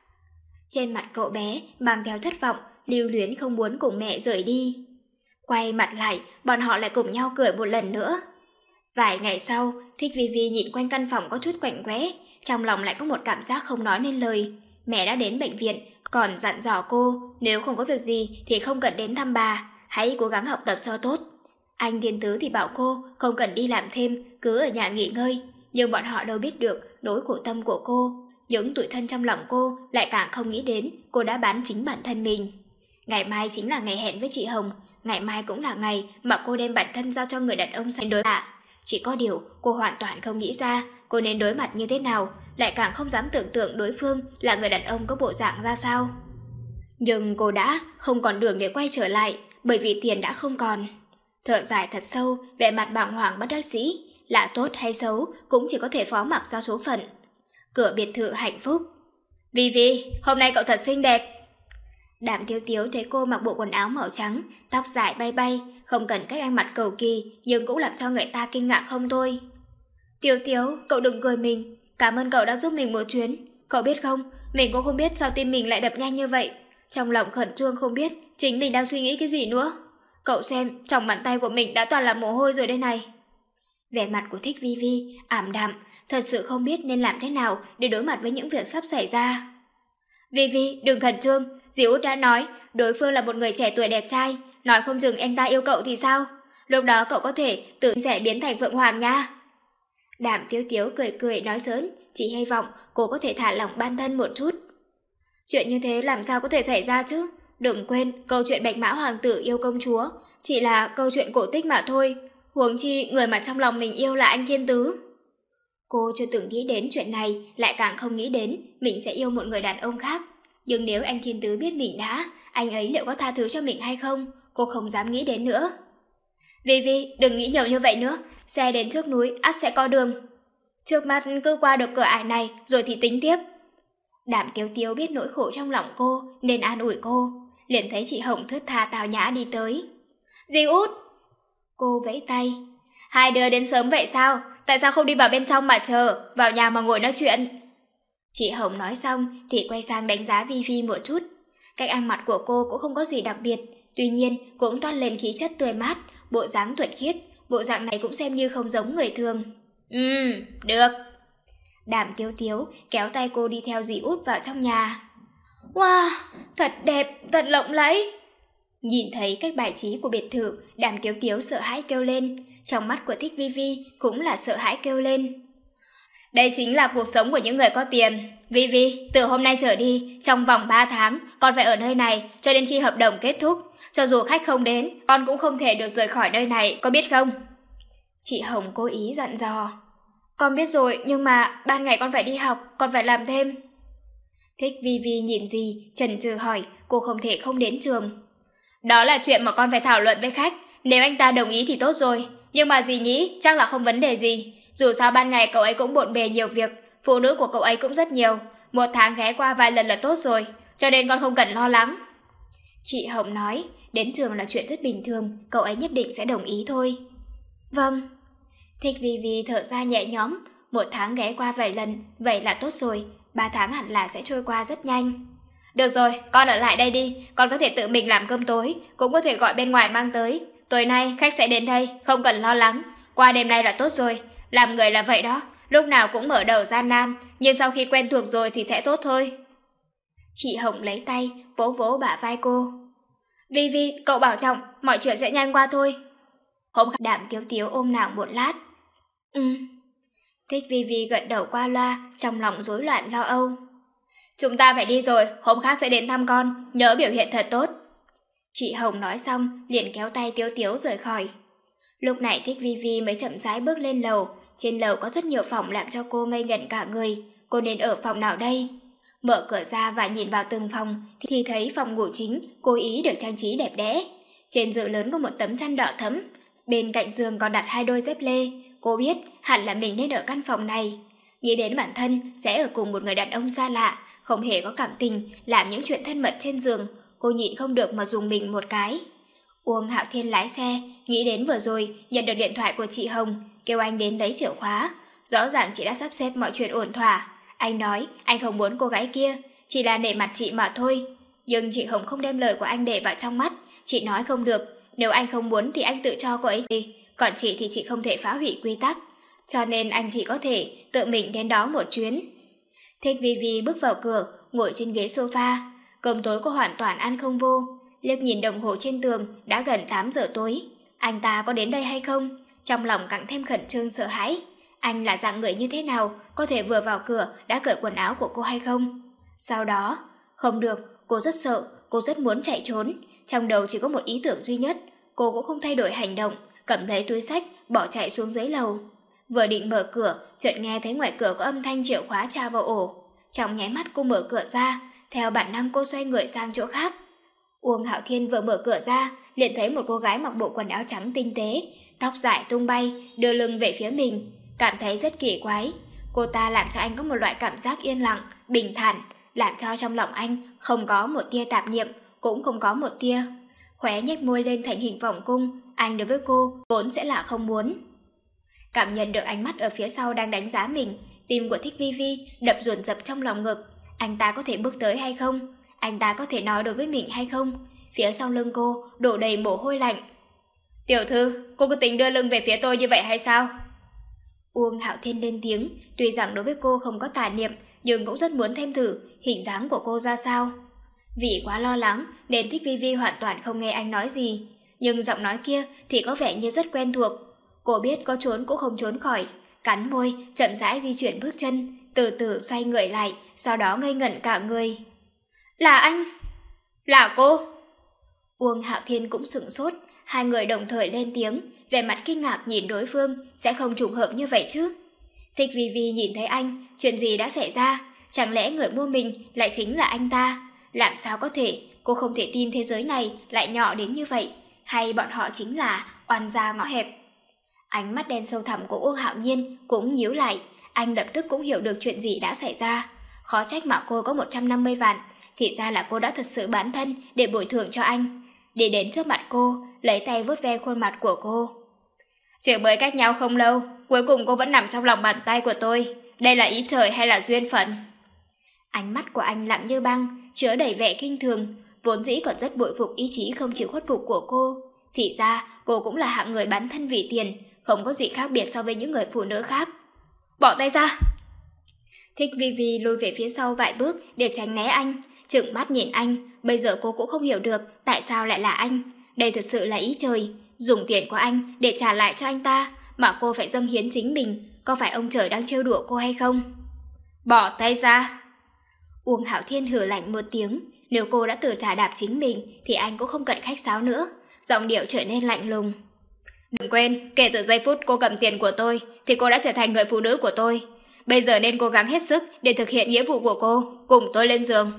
Trên mặt cậu bé mang theo thất vọng, lưu luyến không muốn cùng mẹ rời đi. Quay mặt lại, bọn họ lại cùng nhau cười một lần nữa. Vài ngày sau, Thích Vi Vi nhìn quanh căn phòng có chút quạnh quẽ, trong lòng lại có một cảm giác không nói nên lời. Mẹ đã đến bệnh viện, còn dặn dò cô, nếu không có việc gì thì không cần đến thăm bà, hãy cố gắng học tập cho tốt. Anh Thiên Tứ thì bảo cô không cần đi làm thêm, cứ ở nhà nghỉ ngơi. Nhưng bọn họ đâu biết được nỗi khổ tâm của cô, những tủi thân trong lòng cô lại càng không nghĩ đến cô đã bán chính bản thân mình. Ngày mai chính là ngày hẹn với chị Hồng, ngày mai cũng là ngày mà cô đem bản thân giao cho người đàn ông xanh đối mặt. Chỉ có điều cô hoàn toàn không nghĩ ra cô nên đối mặt như thế nào, lại càng không dám tưởng tượng đối phương là người đàn ông có bộ dạng ra sao. Nhưng cô đã không còn đường để quay trở lại, bởi vì tiền đã không còn. Thở dài thật sâu, vẻ mặt bàng hoàng bất đắc dĩ, là tốt hay xấu cũng chỉ có thể phó mặc ra số phận. Cửa biệt thự hạnh phúc. Vi Vi, hôm nay cậu thật xinh đẹp. Đàm Tiếu Tiếu thấy cô mặc bộ quần áo màu trắng, tóc dài bay bay, không cần cách ăn mặc cầu kỳ, nhưng cũng làm cho người ta kinh ngạc không thôi. Tiếu Tiếu, cậu đừng cười mình, cảm ơn cậu đã giúp mình một chuyến. Cậu biết không, mình cũng không biết sao tim mình lại đập nhanh như vậy. Trong lòng khẩn trương không biết chính mình đang suy nghĩ cái gì nữa. Cậu xem, trong bàn tay của mình đã toàn là mồ hôi rồi đây này. Vẻ mặt của Thích Vi Vi ảm đạm, thật sự không biết nên làm thế nào để đối mặt với những việc sắp xảy ra. Vi Vi, đừng khẩn trương, dì Út đã nói đối phương là một người trẻ tuổi đẹp trai, nói không chừng anh ta yêu cậu thì sao? Lúc đó cậu có thể tự sẽ biến thành Phượng Hoàng nha. Đàm Tiếu Tiếu cười cười nói giỡn, chỉ hy vọng cô có thể thả lỏng bản thân một chút. Chuyện như thế làm sao có thể xảy ra chứ? Đừng quên, câu chuyện Bạch Mã Hoàng tử yêu công chúa chỉ là câu chuyện cổ tích mà thôi. Huống chi người mà trong lòng mình yêu là anh Thiên Tứ. Cô chưa từng nghĩ đến chuyện này, lại càng không nghĩ đến mình sẽ yêu một người đàn ông khác. Nhưng nếu anh Thiên Tứ biết mình đã, anh ấy liệu có tha thứ cho mình hay không? Cô không dám nghĩ đến nữa. Vi Vi, đừng nghĩ nhiều như vậy nữa, xe đến trước núi ắt sẽ có đường. Trước mắt cứ qua được cửa ải này rồi thì tính tiếp. Đàm Tiếu Tiếu biết nỗi khổ trong lòng cô nên an ủi cô, liền thấy chị Hồng thướt tha tào nhã đi tới. Dì Út! Cô vẫy tay. Hai đứa đến sớm vậy sao? Tại sao không đi vào bên trong mà chờ, vào nhà mà ngồi nói chuyện? Chị Hồng nói xong thì quay sang đánh giá Vi Vi một chút. Cách ăn mặc của cô cũng không có gì đặc biệt, tuy nhiên cũng toát lên khí chất tươi mát, bộ dáng thuần khiết, bộ dạng này cũng xem như không giống người thường. Được. Đàm Tiếu Tiếu kéo tay cô đi theo dì út vào trong nhà. Wow, thật đẹp, thật lộng lẫy. Nhìn thấy cách bài trí của biệt thự, Đàm Tiếu Tiếu sợ hãi kêu lên. Trong mắt của Thích Vi Vi cũng là sợ hãi kêu lên. Đây chính là cuộc sống của những người có tiền. Vi Vi, từ hôm nay trở đi, trong vòng 3 tháng, con phải ở nơi này cho đến khi hợp đồng kết thúc. Cho dù khách không đến, con cũng không thể được rời khỏi nơi này, có biết không? Chị Hồng cố ý dặn dò. Con biết rồi, nhưng mà ban ngày con phải đi học, con phải làm thêm. Thích Vi Vi nhìn dì, chần chừ hỏi, cô không thể không đến trường. Đó là chuyện mà con phải thảo luận với khách, nếu anh ta đồng ý thì tốt rồi. Nhưng mà dì nghĩ chắc là không vấn đề gì. Dù sao ban ngày cậu ấy cũng bộn bề nhiều việc, phụ nữ của cậu ấy cũng rất nhiều. 1 tháng ghé qua vài lần là tốt rồi, cho nên con không cần lo lắng. Chị Hồng nói, đến trường là chuyện rất bình thường, cậu ấy nhất định sẽ đồng ý thôi. Vâng. Thích Vi Vi thở ra nhẹ nhõm, 1 tháng ghé qua vài lần, vậy là tốt rồi, 3 tháng hẳn là sẽ trôi qua rất nhanh. Được rồi, con ở lại đây đi, con có thể tự mình làm cơm tối, cũng có thể gọi bên ngoài mang tới. Tối nay khách sẽ đến đây, không cần lo lắng, qua đêm nay là tốt rồi. Làm người là vậy đó, lúc nào cũng mở đầu gian nan, nhưng sau khi quen thuộc rồi thì sẽ tốt thôi. Chị Hồng lấy tay, vỗ vỗ bả vai cô. Vi Vi, cậu bảo trọng, mọi chuyện sẽ nhanh qua thôi. Hôm Đàm Tiếu Tiếu ôm nàng một lát. Thích Vi Vi gật đầu qua loa, trong lòng rối loạn lo âu. Chúng ta phải đi rồi, hôm khác sẽ đến thăm con, nhớ biểu hiện thật tốt. Chị Hồng nói xong, liền kéo tay Tiếu Tiếu rời khỏi. Lúc này Thích Vi Vi mới chậm rãi bước lên lầu. Trên lầu có rất nhiều phòng làm cho cô ngây ngẩn cả người. Cô nên ở phòng nào đây? Mở cửa ra và nhìn vào từng phòng thì thấy phòng ngủ chính cố ý được trang trí đẹp đẽ. Trên giường lớn có một tấm chăn đỏ thẫm, bên cạnh giường còn đặt 2 đôi dép lê. Cô biết hẳn là mình nên ở căn phòng này. Nghĩ đến bản thân sẽ ở cùng một người đàn ông xa lạ, không hề có cảm tình, làm những chuyện thân mật trên giường, cô nhịn không được mà rùng mình một cái. Uông Hạo Thiên lái xe, nghĩ đến vừa rồi nhận được điện thoại của chị Hồng, kêu anh đến lấy chìa khóa. Rõ ràng chị đã sắp xếp mọi chuyện ổn thỏa. Anh nói anh không muốn cô gái kia, chỉ là nể mặt chị mà thôi. Nhưng chị Hồng không đem lời của anh để vào trong mắt. Chị nói không được, nếu anh không muốn thì anh tự cho cô ấy đi, còn chị thì chị không thể phá hủy quy tắc. Cho nên anh chỉ có thể tự mình đến đó một chuyến. Thích Vi Vi bước vào cửa, ngồi trên ghế sofa. Cơm tối cô hoàn toàn ăn không vô. Liếc nhìn đồng hồ trên tường, đã gần 8 giờ tối. Anh ta có đến đây hay không? Trong lòng càng thêm khẩn trương sợ hãi. Anh là dạng người như thế nào, có thể vừa vào cửa đã cởi quần áo của cô hay không? Sau đó, không được, cô rất sợ, cô rất muốn chạy trốn. Trong đầu chỉ có một ý tưởng duy nhất, cô cũng không thay đổi hành động, cầm lấy túi xách, bỏ chạy xuống dưới lầu. Vừa định mở cửa, chợt nghe thấy ngoài cửa có âm thanh chìa khóa tra vào ổ. Trong nháy mắt cô mở cửa ra, theo bản năng cô xoay người sang chỗ khác. Uông Hạo Thiên vừa mở cửa ra, liền thấy một cô gái mặc bộ quần áo trắng tinh tế, tóc dài tung bay, đưa lưng về phía mình, cảm thấy rất kỳ quái. Cô ta làm cho anh có một loại cảm giác yên lặng, bình thản, làm cho trong lòng anh không có một tia tạp niệm, cũng không có một tia. Khóe nhếch môi lên thành hình vòng cung, anh đối với cô vốn sẽ là không muốn. Cảm nhận được ánh mắt ở phía sau đang đánh giá mình, tim của Thích Vi Vi đập dồn dập trong lòng ngực. Anh ta có thể bước tới hay không? Anh ta có thể nói đối với mình hay không? Phía sau lưng cô đổ đầy mồ hôi lạnh. Tiểu thư, cô có tính đưa lưng về phía tôi như vậy hay sao? Uông Hạo Thiên lên tiếng, tuy rằng đối với cô không có tà niệm, nhưng cũng rất muốn thêm thử hình dáng của cô ra sao. Vì quá lo lắng nên Thích Vi Vi hoàn toàn không nghe anh nói gì, nhưng giọng nói kia thì có vẻ như rất quen thuộc. Cô biết có trốn cũng không trốn khỏi, cắn môi, chậm rãi di chuyển bước chân, từ từ xoay người lại, sau đó ngây ngẩn cả người. Là anh? Là cô? Uông Hạo Thiên cũng sửng sốt, hai người đồng thời lên tiếng, vẻ mặt kinh ngạc nhìn đối phương, sẽ không trùng hợp như vậy chứ. Thích Vi Vi nhìn thấy anh, chuyện gì đã xảy ra? Chẳng lẽ người mua mình lại chính là anh ta? Làm sao có thể, cô không thể tin thế giới này lại nhỏ đến như vậy, hay bọn họ chính là oan gia ngõ hẹp? Ánh mắt đen sâu thẳm của Uông Hạo Nhiên cũng nhíu lại, anh lập tức cũng hiểu được chuyện gì đã xảy ra. Khó trách mà cô có 150 vạn, thì ra là cô đã thật sự bán thân để bồi thường cho anh. Đi đến trước mặt cô, lấy tay vuốt ve khuôn mặt của cô. Chỉ mới cách nhau không lâu, cuối cùng cô vẫn nằm trong lòng bàn tay của tôi. Đây là ý trời hay là duyên phận? Ánh mắt của anh lặng như băng, chứa đầy vẻ kinh thường, vốn dĩ còn rất bội phục ý chí không chịu khuất phục của cô. Thì ra cô cũng là hạng người bán thân vì tiền, không có gì khác biệt so với những người phụ nữ khác. Bỏ tay ra! Thích Vi Vi lùi về phía sau vài bước để tránh né anh, trừng mắt nhìn anh. Bây giờ cô cũng không hiểu được tại sao lại là anh. Đây thật sự là ý trời, dùng tiền của anh để trả lại cho anh ta, mà cô phải dâng hiến chính mình. Có phải ông trời đang trêu đùa cô hay không? Bỏ tay ra! Uông Hạo Thiên hừ lạnh một tiếng. Nếu cô đã tự trả đạp chính mình thì anh cũng không cần khách sáo nữa. Giọng điệu trở nên lạnh lùng. Đừng quên, kể từ giây phút cô cầm tiền của tôi thì cô đã trở thành người phụ nữ của tôi. Bây giờ nên cố gắng hết sức để thực hiện nghĩa vụ của cô, cùng tôi lên giường.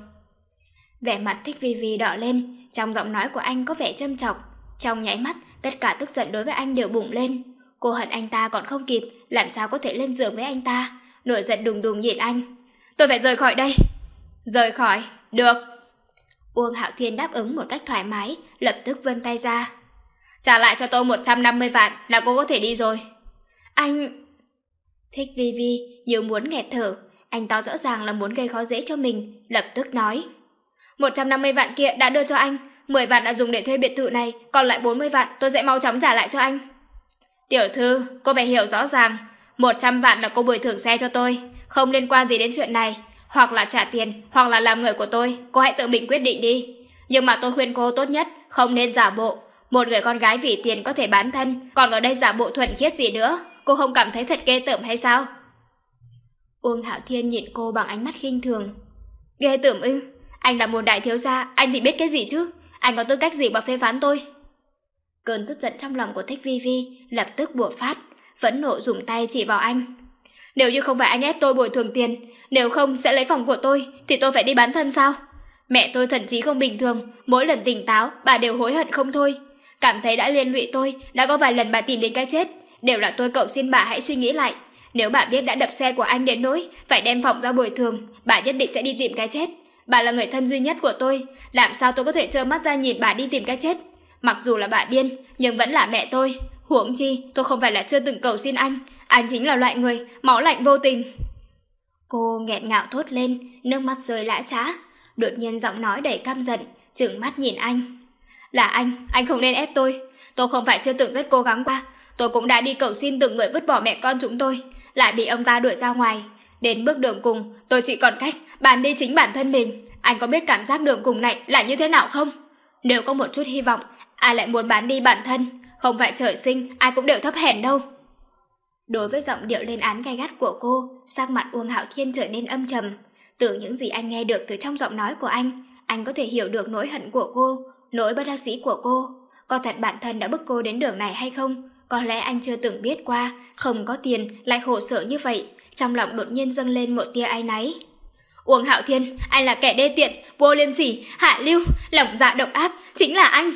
Vẻ mặt Thích Vi Vi đỏ lên, trong giọng nói của anh có vẻ châm chọc. Trong nháy mắt, tất cả tức giận đối với anh đều bùng lên. Cô hận anh ta còn không kịp, làm sao có thể lên giường với anh ta. Nổi giận đùng đùng nhìn anh. Tôi phải rời khỏi đây. Rời khỏi, được. Uông Hạo Thiên đáp ứng một cách thoải mái, lập tức vươn tay ra. Trả lại cho tôi 150 vạn là cô có thể đi rồi. Anh... Thích Vi Vi như muốn nghẹt thở. Anh ta rõ ràng là muốn gây khó dễ cho mình, lập tức nói. 150 vạn kia đã đưa cho anh, 10 vạn đã dùng để thuê biệt thự này, còn lại 40 vạn tôi sẽ mau chóng trả lại cho anh. Tiểu thư, cô phải hiểu rõ ràng, 100 vạn là cô bồi thường xe cho tôi, không liên quan gì đến chuyện này. Hoặc là trả tiền, hoặc là làm người của tôi, cô hãy tự mình quyết định đi. Nhưng mà tôi khuyên cô tốt nhất không nên giả bộ. Một người con gái vì tiền có thể bán thân, còn ở đây giả bộ thuần khiết gì nữa. Cô không cảm thấy thật ghê tởm hay sao? Uông Hạo Thiên nhìn cô bằng ánh mắt khinh thường. Ghê tởm ư? Anh là một đại thiếu gia, anh thì biết cái gì chứ? Anh có tư cách gì mà phê phán tôi? Cơn tức giận trong lòng của Thích Vi Vi lập tức bộc phát, phẫn nộ dùng tay chỉ vào anh. Nếu như không phải anh ép tôi bồi thường tiền, nếu không sẽ lấy phòng của tôi, thì tôi phải đi bán thân sao? Mẹ tôi thần trí không bình thường, mỗi lần tỉnh táo bà đều hối hận không thôi. Cảm thấy đã liên lụy tôi, đã có vài lần bà tìm đến cái chết. Đều là tôi cầu xin bà hãy suy nghĩ lại. Nếu bà biết đã đập xe của anh đến nỗi phải đem phòng ra bồi thường, bà nhất định sẽ đi tìm cái chết. Bà là người thân duy nhất của tôi, làm sao tôi có thể trơ mắt ra nhìn bà đi tìm cái chết? Mặc dù là bà điên, nhưng vẫn là mẹ tôi. Huống chi, tôi không phải là chưa từng cầu xin anh chính là loại người máu lạnh vô tình. Cô nghẹn ngào thốt lên, nước mắt rơi lã chã. Đột nhiên giọng nói đầy căm giận, trừng mắt nhìn anh. Là anh không nên ép tôi. Tôi không phải chưa từng rất cố gắng qua. Tôi cũng đã đi cầu xin từng người vứt bỏ mẹ con chúng tôi, lại bị ông ta đuổi ra ngoài. Đến bước đường cùng, tôi chỉ còn cách bán đi chính bản thân mình. Anh có biết cảm giác đường cùng này là như thế nào không? Nếu có một chút hy vọng, ai lại muốn bán đi bản thân? Không phải trời sinh ai cũng đều thấp hèn đâu. Đối với giọng điệu lên án gay gắt của cô, sắc mặt Uông Hạo Thiên trở nên âm trầm. Từ những gì anh nghe được từ trong giọng nói của anh có thể hiểu được nỗi hận của cô, nỗi bất đắc dĩ của cô. Có thật bản thân đã bức cô đến đường này hay không? Có lẽ anh chưa từng biết qua, không có tiền lại khổ sở như vậy. Trong lòng đột nhiên dâng lên một tia áy náy. Uông Hạo Thiên, anh là kẻ đê tiện, vô liêm sỉ, hạ lưu, lòng dạ độc ác, chính là anh.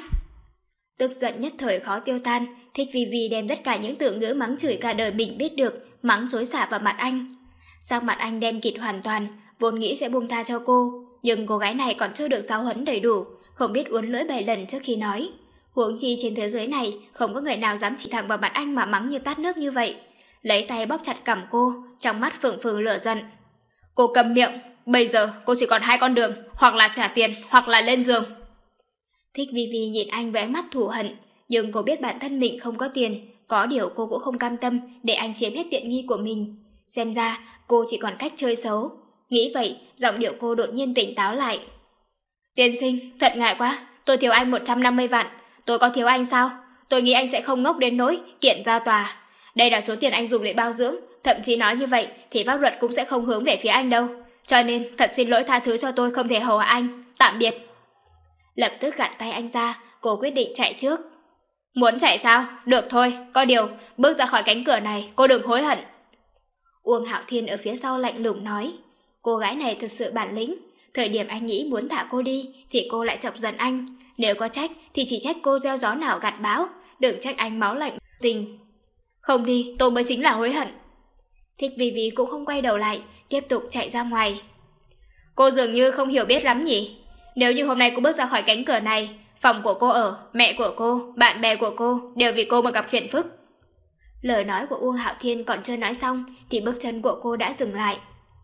Tức giận nhất thời khó tiêu tan, Thích Vi Vi đem tất cả những từ ngữ mắng chửi cả đời mình biết được, mắng xối xả vào mặt anh. Sắc mặt anh đen kịt hoàn toàn, vốn nghĩ sẽ buông tha cho cô, nhưng cô gái này còn chưa được giáo huấn đầy đủ, không biết uốn lưỡi 7 lần trước khi nói. Huống chi trên thế giới này không có người nào dám chỉ thẳng vào mặt anh mà mắng như tát nước như vậy. Lấy tay bóp chặt cằm cô, trong mắt phừng phừng lửa giận. Cô cầm miệng, bây giờ cô chỉ còn 2 con đường, hoặc là trả tiền, hoặc là lên giường. Thích Vi Vi nhìn anh với ánh mắt thù hận, nhưng cô biết bản thân mình không có tiền, có điều cô cũng không cam tâm để anh chiếm hết tiện nghi của mình. Xem ra cô chỉ còn cách chơi xấu. Nghĩ vậy, giọng điệu cô đột nhiên tỉnh táo lại. Tiên sinh, thật ngại quá, tôi thiếu anh 150 vạn. Tôi có thiếu anh sao? Tôi nghĩ anh sẽ không ngốc đến nỗi kiện ra tòa. Đây là số tiền anh dùng để bao dưỡng, thậm chí nói như vậy thì pháp luật cũng sẽ không hướng về phía anh đâu. Cho nên thật xin lỗi tha thứ cho tôi không thể hầu hạ anh. Tạm biệt. Lập tức gạt tay anh ra, cô quyết định chạy trước. Muốn chạy sao? Được thôi, có điều bước ra khỏi cánh cửa này cô đừng hối hận. Uông Hạo Thiên ở phía sau lạnh lùng nói. Cô gái này thật sự bản lĩnh. Thời điểm anh nghĩ muốn thả cô đi thì cô lại chọc giận anh. Nếu có trách thì chỉ trách cô gieo gió nào gặt bão, đừng trách anh máu lạnh tình. Không đi, tôi mới chính là hối hận. Thích Vi Vi cũng không quay đầu lại, tiếp tục chạy ra ngoài. Cô dường như không hiểu biết lắm nhỉ. Nếu như hôm nay cô bước ra khỏi cánh cửa này, phòng của cô ở, mẹ của cô, bạn bè của cô đều vì cô mà gặp phiền phức. Lời nói của Uông Hạo Thiên còn chưa nói xong thì bước chân của cô đã dừng lại.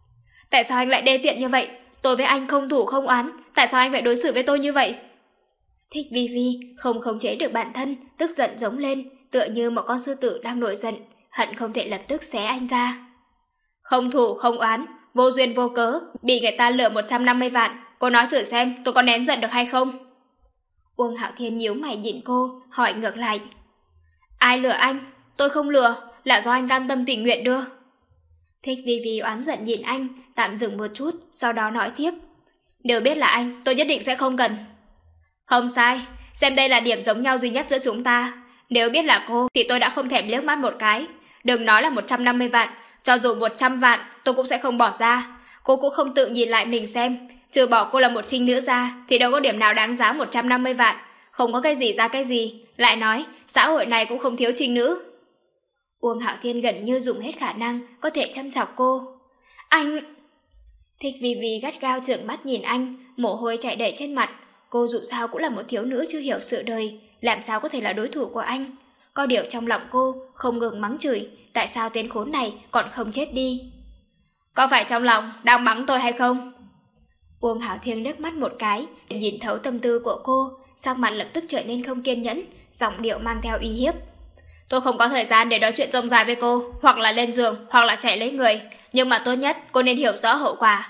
Tại sao anh lại đê tiện như vậy? Tôi với anh không thủ không oán, tại sao anh phải đối xử với tôi như vậy? Thích Vi Vi không khống chế được bản thân, tức giận giống lên, tựa như một con sư tử đang nổi giận, hận không thể lập tức xé anh ra. Không thủ không oán, vô duyên vô cớ, bị người ta lừa 150 vạn. Cô nói thử xem tôi có nén giận được hay không? Uông Hạo Thiên nhíu mày nhìn cô, hỏi ngược lại. Ai lừa anh? Tôi không lừa, là do anh cam tâm tình nguyện đưa. Thích Vi Vi oán giận nhìn anh, tạm dừng một chút, sau đó nói tiếp. Nếu biết là anh, tôi nhất định sẽ không cần. Không sai, xem đây là điểm giống nhau duy nhất giữa chúng ta. Nếu biết là cô, thì tôi đã không thèm liếc mắt một cái. Đừng nói là 150 vạn, cho dù 100 vạn, tôi cũng sẽ không bỏ ra. Cô cũng không tự nhìn lại mình xem. Trừ bỏ cô là một trinh nữ ra, thì đâu có điểm nào đáng giá 150 vạn. Không có cái gì ra cái gì. Lại nói, xã hội này cũng không thiếu trinh nữ. Uông Hạo Thiên gần như dùng hết khả năng có thể chăm chọc cô. Anh... Thích Vi Vi gắt gao trợn mắt nhìn anh, mồ hôi chảy đầy trên mặt. Cô dù sao cũng là một thiếu nữ chưa hiểu sự đời, làm sao có thể là đối thủ của anh. Có điều trong lòng cô không ngừng mắng chửi, tại sao tên khốn này còn không chết đi. Có phải trong lòng đang mắng tôi hay không? Uông Hạo Thiên liếc mắt một cái, nhìn thấu tâm tư của cô, sắc mặt lập tức trở nên không kiên nhẫn, giọng điệu mang theo uy hiếp. Tôi không có thời gian để nói chuyện rông dài với cô, hoặc là lên giường, hoặc là chạy lấy người. Nhưng mà tốt nhất cô nên hiểu rõ hậu quả.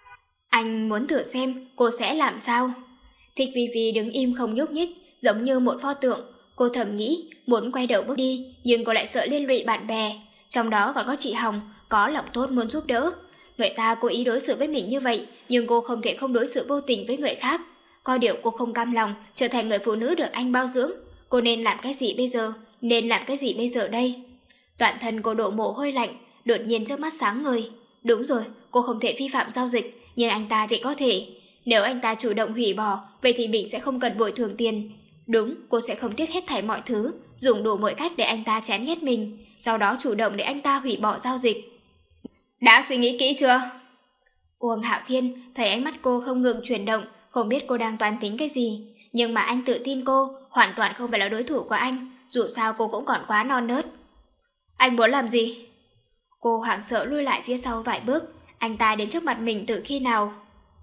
Anh muốn thử xem cô sẽ làm sao. Thích Vi Vi đứng im không nhúc nhích, giống như một pho tượng. Cô thầm nghĩ muốn quay đầu bước đi, nhưng cô lại sợ liên lụy bạn bè. Trong đó còn có chị Hồng, có lòng tốt muốn giúp đỡ. Người ta cố ý đối xử với mình như vậy, nhưng cô không thể không đối xử vô tình với người khác. Có điều cô không cam lòng trở thành người phụ nữ được anh bao dưỡng. Cô nên làm cái gì bây giờ? Nên làm cái gì bây giờ đây? Toàn thân cô đổ mồ hôi lạnh, đột nhiên trước mắt sáng ngời. Đúng rồi, cô không thể vi phạm giao dịch, nhưng anh ta thì có thể. Nếu anh ta chủ động hủy bỏ, vậy thì mình sẽ không cần bồi thường tiền. Đúng, cô sẽ không tiếc hết thảy mọi thứ, dùng đủ mọi cách để anh ta chán ghét mình, sau đó chủ động để anh ta hủy bỏ giao dịch. Đã suy nghĩ kỹ chưa? Uông Hạo Thiên thấy ánh mắt cô không ngừng chuyển động, không biết cô đang toán tính cái gì. Nhưng mà anh tự tin cô hoàn toàn không phải là đối thủ của anh, dù sao cô cũng còn quá non nớt. Anh muốn làm gì? Cô hoảng sợ lui lại phía sau vài bước. Anh ta đến trước mặt mình từ khi nào?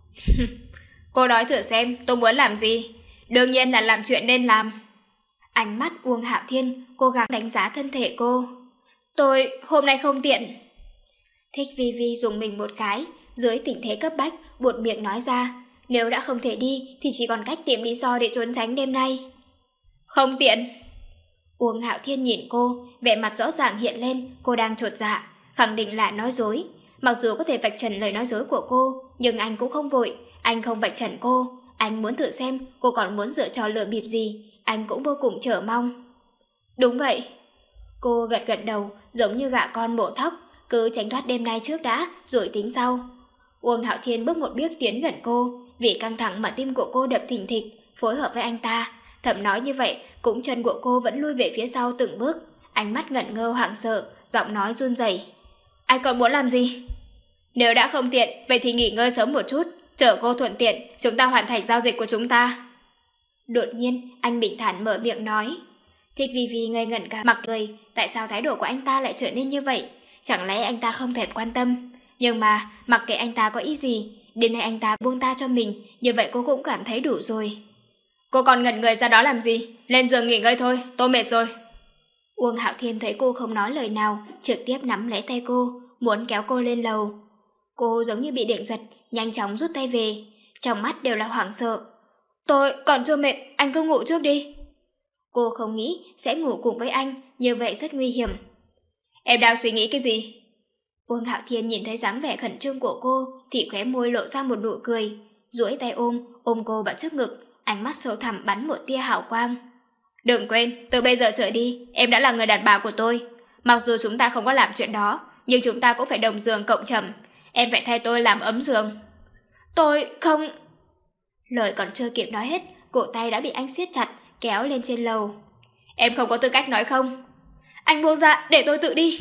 Cô nói thử xem tôi muốn làm gì. Đương nhiên là làm chuyện nên làm. Ánh mắt Uông Hạo Thiên cố gắng đánh giá thân thể cô. Tôi hôm nay không tiện. Thích Vi Vi dùng mình một cái, dưới tình thế cấp bách buột miệng nói ra. Nếu đã không thể đi thì chỉ còn cách tìm lý do để trốn tránh đêm nay. Không tiện. Uông Hạo Thiên nhìn cô, vẻ mặt rõ ràng hiện lên, cô đang chột dạ, khẳng định là nói dối. Mặc dù có thể vạch trần lời nói dối của cô, nhưng anh cũng không vội, anh không vạch trần cô. Anh muốn thử xem cô còn muốn dở trò lừa bịp gì, anh cũng vô cùng chờ mong. Đúng vậy. Cô gật gật đầu, giống như gà con mổ thóc, cứ tránh thoát đêm nay trước đã, rồi tính sau. Uông Hạo Thiên bước một bước tiến gần cô, vì căng thẳng mà tim của cô đập thình thịch, phối hợp với anh ta. Thậm nói như vậy, cũng chân của cô vẫn lui về phía sau từng bước, ánh mắt ngẩn ngơ hoảng sợ, giọng nói run rẩy. Anh còn muốn làm gì? Nếu đã không tiện, vậy thì nghỉ ngơi sớm một chút, chờ cô thuận tiện, chúng ta hoàn thành giao dịch của chúng ta. Đột nhiên, anh bình thản mở miệng nói. Thích Vi Vi ngây ngẩn cả mặt người, tại sao thái độ của anh ta lại trở nên như vậy? Chẳng lẽ anh ta không thèm quan tâm? Nhưng mà, mặc kệ anh ta có ý gì, đêm nay anh ta buông ta cho mình, như vậy cô cũng cảm thấy đủ rồi. Cô còn ngẩn người ra đó làm gì? Lên giường nghỉ ngơi thôi, tôi mệt rồi. Uông Hạo Thiên thấy cô không nói lời nào, trực tiếp nắm lấy tay cô, muốn kéo cô lên lầu. Cô giống như bị điện giật, nhanh chóng rút tay về, trong mắt đều là hoảng sợ. Tôi còn chưa mệt, anh cứ ngủ trước đi. Cô không nghĩ sẽ ngủ cùng với anh, như vậy rất nguy hiểm. Em đang suy nghĩ cái gì? Uông Hạo Thiên nhìn thấy dáng vẻ khẩn trương của cô thì khóe môi lộ ra một nụ cười, duỗi tay ôm cô vào trước ngực, ánh mắt sâu thẳm bắn một tia hào quang. Đừng quên, từ bây giờ trở đi, em đã là người đàn bà của tôi. Mặc dù chúng ta không có làm chuyện đó, nhưng chúng ta cũng phải đồng giường cộng trầm. Em phải thay tôi làm ấm giường. Tôi không... Lời còn chưa kịp nói hết, cổ tay đã bị anh siết chặt, kéo lên trên lầu. Em không có tư cách nói không. Anh buông ra, để tôi tự đi.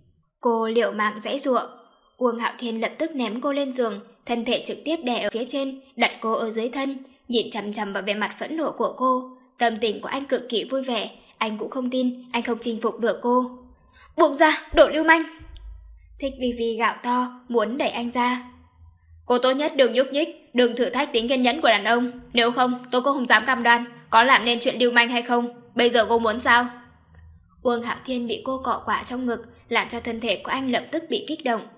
Cô liều mạng giãy giụa. Uông Hạo Thiên lập tức ném cô lên giường, thân thể trực tiếp đè ở phía trên, đặt cô ở dưới thân, nhìn chằm chằm vào vẻ mặt phẫn nộ của cô. Tâm tình của anh cực kỳ vui vẻ, anh cũng không tin anh không chinh phục được cô. Buông ra, đồ lưu manh. Thích Vi Vi gạo to, muốn đẩy anh ra. Cô tốt nhất đừng nhúc nhích, đừng thử thách tính kiên nhẫn của đàn ông. Nếu không, tôi cũng không dám cam đoan có làm nên chuyện lưu manh hay không. Bây giờ cô muốn sao? Uông Hạo Thiên bị cô cọ quạ trong ngực, làm cho thân thể của anh lập tức bị kích động.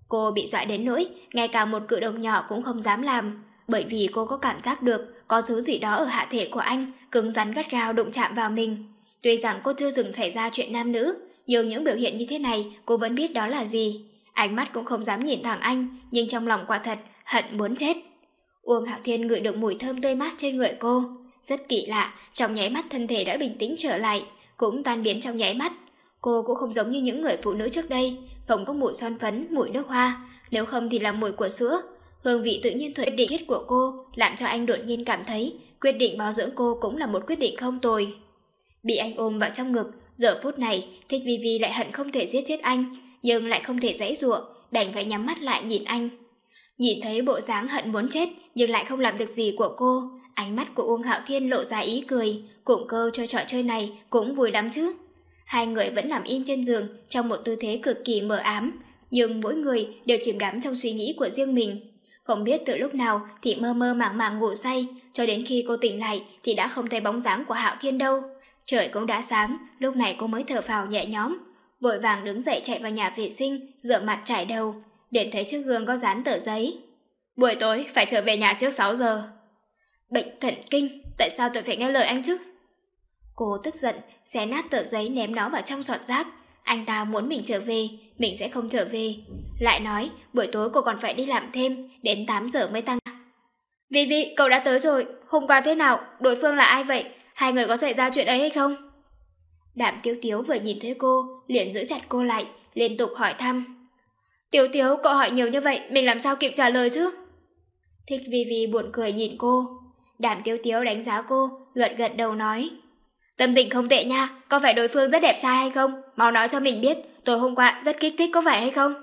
Cô bị dọa đến nỗi ngay cả một cử động nhỏ cũng không dám làm, bởi vì cô có cảm giác được có thứ gì đó ở hạ thể của anh cứng rắn gắt gao đụng chạm vào mình. Tuy rằng cô chưa từng xảy ra chuyện nam nữ, nhưng những biểu hiện như thế này cô vẫn biết đó là gì. Ánh mắt cũng không dám nhìn thẳng anh, nhưng trong lòng quả thật hận muốn chết. Uông Hạo Thiên ngửi được mùi thơm tươi mát trên người cô. Rất kỳ lạ, trong nháy mắt thân thể đã bình tĩnh trở lại, cũng tan biến trong nháy mắt. Cô cũng không giống như những người phụ nữ trước đây, không có mùi son phấn, mùi nước hoa, nếu không thì là mùi của sữa. Hương vị tự nhiên thuận định hết của cô làm cho anh đột nhiên cảm thấy quyết định bao dưỡng cô cũng là một quyết định không tồi. Bị anh ôm vào trong ngực, giờ phút này Thích Vi Vi lại hận không thể giết chết anh, nhưng lại không thể giãy giụa, đành phải nhắm mắt lại nhìn anh. Nhìn thấy bộ dáng hận muốn chết nhưng lại không làm được gì của cô, ánh mắt của Uông Hạo Thiên lộ ra ý cười, cùng cô chơi trò chơi này cũng vui lắm chứ. Hai người vẫn nằm im trên giường trong một tư thế cực kỳ mờ ám, nhưng mỗi người đều chìm đắm trong suy nghĩ của riêng mình. Không biết từ lúc nào thì mơ mơ màng màng ngủ say, cho đến khi cô tỉnh lại thì đã không thấy bóng dáng của Hạo Thiên đâu. Trời cũng đã sáng, lúc này cô mới thở phào nhẹ nhõm, vội vàng đứng dậy chạy vào nhà vệ sinh, rửa mặt chải đầu, đến thấy trước gương có dán tờ giấy: buổi tối phải trở về nhà trước 6 giờ. Bệnh thần kinh, tại sao tôi phải nghe lời anh chứ? Cô tức giận, xé nát tờ giấy ném nó vào trong sọt rác. Anh ta muốn mình trở về, mình sẽ không trở về. Lại nói, buổi tối cô còn phải đi làm thêm, đến 8 giờ mới tăng. Vi Vi, cậu đã tới rồi, hôm qua thế nào, đối phương là ai vậy? Hai người có xảy ra chuyện ấy hay không? Đạm Tiếu Tiếu vừa nhìn thấy cô, liền giữ chặt cô lại, liên tục hỏi thăm. Tiếu Tiếu, cậu hỏi nhiều như vậy, mình làm sao kịp trả lời chứ? Thích Vi Vi buồn cười nhìn cô. Đạm Tiếu Tiếu đánh giá cô, gật gật đầu nói: tâm tình không tệ nha, có phải đối phương rất đẹp trai hay không? Mau nói cho mình biết, tối hôm qua rất kích thích có phải hay không?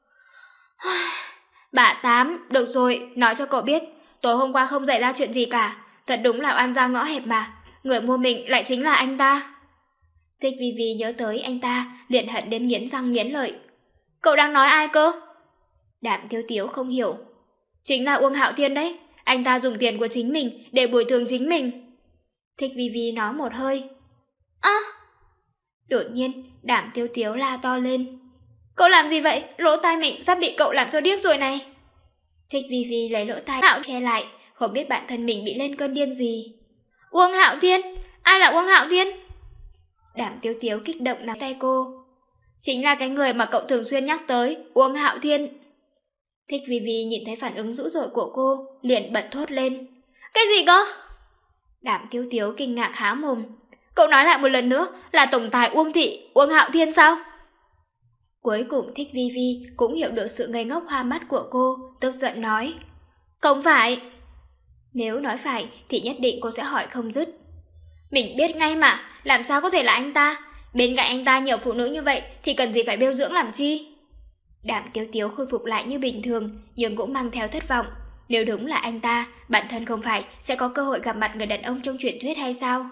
Bà Tám, được rồi, nói cho cậu biết, tối hôm qua không xảy ra chuyện gì cả. Thật đúng là oan gia ngõ hẹp mà, người mua mình lại chính là anh ta. Thích Vi Vi nhớ tới anh ta, liền hận đến nghiến răng nghiến lợi. Cậu đang nói ai cơ? Đạm Tiếu Tiếu không hiểu. Chính là Uông Hạo Thiên đấy, anh ta dùng tiền của chính mình để bồi thường chính mình. Thích Vi Vi nói một hơi. Đột nhiên, Đạm Tiếu Tiếu la to lên. Cậu làm gì vậy? Lỗ tai mình sắp bị cậu làm cho điếc rồi này. Thích Vi Vi lấy lỗ tai Hạo che lại, không biết bản thân mình bị lên cơn điên gì. Uông Hạo Thiên? Ai là Uông Hạo Thiên? Đạm Tiếu Tiếu kích động nắm tay cô. Chính là cái người mà cậu thường xuyên nhắc tới, Uông Hạo Thiên. Thích Vi Vi nhìn thấy phản ứng dữ dội của cô, liền bật thốt lên. Cái gì cơ? Đạm Tiếu Tiếu kinh ngạc há mồm. Cậu nói lại một lần nữa, là tổng tài Uông Thị, Uông Hạo Thiên sao? Cuối cùng Thích Vi Vi cũng hiểu được sự ngây ngốc hoa mắt của cô, tức giận nói. Không phải. Nếu nói phải thì nhất định cô sẽ hỏi không dứt. Mình biết ngay mà, làm sao có thể là anh ta? Bên cạnh anh ta nhiều phụ nữ như vậy thì cần gì phải bêu dưỡng làm chi? Đạm Tiếu Tiếu khôi phục lại như bình thường, nhưng cũng mang theo thất vọng. Nếu đúng là anh ta, bản thân không phải sẽ có cơ hội gặp mặt người đàn ông trong truyền thuyết hay sao?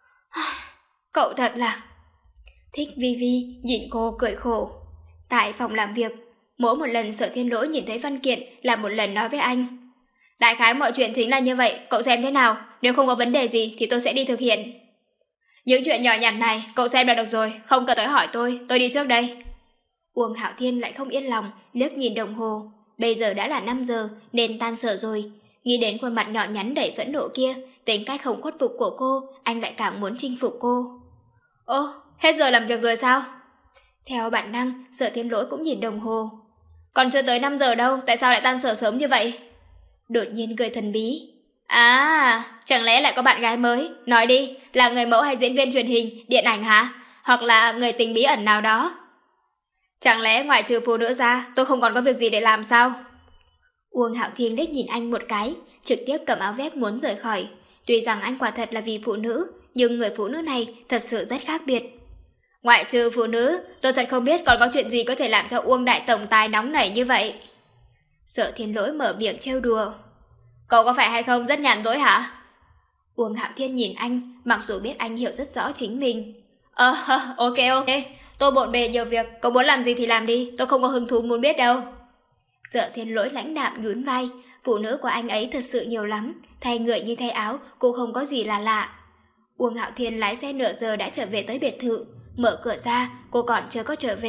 Cậu thật là... Thích Vi Vi nhìn cô cười khổ. Tại phòng làm việc, mỗi một lần Sở Thiên Lỗi nhìn thấy văn kiện là một lần nói với anh. Đại khái mọi chuyện chính là như vậy, cậu xem thế nào? Nếu không có vấn đề gì thì tôi sẽ đi thực hiện. Những chuyện nhỏ nhặt này cậu xem là được rồi, không cần tới hỏi tôi đi trước đây. Uông Hạo Thiên lại không yên lòng, liếc nhìn đồng hồ. Bây giờ đã là 5 giờ nên tan sở rồi. Nghĩ đến khuôn mặt nhỏ nhắn đầy phẫn nộ kia, tính cách không khuất phục của cô, anh lại càng muốn chinh phục cô. Ô, hết giờ làm việc rồi sao? Theo bản năng, Sở Thiên Lỗi cũng nhìn đồng hồ. Còn chưa tới 5 giờ đâu, tại sao lại tan sở sớm như vậy? Đột nhiên cười thần bí. À, chẳng lẽ lại có bạn gái mới? Nói đi, là người mẫu hay diễn viên truyền hình, điện ảnh hả? Hoặc là người tình bí ẩn nào đó? Chẳng lẽ ngoại trừ phụ nữ ra, tôi không còn có việc gì để làm sao? Uông Hạo Thiên liếc nhìn anh một cái, trực tiếp cầm áo vest muốn rời khỏi. Tuy rằng anh quả thật là vì phụ nữ, nhưng người phụ nữ này thật sự rất khác biệt. Ngoại trừ phụ nữ, tôi thật không biết còn có chuyện gì có thể làm cho Uông đại tổng tài nóng nảy như vậy. Sở Thiên Lỗi mở miệng trêu đùa. Cậu có phải hay không rất nhàn rỗi hả? Uông Hạo Thiên nhìn anh, mặc dù biết anh hiểu rất rõ chính mình. Ok, tôi bộn bề nhiều việc, cậu muốn làm gì thì làm đi, tôi không có hứng thú muốn biết đâu. Sở Thiên Lỗi lãnh đạm nhún vai, phụ nữ của anh ấy thật sự nhiều lắm, thay người như thay áo, cô không có gì là lạ. Uông Hạo Thiên lái xe nửa giờ đã trở về tới biệt thự, mở cửa ra, cô còn chưa có trở về,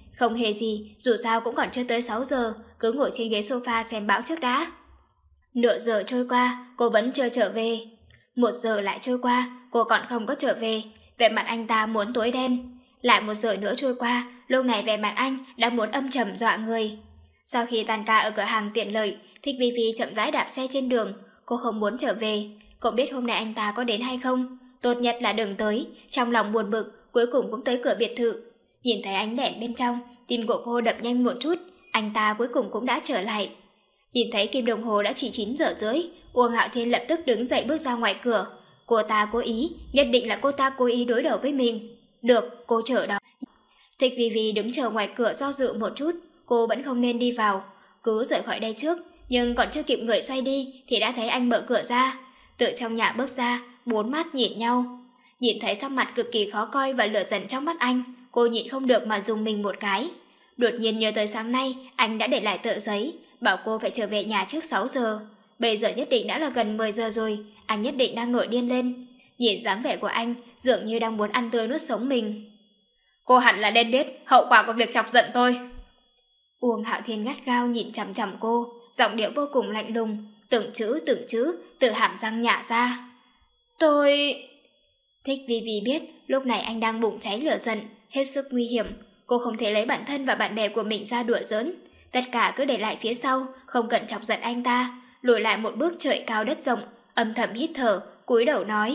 Không hề gì, dù sao cũng còn chưa tới 6 giờ, cứ ngồi trên ghế sofa xem bão trước đã. Nửa giờ trôi qua, cô vẫn chưa trở về. 1 giờ lại trôi qua, cô còn không có trở về. Vẻ mặt anh ta muốn tối đen. Lại 1 giờ nữa trôi qua, lúc này vẻ mặt anh đã muốn âm trầm dọa người. Sau khi tan ca ở cửa hàng tiện lợi, Thích Vi Vi chậm rãi đạp xe trên đường. Cô không muốn trở về. Cậu biết hôm nay anh ta có đến hay không? Tốt nhất là đừng tới. Trong lòng buồn bực, cuối cùng cũng tới cửa biệt thự. Nhìn thấy ánh đèn bên trong, tim của cô đập nhanh một chút. Anh ta cuối cùng cũng đã trở lại. Nhìn thấy kim đồng hồ đã chỉ 9 giờ rưỡi, Uông Hạo Thiên lập tức đứng dậy bước ra ngoài cửa. Cô ta cố ý, nhất định là cô ta cố ý đối đầu với mình. Được, cô chờ đó. Thích Vi Vi đứng chờ ngoài cửa do dự một chút, cô vẫn không nên đi vào, cứ rời khỏi đây trước. Nhưng còn chưa kịp người xoay đi thì đã thấy anh mở cửa ra. Từ trong nhà bước ra, 4 mắt nhìn nhau. Nhìn thấy sắc mặt cực kỳ khó coi và lửa giận trong mắt anh, cô nhịn không được mà rùng mình một cái. Đột nhiên nhớ tới sáng nay anh đã để lại tờ giấy, bảo cô phải trở về nhà trước 6 giờ. Bây giờ nhất định đã là gần 10 giờ rồi, anh nhất định đang nổi điên lên. Nhìn dáng vẻ của anh, dường như đang muốn ăn tươi nuốt sống mình. Cô hẳn là nên biết hậu quả của việc chọc giận tôi. Uông Hạo Thiên gắt gao nhìn chằm chằm cô, giọng điệu vô cùng lạnh lùng, từng chữ từ hàm răng nhả ra. Tôi... Thích Vi Vi biết lúc này anh đang bụng cháy lửa giận, hết sức nguy hiểm. Cô không thể lấy bản thân và bạn bè của mình ra đùa giỡn. Tất cả cứ để lại phía sau, không cần chọc giận anh ta. Lùi lại một bước trời cao đất rộng, âm thầm hít thở, cúi đầu nói.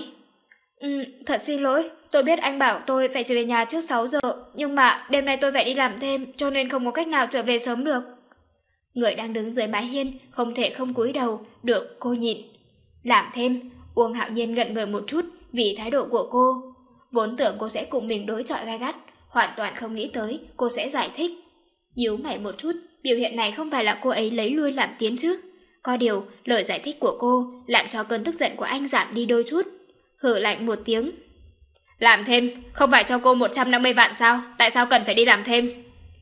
Thật xin lỗi, tôi biết anh bảo tôi phải trở về nhà trước 6 giờ, nhưng mà đêm nay tôi phải đi làm thêm, cho nên không có cách nào trở về sớm được. Người đang đứng dưới mái hiên, không thể không cúi đầu, được cô nhịn. Làm thêm, Uông Hạo Nhiên ngẩn người một chút vì thái độ của cô. Vốn tưởng cô sẽ cùng mình đối chọi gay gắt, hoàn toàn không nghĩ tới cô sẽ giải thích. Nhíu mày một chút, biểu hiện này không phải là cô ấy lấy lui làm tiến chứ. Có điều, lời giải thích của cô làm cho cơn tức giận của anh giảm đi đôi chút. Hử lạnh một tiếng. Làm thêm, không phải cho cô 150 vạn sao? Tại sao cần phải đi làm thêm?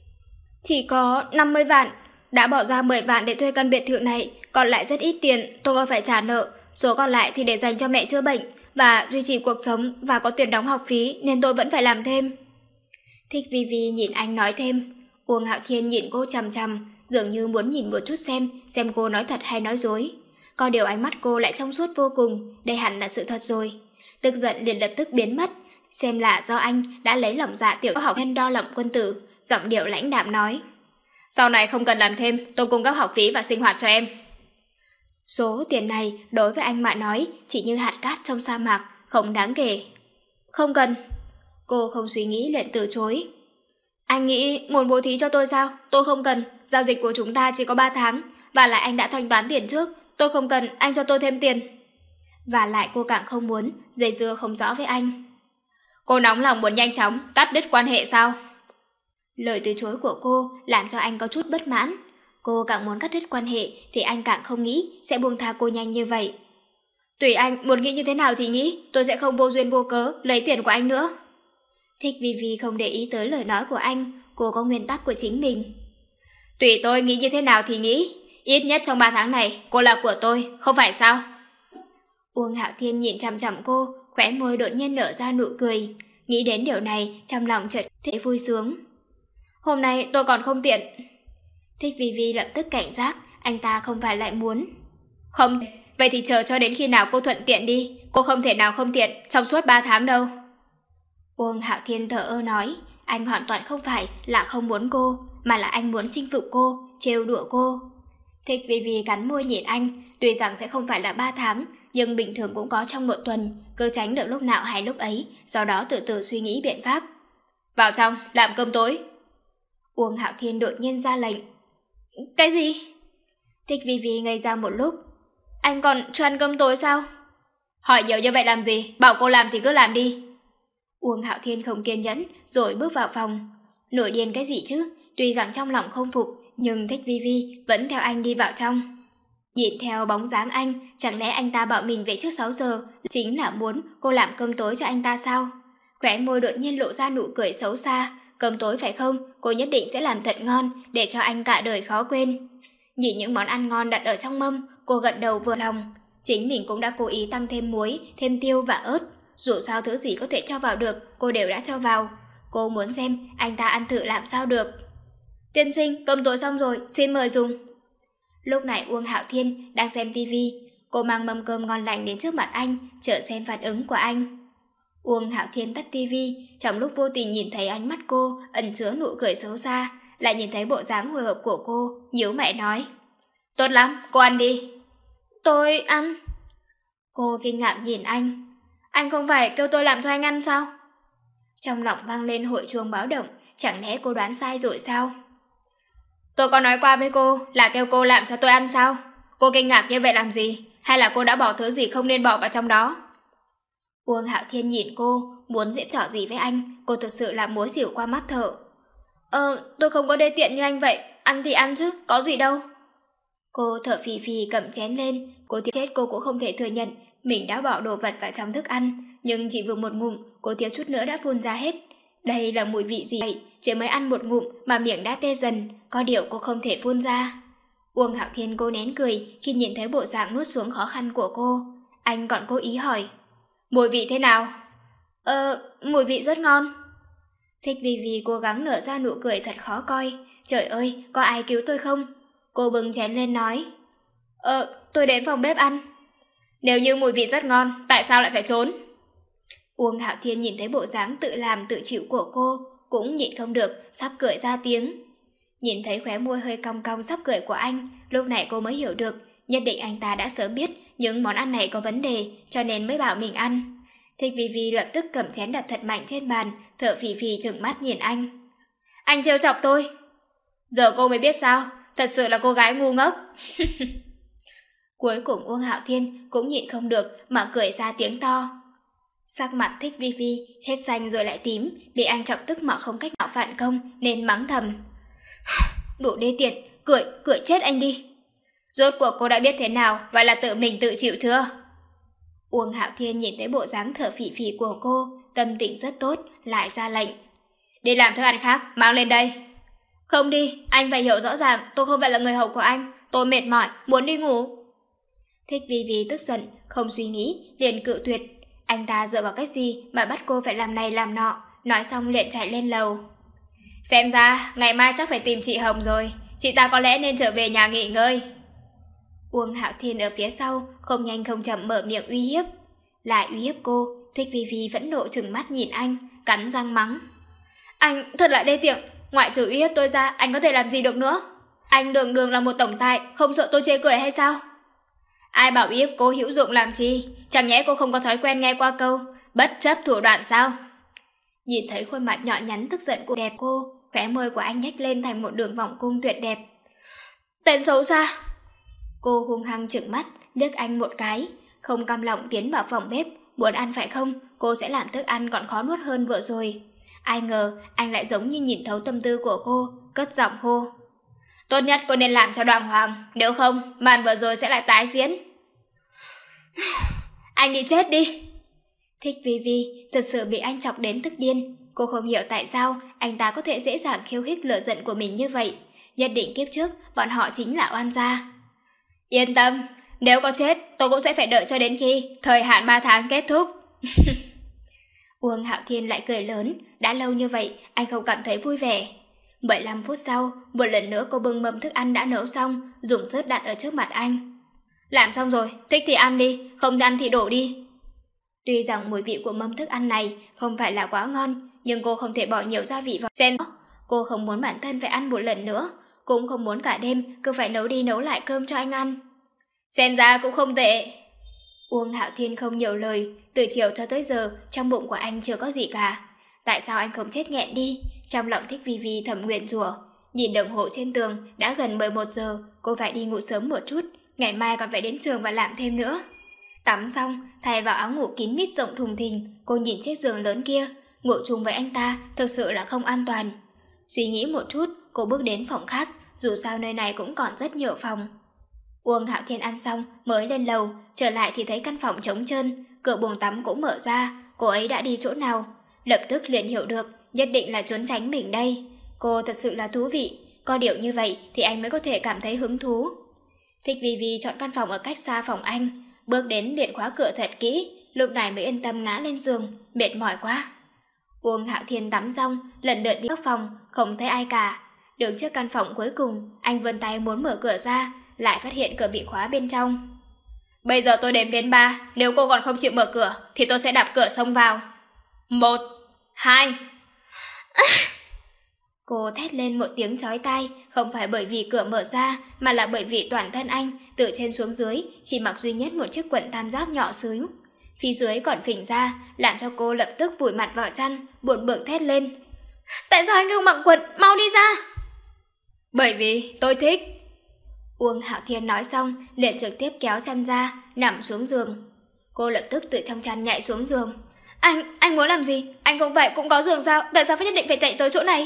Chỉ có 50 vạn. Đã bỏ ra 10 vạn để thuê căn biệt thự này, còn lại rất ít tiền, tôi còn phải trả nợ. Số còn lại thì để dành cho mẹ chữa bệnh và duy trì cuộc sống và có tiền đóng học phí, nên tôi vẫn phải làm thêm. Thích Vi Vi nhìn anh nói thêm. Uông Hạo Thiên nhìn cô chằm chằm, dường như muốn nhìn một chút xem cô nói thật hay nói dối. Có điều ánh mắt cô lại trong suốt vô cùng, đây hẳn là sự thật rồi. Tức giận liền lập tức biến mất, xem là do anh đã lấy lòng dạ tiểu học hen đo lỏng quân tử, giọng điệu lãnh đạm nói. Sau này không cần làm thêm, tôi cung cấp học phí và sinh hoạt cho em. Số tiền này đối với anh mà nói chỉ như hạt cát trong sa mạc, không đáng kể. Không cần. Cô không suy nghĩ liền từ chối. Anh nghĩ muốn bố thí cho tôi sao? Tôi không cần, giao dịch của chúng ta chỉ có 3 tháng, và lại anh đã thanh toán tiền trước, tôi không cần anh cho tôi thêm tiền. Và lại cô càng không muốn dây dưa không rõ với anh. Cô nóng lòng muốn nhanh chóng cắt đứt quan hệ sao? Lời từ chối của cô làm cho anh có chút bất mãn. Cô càng muốn cắt đứt quan hệ thì anh càng không nghĩ sẽ buông tha cô nhanh như vậy. Tùy anh muốn nghĩ như thế nào thì nghĩ, tôi sẽ không vô duyên vô cớ lấy tiền của anh nữa. Thích Vi Vi không để ý tới lời nói của anh, cô có nguyên tắc của chính mình. Tùy tôi nghĩ như thế nào thì nghĩ, ít nhất trong 3 tháng này cô là của tôi, không phải sao? Uông Hạo Thiên nhìn chằm chằm cô, khóe môi đột nhiên nở ra nụ cười. Nghĩ đến điều này, trong lòng chợt thấy vui sướng. Hôm nay tôi còn không tiện. Thích Vi Vi lập tức cảnh giác, anh ta không phải lại muốn. Không, vậy thì chờ cho đến khi nào cô thuận tiện đi, cô không thể nào không tiện trong suốt 3 tháng đâu. Uông Hạo Thiên thở ơ nói, anh hoàn toàn không phải là không muốn cô, mà là anh muốn chinh phục cô, trêu đùa cô. Thích Vi Vi cắn môi nhìn anh, tuy rằng sẽ không phải là 3 tháng, nhưng bình thường cũng có trong 1 tuần, cứ tránh được lúc nào hay lúc ấy, sau đó từ từ suy nghĩ biện pháp. Vào trong, làm cơm tối. Uông Hạo Thiên đột nhiên ra lệnh. Cái gì? Thích Vi Vi ngây ra một lúc. Anh còn cho ăn cơm tối sao? Hỏi nhiều như vậy làm gì, bảo cô làm thì cứ làm đi. Uông Hạo Thiên không kiên nhẫn, rồi bước vào phòng. Nổi điên cái gì chứ, tuy rằng trong lòng không phục, nhưng Thích Vi Vi vẫn theo anh đi vào trong. Nhìn theo bóng dáng anh, chẳng lẽ anh ta bảo mình về trước 6 giờ, chính là muốn cô làm cơm tối cho anh ta sao? Khóe môi đột nhiên lộ ra nụ cười xấu xa. Cơm tối phải không, cô nhất định sẽ làm thật ngon, để cho anh cả đời khó quên. Nhìn những món ăn ngon đặt ở trong mâm, cô gật đầu vừa lòng. Chính mình cũng đã cố ý tăng thêm muối, thêm tiêu và ớt. Dù sao thứ gì có thể cho vào được, cô đều đã cho vào. Cô muốn xem anh ta ăn thử làm sao được. Tiên sinh, cơm tối xong rồi, xin mời dùng. Lúc này Uông Hạo Thiên đang xem tivi. Cô mang mâm cơm ngon lành đến trước mặt anh, chờ xem phản ứng của anh. Uông Hạo Thiên tắt tivi, trong lúc vô tình nhìn thấy ánh mắt cô ẩn chứa nụ cười xấu xa, lại nhìn thấy bộ dáng hồi hộp của cô, nhíu mày nói: Tốt lắm, cô ăn đi. Tôi ăn. Cô kinh ngạc nhìn anh. Anh không phải kêu tôi làm cho anh ăn sao? Trong lòng vang lên hồi chuông báo động, chẳng lẽ cô đoán sai rồi sao? Tôi có nói qua với cô là kêu cô làm cho tôi ăn sao? Cô kinh ngạc như vậy làm gì? Hay là cô đã bỏ thứ gì không nên bỏ vào trong đó? Uông Hạo Thiên nhìn cô, muốn diễn trò gì với anh, cô thực sự là múa xỉu qua mắt thở. Tôi không có đê tiện như anh vậy, ăn thì ăn chứ, có gì đâu. Cô thở phì phì cầm chén lên, cô chết cô cũng không thể thừa nhận mình đã bỏ đồ vật vào trong thức ăn, nhưng chỉ vừa một ngụm, cô thiếu chút nữa đã phun ra hết. Đây là mùi vị gì vậy? Chỉ mới ăn một ngụm mà miệng đã tê dần, có điều cô không thể phun ra. Uông Hạo Thiên cô nén cười khi nhìn thấy bộ dạng nuốt xuống khó khăn của cô. Anh còn cố ý hỏi: Mùi vị thế nào? Mùi vị rất ngon. Thích Vì cố gắng nở ra nụ cười thật khó coi. Trời ơi, có ai cứu tôi không? Cô bưng chén lên nói: Tôi đến phòng bếp ăn. Nếu như mùi vị rất ngon, tại sao lại phải trốn? Uông Hạo Thiên nhìn thấy bộ dáng tự làm tự chịu của cô, cũng nhịn không được, sắp cười ra tiếng. Nhìn thấy khóe môi hơi cong cong sắp cười của anh, lúc này cô mới hiểu được, nhất định anh ta đã sớm biết những món ăn này có vấn đề, cho nên mới bảo mình ăn. Thích Vì lập tức cầm chén đặt thật mạnh trên bàn, thở phì phì trừng mắt nhìn anh. Anh trêu chọc tôi. Giờ cô mới biết sao, thật sự là cô gái ngu ngốc. Cuối cùng Uông Hạo Thiên cũng nhịn không được mà cười ra tiếng to. Sắc mặt Thích Vi hết xanh rồi lại tím, bị anh chọc tức mà không cách nào phản công nên mắng thầm. Đủ đê tiện, cười chết anh đi. Rốt cuộc cô đã biết thế nào gọi là tự mình tự chịu chưa? Uông Hạo Thiên nhìn thấy bộ dáng thở phì phì của cô, tâm tình rất tốt, lại ra lệnh. Đi làm thức ăn khác, mang lên đây. Không đi, anh phải hiểu rõ ràng, tôi không phải là người hầu của anh, tôi mệt mỏi, muốn đi ngủ. Thích Vi tức giận, không suy nghĩ, liền cự tuyệt. Anh ta dựa vào cách gì mà bắt cô phải làm này làm nọ, nói xong liền chạy lên lầu. Xem ra, ngày mai chắc phải tìm chị Hồng rồi, chị ta có lẽ nên trở về nhà nghỉ ngơi. Uông Hạo Thiên ở phía sau, không nhanh không chậm mở miệng uy hiếp. Lại uy hiếp cô, Thích Vi vẫn nộ trừng mắt nhìn anh, cắn răng mắng. Anh thật là đê tiện, ngoại trừ uy hiếp tôi ra, anh có thể làm gì được nữa? Anh đường là một tổng tài, không sợ tôi chê cười hay sao? Ai bảo uy hiếp cô hữu dụng làm chi? Chẳng nhẽ cô không có thói quen nghe qua câu bất chấp thủ đoạn sao? Nhìn thấy khuôn mặt nhỏ nhắn tức giận của đẹp cô, khóe môi của anh nhếch lên thành một đường vòng cung tuyệt đẹp. Tên xấu xa! Cô hung hăng trừng mắt, liếc anh một cái, không cam lòng tiến vào phòng bếp. Muốn ăn phải không? Cô sẽ làm thức ăn còn khó nuốt hơn vừa rồi. Ai ngờ anh lại giống như nhìn thấu tâm tư của cô, cất giọng hô. Tốt nhất cô nên làm cho đàng hoàng, nếu không màn vừa rồi sẽ lại tái diễn. Anh đi chết đi. Thích Vi thật sự bị anh chọc đến tức điên. Cô không hiểu tại sao anh ta có thể dễ dàng khiêu khích lửa giận của mình như vậy. Nhất định kiếp trước bọn họ chính là oan gia. Yên tâm, nếu có chết tôi cũng sẽ phải đợi cho đến khi thời hạn 3 tháng kết thúc. Uông Hạo Thiên lại cười lớn. Đã lâu như vậy anh không cảm thấy vui vẻ. 15 phút sau, một lần nữa cô bưng mâm thức ăn đã nấu xong, dùng rớt đặt ở trước mặt anh. Làm xong rồi, thích thì ăn đi, không ăn thì đổ đi. Tuy rằng mùi vị của mâm thức ăn này không phải là quá ngon, nhưng cô không thể bỏ nhiều gia vị vào xem. Cô không muốn bản thân phải ăn một lần nữa, cũng không muốn cả đêm cứ phải nấu đi nấu lại cơm cho anh ăn. Xem ra cũng không tệ. Uông Hạo Thiên không nhiều lời, từ chiều cho tới giờ trong bụng của anh chưa có gì cả. Tại sao anh không chết nghẹn đi? Trong lòng Thích Vi thầm nguyện rủa. Nhìn đồng hồ trên tường, đã gần 11 giờ, cô phải đi ngủ sớm một chút, ngày mai còn phải đến trường và làm thêm nữa. Tắm xong, thay vào áo ngủ kín mít rộng thùng thình, cô nhìn chiếc giường lớn kia, ngủ chung với anh ta thực sự là không an toàn. Suy nghĩ một chút, cô bước đến phòng khác, dù sao nơi này cũng còn rất nhiều phòng. Uông Hạo Thiên ăn xong mới lên lầu, trở lại thì thấy căn phòng trống trơn, cửa buồng tắm cũng mở ra, cô ấy đã đi chỗ nào? Lập tức liền hiểu được, nhất định là trốn tránh mình đây. Cô thật sự là thú vị, có điều như vậy thì anh mới có thể cảm thấy hứng thú. Thích Vi chọn căn phòng ở cách xa phòng anh, bước đến liền khóa cửa thật kỹ, lúc này mới yên tâm ngã lên giường, mệt mỏi quá. Uông Hạo Thiên tắm xong, lần lượt đi các phòng, không thấy ai cả. Đứng trước căn phòng cuối cùng, anh vươn tay muốn mở cửa ra, lại phát hiện cửa bị khóa bên trong. Bây giờ tôi đếm đến 3, nếu cô còn không chịu mở cửa thì tôi sẽ đạp cửa xông vào. 1, 2. Cô thét lên một tiếng chói tai, không phải bởi vì cửa mở ra, mà là bởi vì toàn thân anh, từ trên xuống dưới, chỉ mặc duy nhất một chiếc quần tam giác nhỏ xíu. Phía dưới còn phình ra, làm cho cô lập tức vùi mặt vào chăn, buồn bực thét lên. Tại sao anh không mặc quần, mau đi ra! Bởi vì tôi thích. Uông Hạo Thiên nói xong, liền trực tiếp kéo chăn ra, nằm xuống giường. Cô lập tức từ trong chăn nhảy xuống giường. Anh muốn làm gì? Anh không phải cũng có giường sao? Tại sao phải nhất định phải chạy tới chỗ này?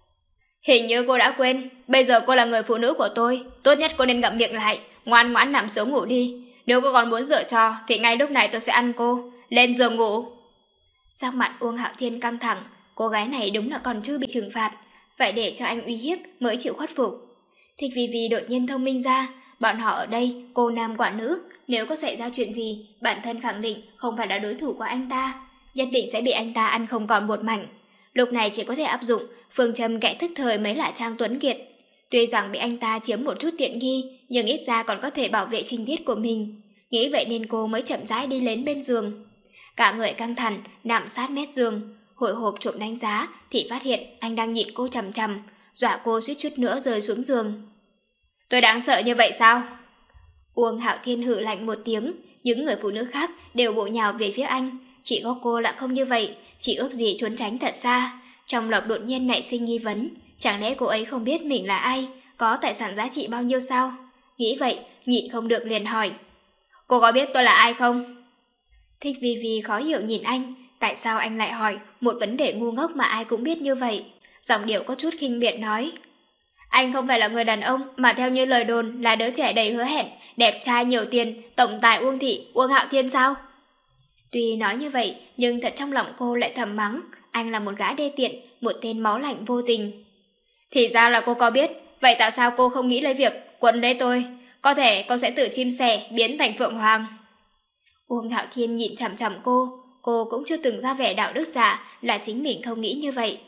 Hình như cô đã quên, bây giờ cô là người phụ nữ của tôi, tốt nhất cô nên ngậm miệng lại, ngoan ngoãn nằm xuống ngủ đi. Nếu cô còn muốn giở trò thì ngay lúc này tôi sẽ ăn cô. Lên giường ngủ. Sắc mặt Uông Hạo Thiên căng thẳng, cô gái này đúng là còn chưa bị trừng phạt, phải để cho anh uy hiếp mới chịu khuất phục. Thích Vi Vi đột nhiên thông minh ra, bọn họ ở đây cô nam quả nữ, nếu có xảy ra chuyện gì, bản thân khẳng định không phải là đối thủ của anh ta, nhất định sẽ bị anh ta ăn không còn một mảnh. Lúc này chỉ có thể áp dụng phương châm kẻ thức thời mới là Trang Tuấn Kiệt. Tuy rằng bị anh ta chiếm một chút tiện nghi, nhưng ít ra còn có thể bảo vệ trinh tiết của mình. Nghĩ vậy nên cô mới chậm rãi đi đến bên giường. Cả người căng thẳng, nằm sát mép giường, hồi hộp trộm đánh giá thì phát hiện anh đang nhìn cô chằm chằm, dọa cô suýt chút nữa rơi xuống giường. Tôi đáng sợ như vậy sao? Uông Hạo Thiên hừ lạnh một tiếng, những người phụ nữ khác đều bổ nhào về phía anh, chỉ có cô lại không như vậy, chỉ ước gì trốn tránh thật xa. Trong lòng đột nhiên nảy sinh nghi vấn, chẳng lẽ cô ấy không biết mình là ai, có tài sản giá trị bao nhiêu sao? Nghĩ vậy, nhịn không được liền hỏi. Cô có biết tôi là ai không? Thích Vi Vi khó hiểu nhìn anh, tại sao anh lại hỏi một vấn đề ngu ngốc mà ai cũng biết như vậy? Giọng điệu có chút khinh miệt nói. Anh không phải là người đàn ông mà theo như lời đồn là đứa trẻ đầy hứa hẹn, đẹp trai nhiều tiền, tổng tài Uông Thị, Uông Hạo Thiên sao? Tuy nói như vậy, nhưng thật trong lòng cô lại thầm mắng, anh là một gã đê tiện, một tên máu lạnh vô tình. Thì ra là cô có biết, vậy tại sao cô không nghĩ lấy việc quấn lấy tôi? Có thể cô sẽ tự chim sẻ biến thành Phượng Hoàng. Uông Hạo Thiên nhìn chằm chằm cô cũng chưa từng ra vẻ đạo đức giả là chính mình không nghĩ như vậy.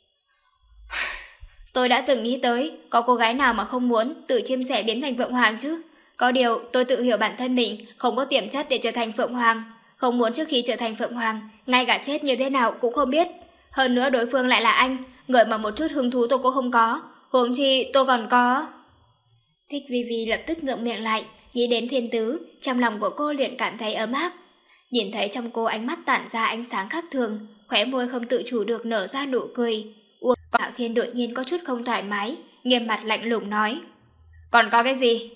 Tôi đã từng nghĩ tới, có cô gái nào mà không muốn tự chim sẻ biến thành Phượng Hoàng chứ? Có điều tôi tự hiểu bản thân mình không có tiềm chất để trở thành Phượng Hoàng, không muốn trước khi trở thành Phượng Hoàng, ngay cả chết như thế nào cũng không biết. Hơn nữa đối phương lại là anh, người mà một chút hứng thú tôi cũng không có, huống chi tôi còn có. Thích Vi Vi lập tức ngượng miệng lại, nghĩ đến thiên tứ, trong lòng của cô liền cảm thấy ấm áp. Nhìn thấy trong cô ánh mắt tản ra ánh sáng khác thường, khóe môi không tự chủ được nở ra nụ cười. Uông Hạo Thiên đột nhiên có chút không thoải mái, nghiêm mặt lạnh lùng nói. Còn có cái gì?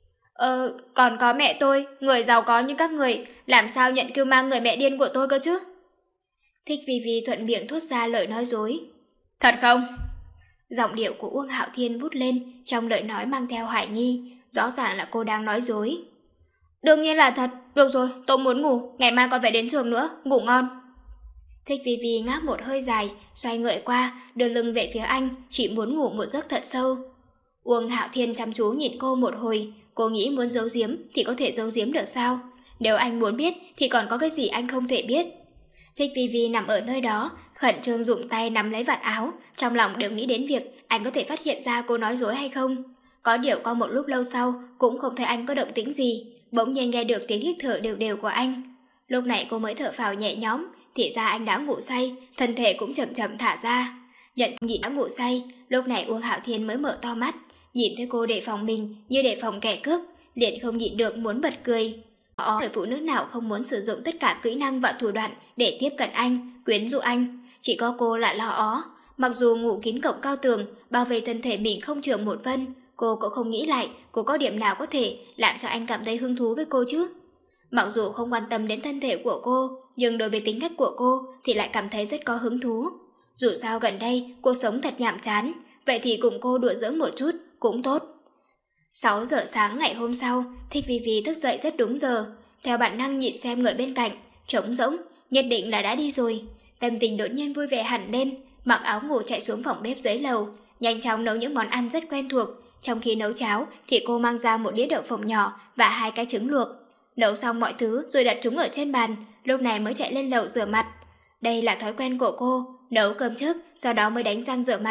Còn có mẹ tôi, người giàu có như các người, làm sao nhận kêu mang người mẹ điên của tôi cơ chứ? Thích Vi Vi thuận miệng thốt ra lời nói dối. Thật không? Giọng điệu của Uông Hạo Thiên vút lên, trong lời nói mang theo hoài nghi, rõ ràng là cô đang nói dối. Đương nhiên là thật, được rồi, tôi muốn ngủ, ngày mai còn phải đến trường nữa, ngủ ngon. Thích Vi Vi ngáp một hơi dài, xoay người qua, đưa lưng về phía anh, chỉ muốn ngủ một giấc thật sâu. Uông Hạo Thiên chăm chú nhìn cô một hồi, cô nghĩ muốn giấu giếm thì có thể giấu giếm được sao? Nếu anh muốn biết thì còn có cái gì anh không thể biết? Thích Vi Vi nằm ở nơi đó, khẩn trương dùng tay nắm lấy vạt áo, trong lòng đều nghĩ đến việc anh có thể phát hiện ra cô nói dối hay không. Có điều có một lúc lâu sau cũng không thấy anh có động tĩnh gì, bỗng nhiên nghe được tiếng hít thở đều đều của anh. Lúc này cô mới thở phào nhẹ nhõm, thì ra anh đã ngủ say, thân thể cũng chậm chậm thả ra. Nhận nhịn đã ngủ say, lúc này Uông Hạo Thiên mới mở to mắt, nhìn thấy cô đề phòng mình như đề phòng kẻ cướp, liền không nhịn được muốn bật cười. Người phụ nữ nào không muốn sử dụng tất cả kỹ năng và thủ đoạn để tiếp cận anh, quyến rũ anh, chỉ có cô lại lo ó. Mặc dù ngủ kín cổng cao tường, bảo vệ thân thể mình không chừa một phân, cô cũng không nghĩ lại cô có điểm nào có thể làm cho anh cảm thấy hứng thú với cô chứ. Mặc dù không quan tâm đến thân thể của cô, nhưng đối với tính cách của cô thì lại cảm thấy rất có hứng thú. Dù sao gần đây cô sống thật nhàm chán, vậy thì cùng cô đùa giỡn một chút cũng tốt. 6 giờ sáng ngày hôm sau, Thích Vi Vi thức dậy rất đúng giờ, theo bản năng nhìn xem người bên cạnh, trống rỗng, nhất định là đã đi rồi. Tâm tình đột nhiên vui vẻ hẳn lên, mặc áo ngủ chạy xuống phòng bếp dưới lầu, nhanh chóng nấu những món ăn rất quen thuộc. Trong khi nấu cháo thì cô mang ra một đĩa đậu phộng nhỏ và 2 cái trứng luộc. Nấu xong mọi thứ rồi đặt chúng ở trên bàn, lúc này mới chạy lên lầu rửa mặt. Đây là thói quen của cô, nấu cơm trước, sau đó mới đánh răng rửa mặt.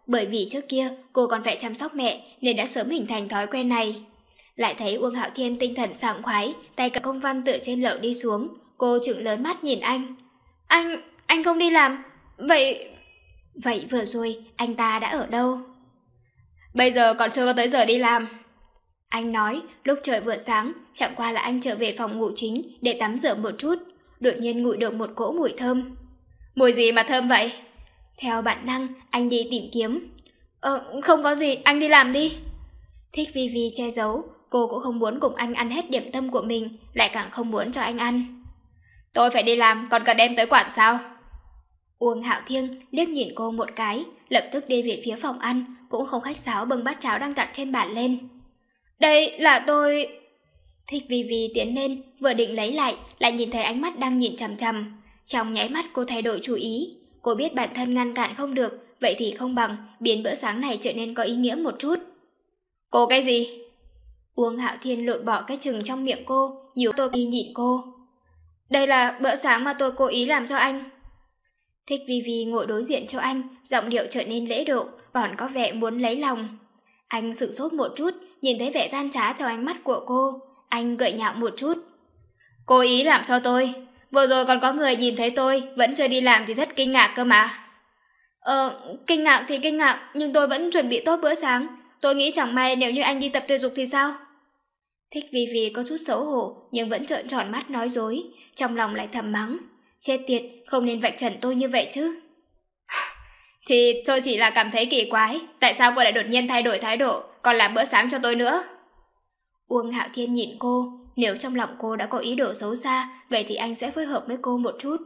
bởi vì trước kia cô còn phải chăm sóc mẹ nên đã sớm hình thành thói quen này. Lại thấy Uông Hạo Thiên tinh thần sảng khoái, tay cầm công văn từ trên lầu đi xuống, cô trừng lớn mắt nhìn anh. Anh không đi làm? Vậy vừa rồi anh ta đã ở đâu? Bây giờ còn chưa có tới giờ đi làm. Anh nói, lúc trời vừa sáng, chẳng qua là anh trở về phòng ngủ chính để tắm rửa một chút, đột nhiên ngửi được một cỗ mùi thơm. Mùi gì mà thơm vậy? Theo bản năng, anh đi tìm kiếm. Không có gì, anh đi làm đi. Thích Vi Vi che giấu, cô cũng không muốn cùng anh ăn hết điểm tâm của mình, lại càng không muốn cho anh ăn. Tôi phải đi làm, còn cần em tới quản sao? Uông Hạo Thiên liếc nhìn cô một cái, lập tức đi về phía phòng ăn, cũng không khách sáo bưng bát cháo đang đặt trên bàn lên. Đây là tôi... Thích Vi Vi tiến lên, vừa định lấy lại nhìn thấy ánh mắt đang nhìn chằm chằm. Trong nháy mắt cô thay đổi chủ ý. Cô biết bản thân ngăn cản không được, vậy thì không bằng biến bữa sáng này trở nên có ý nghĩa một chút. Cô cái gì? Uông Hạo Thiên lột bỏ cái chừng trong miệng cô, nhíu tôi đi nhìn cô. Đây là bữa sáng mà tôi cố ý làm cho anh. Thích Vi Vi ngồi đối diện cho anh, giọng điệu trở nên lễ độ, còn có vẻ muốn lấy lòng. Anh sửng sốt một chút, nhìn thấy vẻ gian trá trong ánh mắt của cô. Anh gợi nhạo một chút. Cố ý làm cho tôi. Vừa rồi còn có người nhìn thấy tôi vẫn chưa đi làm thì rất kinh ngạc cơ mà. Kinh ngạc thì kinh ngạc, nhưng tôi vẫn chuẩn bị tốt bữa sáng. Tôi nghĩ chẳng may nếu như anh đi tập thể dục thì sao? Thích Vi Vi có chút xấu hổ nhưng vẫn trợn tròn mắt nói dối, trong lòng lại thầm mắng. Chết tiệt, không nên vạch trần tôi như vậy chứ. Thì tôi chỉ là cảm thấy kỳ quái, tại sao cô lại đột nhiên thay đổi thái độ, còn làm bữa sáng cho tôi nữa? Uông Hạo Thiên nhìn cô, nếu trong lòng cô đã có ý đồ xấu xa, vậy thì anh sẽ phối hợp với cô một chút.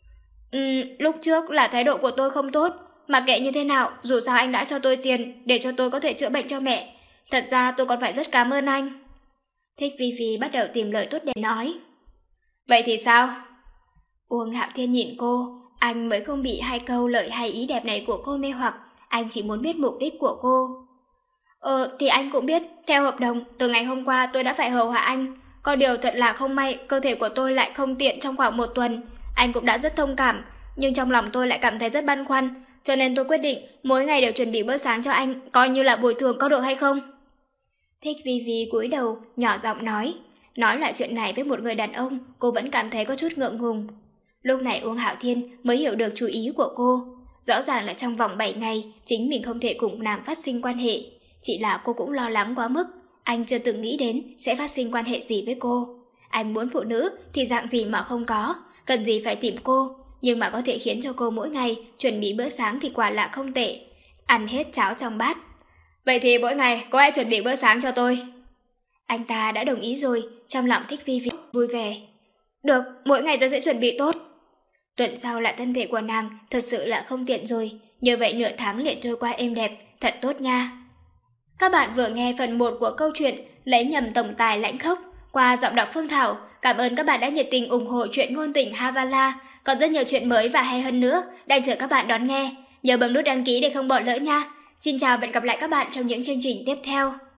Lúc trước là thái độ của tôi không tốt, mà kệ như thế nào, dù sao anh đã cho tôi tiền để cho tôi có thể chữa bệnh cho mẹ. Thật ra tôi còn phải rất cảm ơn anh. Thích Vi Vi bắt đầu tìm lời tốt để nói. Vậy thì sao? Uông Hạo Thiên nhìn cô, anh mới không bị hai câu lời hay ý đẹp này của cô mê hoặc, anh chỉ muốn biết mục đích của cô. Thì anh cũng biết, theo hợp đồng, từ ngày hôm qua tôi đã phải hầu hạ anh. Có điều thật là không may, cơ thể của tôi lại không tiện trong khoảng 1 tuần. Anh cũng đã rất thông cảm, nhưng trong lòng tôi lại cảm thấy rất băn khoăn, cho nên tôi quyết định mỗi ngày đều chuẩn bị bữa sáng cho anh, coi như là bồi thường, có được hay không? Thích Vi Vi cúi đầu, nhỏ giọng nói lại chuyện này với một người đàn ông, cô vẫn cảm thấy có chút ngượng ngùng. Lúc này Uông Hạo Thiên mới hiểu được chú ý của cô. Rõ ràng là trong vòng 7 ngày, chính mình không thể cùng nàng phát sinh quan hệ. Chỉ là cô cũng lo lắng quá mức, anh chưa từng nghĩ đến sẽ phát sinh quan hệ gì với cô. Anh muốn phụ nữ thì dạng gì mà không có, cần gì phải tìm cô, nhưng mà có thể khiến cho cô mỗi ngày chuẩn bị bữa sáng thì quả là không tệ. Ăn hết cháo trong bát. Vậy thì mỗi ngày cô hãy chuẩn bị bữa sáng cho tôi. Anh ta đã đồng ý rồi, trong lòng Thích Vi Vi vui vẻ. Được, mỗi ngày tôi sẽ chuẩn bị tốt. Tuần sau là thân thể của nàng thật sự là không tiện rồi, như vậy nửa tháng liền trôi qua êm đẹp, thật tốt nha. Các bạn vừa nghe phần 1 của câu chuyện Lấy nhầm tổng tài lãnh khốc qua giọng đọc Phương Thảo. Cảm ơn các bạn đã nhiệt tình ủng hộ truyện ngôn tình Havala. Còn rất nhiều chuyện mới và hay hơn nữa đang chờ các bạn đón nghe. Nhớ bấm nút đăng ký để không bỏ lỡ nha. Xin chào và hẹn gặp lại các bạn trong những chương trình tiếp theo.